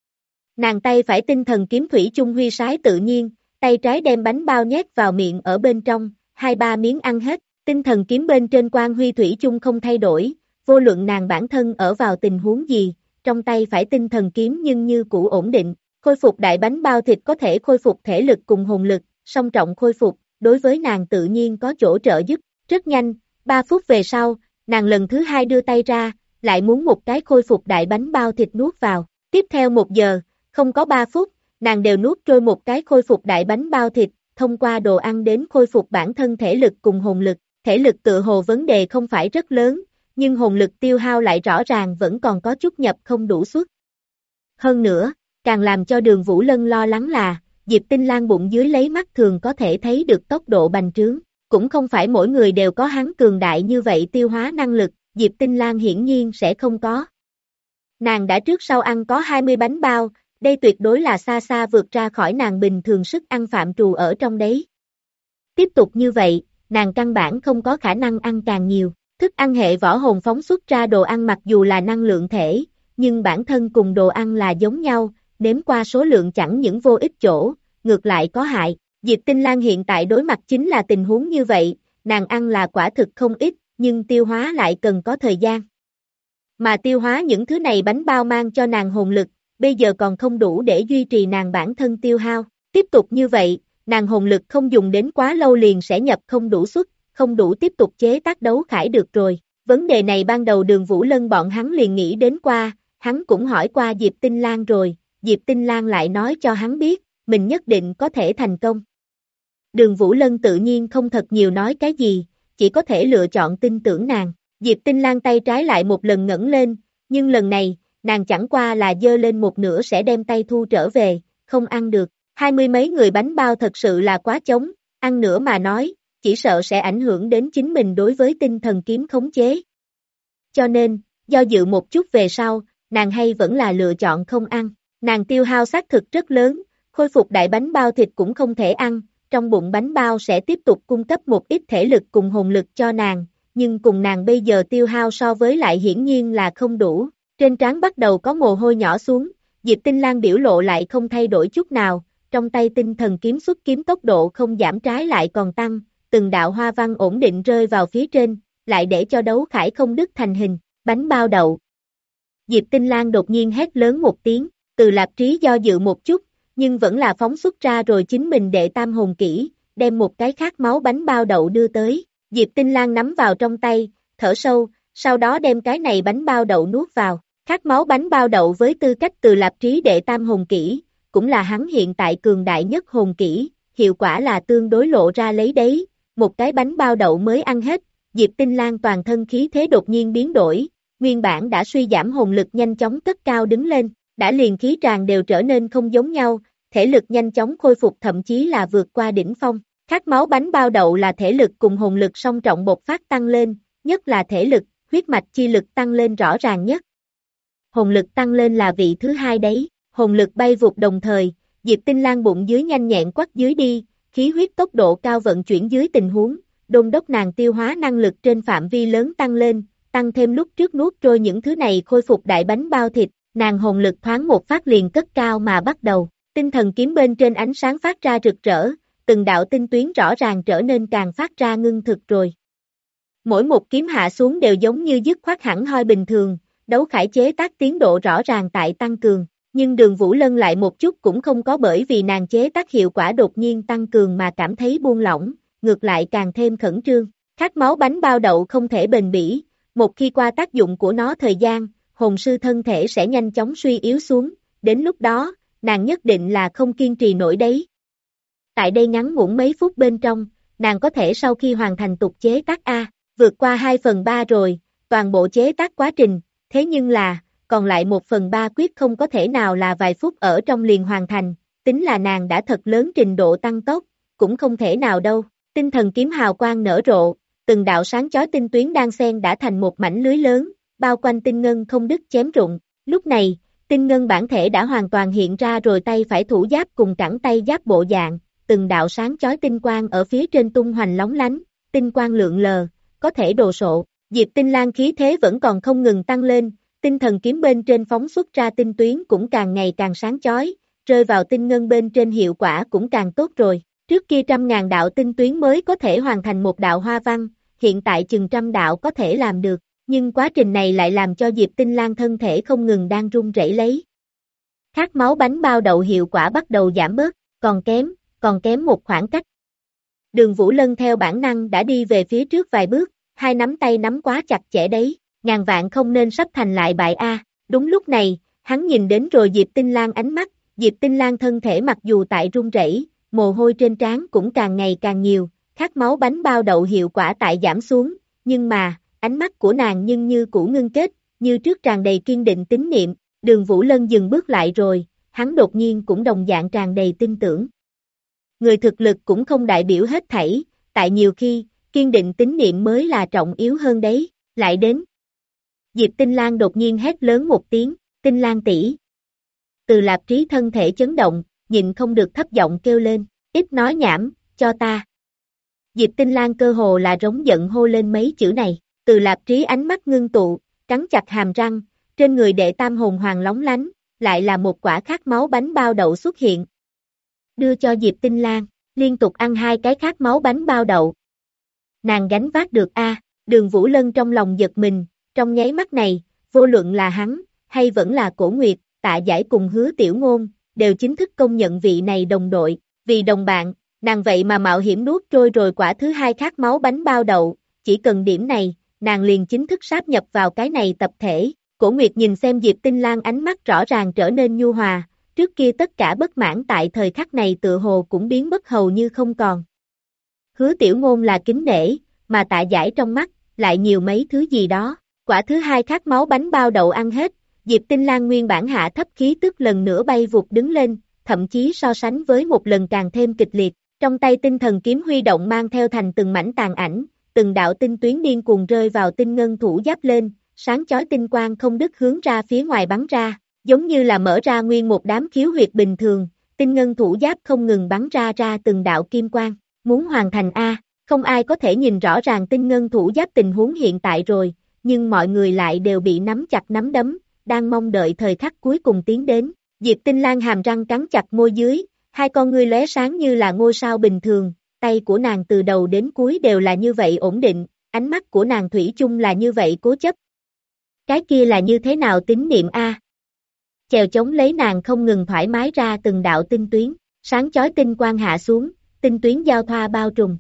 Nàng tay phải tinh thần kiếm thủy chung huy sái tự nhiên, tay trái đem bánh bao nhét vào miệng ở bên trong, 2-3 miếng ăn hết, tinh thần kiếm bên trên quang huy thủy chung không thay đổi, vô luận nàng bản thân ở vào tình huống gì, trong tay phải tinh thần kiếm nhưng như cũ ổn định, khôi phục đại bánh bao thịt có thể khôi phục thể lực cùng hồn lực, song trọng khôi phục, đối với nàng tự nhiên có chỗ trợ giúp, rất nhanh, 3 phút về sau, nàng lần thứ hai đưa tay ra, lại muốn một cái khôi phục đại bánh bao thịt nuốt vào. Tiếp theo 1 giờ, không có 3 phút, nàng đều nuốt trôi một cái khôi phục đại bánh bao thịt, thông qua đồ ăn đến khôi phục bản thân thể lực cùng hồn lực. Thể lực tựa hồ vấn đề không phải rất lớn, nhưng hồn lực tiêu hao lại rõ ràng vẫn còn có chút nhập không đủ suất. Hơn nữa, càng làm cho Đường Vũ Lân lo lắng là, Diệp Tinh Lan bụng dưới lấy mắt thường có thể thấy được tốc độ bành trướng, cũng không phải mỗi người đều có hắn cường đại như vậy tiêu hóa năng lực, Diệp Tinh Lan hiển nhiên sẽ không có. Nàng đã trước sau ăn có 20 bánh bao, đây tuyệt đối là xa xa vượt ra khỏi nàng bình thường sức ăn phạm trù ở trong đấy. Tiếp tục như vậy, nàng căn bản không có khả năng ăn càng nhiều. Thức ăn hệ võ hồn phóng xuất ra đồ ăn mặc dù là năng lượng thể, nhưng bản thân cùng đồ ăn là giống nhau, nếm qua số lượng chẳng những vô ích chỗ, ngược lại có hại. Diệp Tinh Lan hiện tại đối mặt chính là tình huống như vậy, nàng ăn là quả thực không ít, nhưng tiêu hóa lại cần có thời gian. Mà tiêu hóa những thứ này bánh bao mang cho nàng hồn lực, bây giờ còn không đủ để duy trì nàng bản thân tiêu hao. Tiếp tục như vậy, nàng hồn lực không dùng đến quá lâu liền sẽ nhập không đủ suất, không đủ tiếp tục chế tác đấu khải được rồi. Vấn đề này ban đầu Đường Vũ Lân bọn hắn liền nghĩ đến qua, hắn cũng hỏi qua Diệp Tinh Lan rồi, Diệp Tinh Lan lại nói cho hắn biết, mình nhất định có thể thành công. Đường Vũ Lân tự nhiên không thật nhiều nói cái gì, chỉ có thể lựa chọn tin tưởng nàng. Diệp Tinh Lan tay trái lại một lần ngẩng lên, nhưng lần này, nàng chẳng qua là giơ lên một nửa sẽ đem tay thu trở về, không ăn được. 20 mấy người bánh bao thật sự là quá trống, ăn nữa mà nói, chỉ sợ sẽ ảnh hưởng đến chính mình đối với tinh thần kiếm khống chế. Cho nên, do dự một chút về sau, nàng hay vẫn là lựa chọn không ăn. Nàng tiêu hao xác thực rất lớn, khôi phục đại bánh bao thịt cũng không thể ăn, trong bụng bánh bao sẽ tiếp tục cung cấp một ít thể lực cùng hồn lực cho nàng, nhưng cùng nàng bây giờ tiêu hao so với lại hiển nhiên là không đủ. Trên trán bắt đầu có mồ hôi nhỏ xuống, Diệp Tinh Lan biểu lộ lại không thay đổi chút nào, trong tay tinh thần kiếm xuất kiếm tốc độ không giảm trái lại còn tăng, từng đạo hoa văn ổn định rơi vào phía trên, lại để cho đấu khải không đứt thành hình, bánh bao đậu. Diệp Tinh Lan đột nhiên hét lớn một tiếng, Từ Lạp Trí do dự một chút, nhưng vẫn là phóng xuất ra rồi chính mình đệ tam hồn kỹ, đem một cái khát máu bánh bao đậu đưa tới, Diệp Tinh Lan nắm vào trong tay, thở sâu, sau đó đem cái này bánh bao đậu nuốt vào, khát máu bánh bao đậu với tư cách Từ Lạp Trí đệ tam hồn kỹ, cũng là hắn hiện tại cường đại nhất hồn kỹ, hiệu quả là tương đối lộ ra lấy đấy, một cái bánh bao đậu mới ăn hết, Diệp Tinh Lan toàn thân khí thế đột nhiên biến đổi, nguyên bản đã suy giảm hồn lực nhanh chóng cất cao đứng lên, đã liền khí tràng đều trở nên không giống nhau, thể lực nhanh chóng khôi phục thậm chí là vượt qua đỉnh phong. Khát máu bánh bao đậu là thể lực cùng hồn lực song trọng bộc phát tăng lên, nhất là thể lực, huyết mạch chi lực tăng lên rõ ràng nhất. Hồn lực tăng lên là vị thứ hai đấy, hồn lực bay vụt đồng thời, Diệp Tinh Lan bụng dưới nhanh nhẹn quắt dưới đi, khí huyết tốc độ cao vận chuyển dưới tình huống, đôn đốc nàng tiêu hóa năng lực trên phạm vi lớn tăng lên, tăng thêm lúc trước nuốt trôi những thứ này khôi phục đại bánh bao thịt, nàng hồn lực thoáng một phát liền cất cao mà bắt đầu, tinh thần kiếm bên trên ánh sáng phát ra rực rỡ, từng đạo tinh tuyến rõ ràng trở nên càng phát ra ngưng thực rồi. Mỗi một kiếm hạ xuống đều giống như dứt khoát hẳn hoi bình thường, đấu khải chế tác tiến độ rõ ràng tại tăng cường, nhưng Đường Vũ Lân lại một chút cũng không có bởi vì nàng chế tác hiệu quả đột nhiên tăng cường mà cảm thấy buông lỏng, ngược lại càng thêm khẩn trương. Khát máu bánh bao đậu không thể bền bỉ, một khi qua tác dụng của nó thời gian, hồn sư thân thể sẽ nhanh chóng suy yếu xuống, đến lúc đó, nàng nhất định là không kiên trì nổi đấy. Tại đây ngắn ngủn mấy phút bên trong, nàng có thể sau khi hoàn thành tục chế tác A, vượt qua 2/3 rồi, toàn bộ chế tác quá trình, thế nhưng là, còn lại 1/3 quyết không có thể nào là vài phút ở trong liền hoàn thành, tính là nàng đã thật lớn trình độ tăng tốc, cũng không thể nào đâu. Tinh thần kiếm hào quang nở rộ, từng đạo sáng chói tinh tuyến đan xen đã thành một mảnh lưới lớn, bao quanh tinh ngân không đứt chém rụng. Lúc này, tinh ngân bản thể đã hoàn toàn hiện ra rồi tay phải thủ giáp cùng cẳng tay giáp bộ dạng, từng đạo sáng chói tinh quang ở phía trên tung hoành lóng lánh, tinh quang lượn lờ, có thể đồ sộ. Diệp Tinh Lan khí thế vẫn còn không ngừng tăng lên, tinh thần kiếm bên trên phóng xuất ra tinh tuyến cũng càng ngày càng sáng chói, rơi vào tinh ngân bên trên hiệu quả cũng càng tốt rồi. Trước kia 100.000 đạo tinh tuyến mới có thể hoàn thành một đạo hoa văn, hiện tại chừng 100 đạo có thể làm được, nhưng quá trình này lại làm cho Diệp Tinh Lan thân thể không ngừng đang run rẩy lấy. Khát máu bánh bao đậu hiệu quả bắt đầu giảm bớt, còn kém một khoảng cách. Đường Vũ Lân theo bản năng đã đi về phía trước vài bước, hai nắm tay nắm quá chặt chẽ đấy, ngàn vạn không nên sắp thành lại bại a. Đúng lúc này, hắn nhìn đến rồi Diệp Tinh Lan ánh mắt, Diệp Tinh Lan thân thể mặc dù tại run rẩy, mồ hôi trên trán cũng càng ngày càng nhiều, khát máu bánh bao đậu hiệu quả tại giảm xuống, nhưng mà, ánh mắt của nàng nhưng như cũ ngưng kết, như trước tràn đầy kiên định tín niệm, Đường Vũ Lân dừng bước lại rồi, hắn đột nhiên cũng đồng dạng tràn đầy tin tưởng. Người thực lực cũng không đại biểu hết thảy, tại nhiều khi, kiên định tín niệm mới là trọng yếu hơn đấy, lại đến. Diệp Tinh Lan đột nhiên hét lớn một tiếng, Tinh Lan tỷ. Từ Lạp Trí thân thể chấn động, nhịn không được thấp giọng kêu lên, ít nói nhảm, cho ta. Diệp Tinh Lan cơ hồ là rống giận hô lên mấy chữ này, Từ Lạp Trí ánh mắt ngưng tụ, cắn chặt hàm răng, trên người đệ tam hồn hoàng lóng lánh, lại là một quả khát máu bánh bao đậu xuất hiện. Đưa cho Diệp Tinh Lan, liên tục ăn hai cái khát máu bánh bao đậu. Nàng gánh vác được a. Đường Vũ Lân trong lòng giật mình, trong nháy mắt này, vô luận là hắn, hay vẫn là Cổ Nguyệt, Tạ Giải cùng Hứa Tiểu Ngôn, đều chính thức công nhận vị này đồng đội, vì đồng bạn, nàng vậy mà mạo hiểm nuốt trôi rồi quả thứ hai khát máu bánh bao đậu, chỉ cần điểm này, nàng liền chính thức sáp nhập vào cái này tập thể. Cổ Nguyệt nhìn xem Diệp Tinh Lan ánh mắt rõ ràng trở nên nhu hòa, trước kia tất cả bất mãn tại thời khắc này tựa hồ cũng biến mất hầu như không còn. Hứa Tiểu Ngôn là kính nể, mà Tạ Giải trong mắt, lại nhiều mấy thứ gì đó, quả thứ hai khát máu bánh bao đậu ăn hết, Diệp Tinh Lan nguyên bản hạ thấp khí tức lần nữa bay vụt đứng lên, thậm chí so sánh với một lần càng thêm kịch liệt, trong tay tinh thần kiếm huy động mang theo thành từng mảnh tàn ảnh, từng đạo tinh tuyến điên cuồng rơi vào tinh ngân thủ giáp lên, sáng chói tinh quang không đứt hướng ra phía ngoài bắn ra, giống như là mở ra nguyên một đám khiếu huyệt bình thường, tinh ngân thủ giáp không ngừng bắn ra từng đạo kim quang, muốn hoàn thành a, không ai có thể nhìn rõ ràng tinh ngân thủ giáp tình huống hiện tại rồi, nhưng mọi người lại đều bị nắm chặt nắm đấm, đang mong đợi thời khắc cuối cùng tiến đến. Diệp Tinh Lan hàm răng cắn chặt môi dưới, hai con ngươi lóe sáng như là ngôi sao bình thường, tay của nàng từ đầu đến cuối đều là như vậy ổn định, ánh mắt của nàng thủy chung là như vậy cố chấp. Cái kia là như thế nào tín niệm a? Chèo chống lấy nàng không ngừng thoải mái ra từng đạo tinh tuyến, sáng chói tinh quang hạ xuống, tinh tuyến giao thoa bao trùm.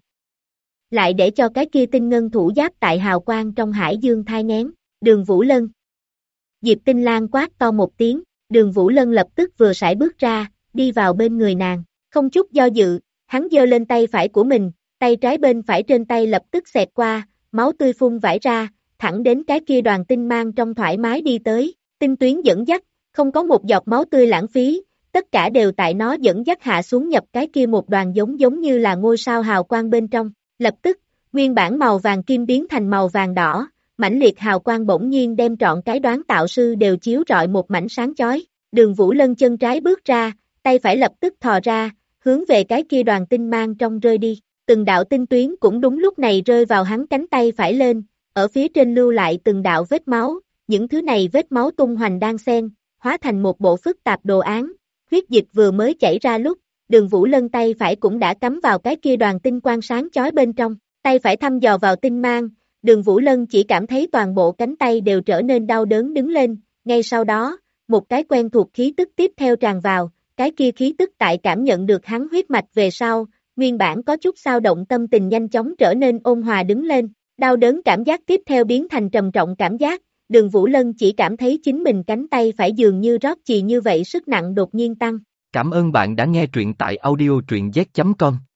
Lại để cho cái kia tinh ngân thủ giáp tại hào quang trong hải dương thai nghén, Đường Vũ Lân. Diệp Tinh Lan quát to một tiếng, Đường Vũ Lân lập tức vừa sải bước ra, đi vào bên người nàng, không chút do dự, hắn giơ lên tay phải của mình, tay trái bên phải trên tay lập tức xẹt qua, máu tươi phun vãi ra, thẳng đến cái kia đoàn tinh mang trong thoải mái đi tới, tinh tuyến dẫn dắt, không có một giọt máu tươi lãng phí, tất cả đều tại nó dẫn dắt hạ xuống nhập cái kia một đoàn giống như là ngôi sao hào quang bên trong, lập tức, nguyên bản màu vàng kim biến thành màu vàng đỏ, mãnh liệt hào quang bỗng nhiên đem trọn cái đoán tạo sư đều chiếu rọi một mảnh sáng chói, Đường Vũ Lân chân trái bước ra, tay phải lập tức thò ra, hướng về cái kia đoàn tinh mang trong rơi đi, từng đạo tinh tuyến cũng đúng lúc này rơi vào hắn cánh tay phải lên, ở phía trên lưu lại từng đạo vết máu, những thứ này vết máu tung hoành đan xen, hóa thành một bộ phức tạp đồ án, huyết dịch vừa mới chảy ra lúc, Đường Vũ Lân tay phải cũng đã cắm vào cái kia đoàn tinh quang sáng chói bên trong, tay phải thăm dò vào tinh mang, Đường Vũ Lân chỉ cảm thấy toàn bộ cánh tay đều trở nên đau đớn đứng lên, ngay sau đó, một cái quen thuộc khí tức tiếp theo tràn vào, cái kia khí tức tại cảm nhận được hắn huyết mạch về sau, nguyên bản có chút xao động tâm tình nhanh chóng trở nên ôn hòa đứng lên, đau đớn cảm giác tiếp theo biến thành trầm trọng cảm giác, Đường Vũ Lân chỉ cảm thấy chính mình cánh tay phải dường như rót chì như vậy sức nặng đột nhiên tăng. Cảm ơn bạn đã nghe truyện tại audio truyện z.com.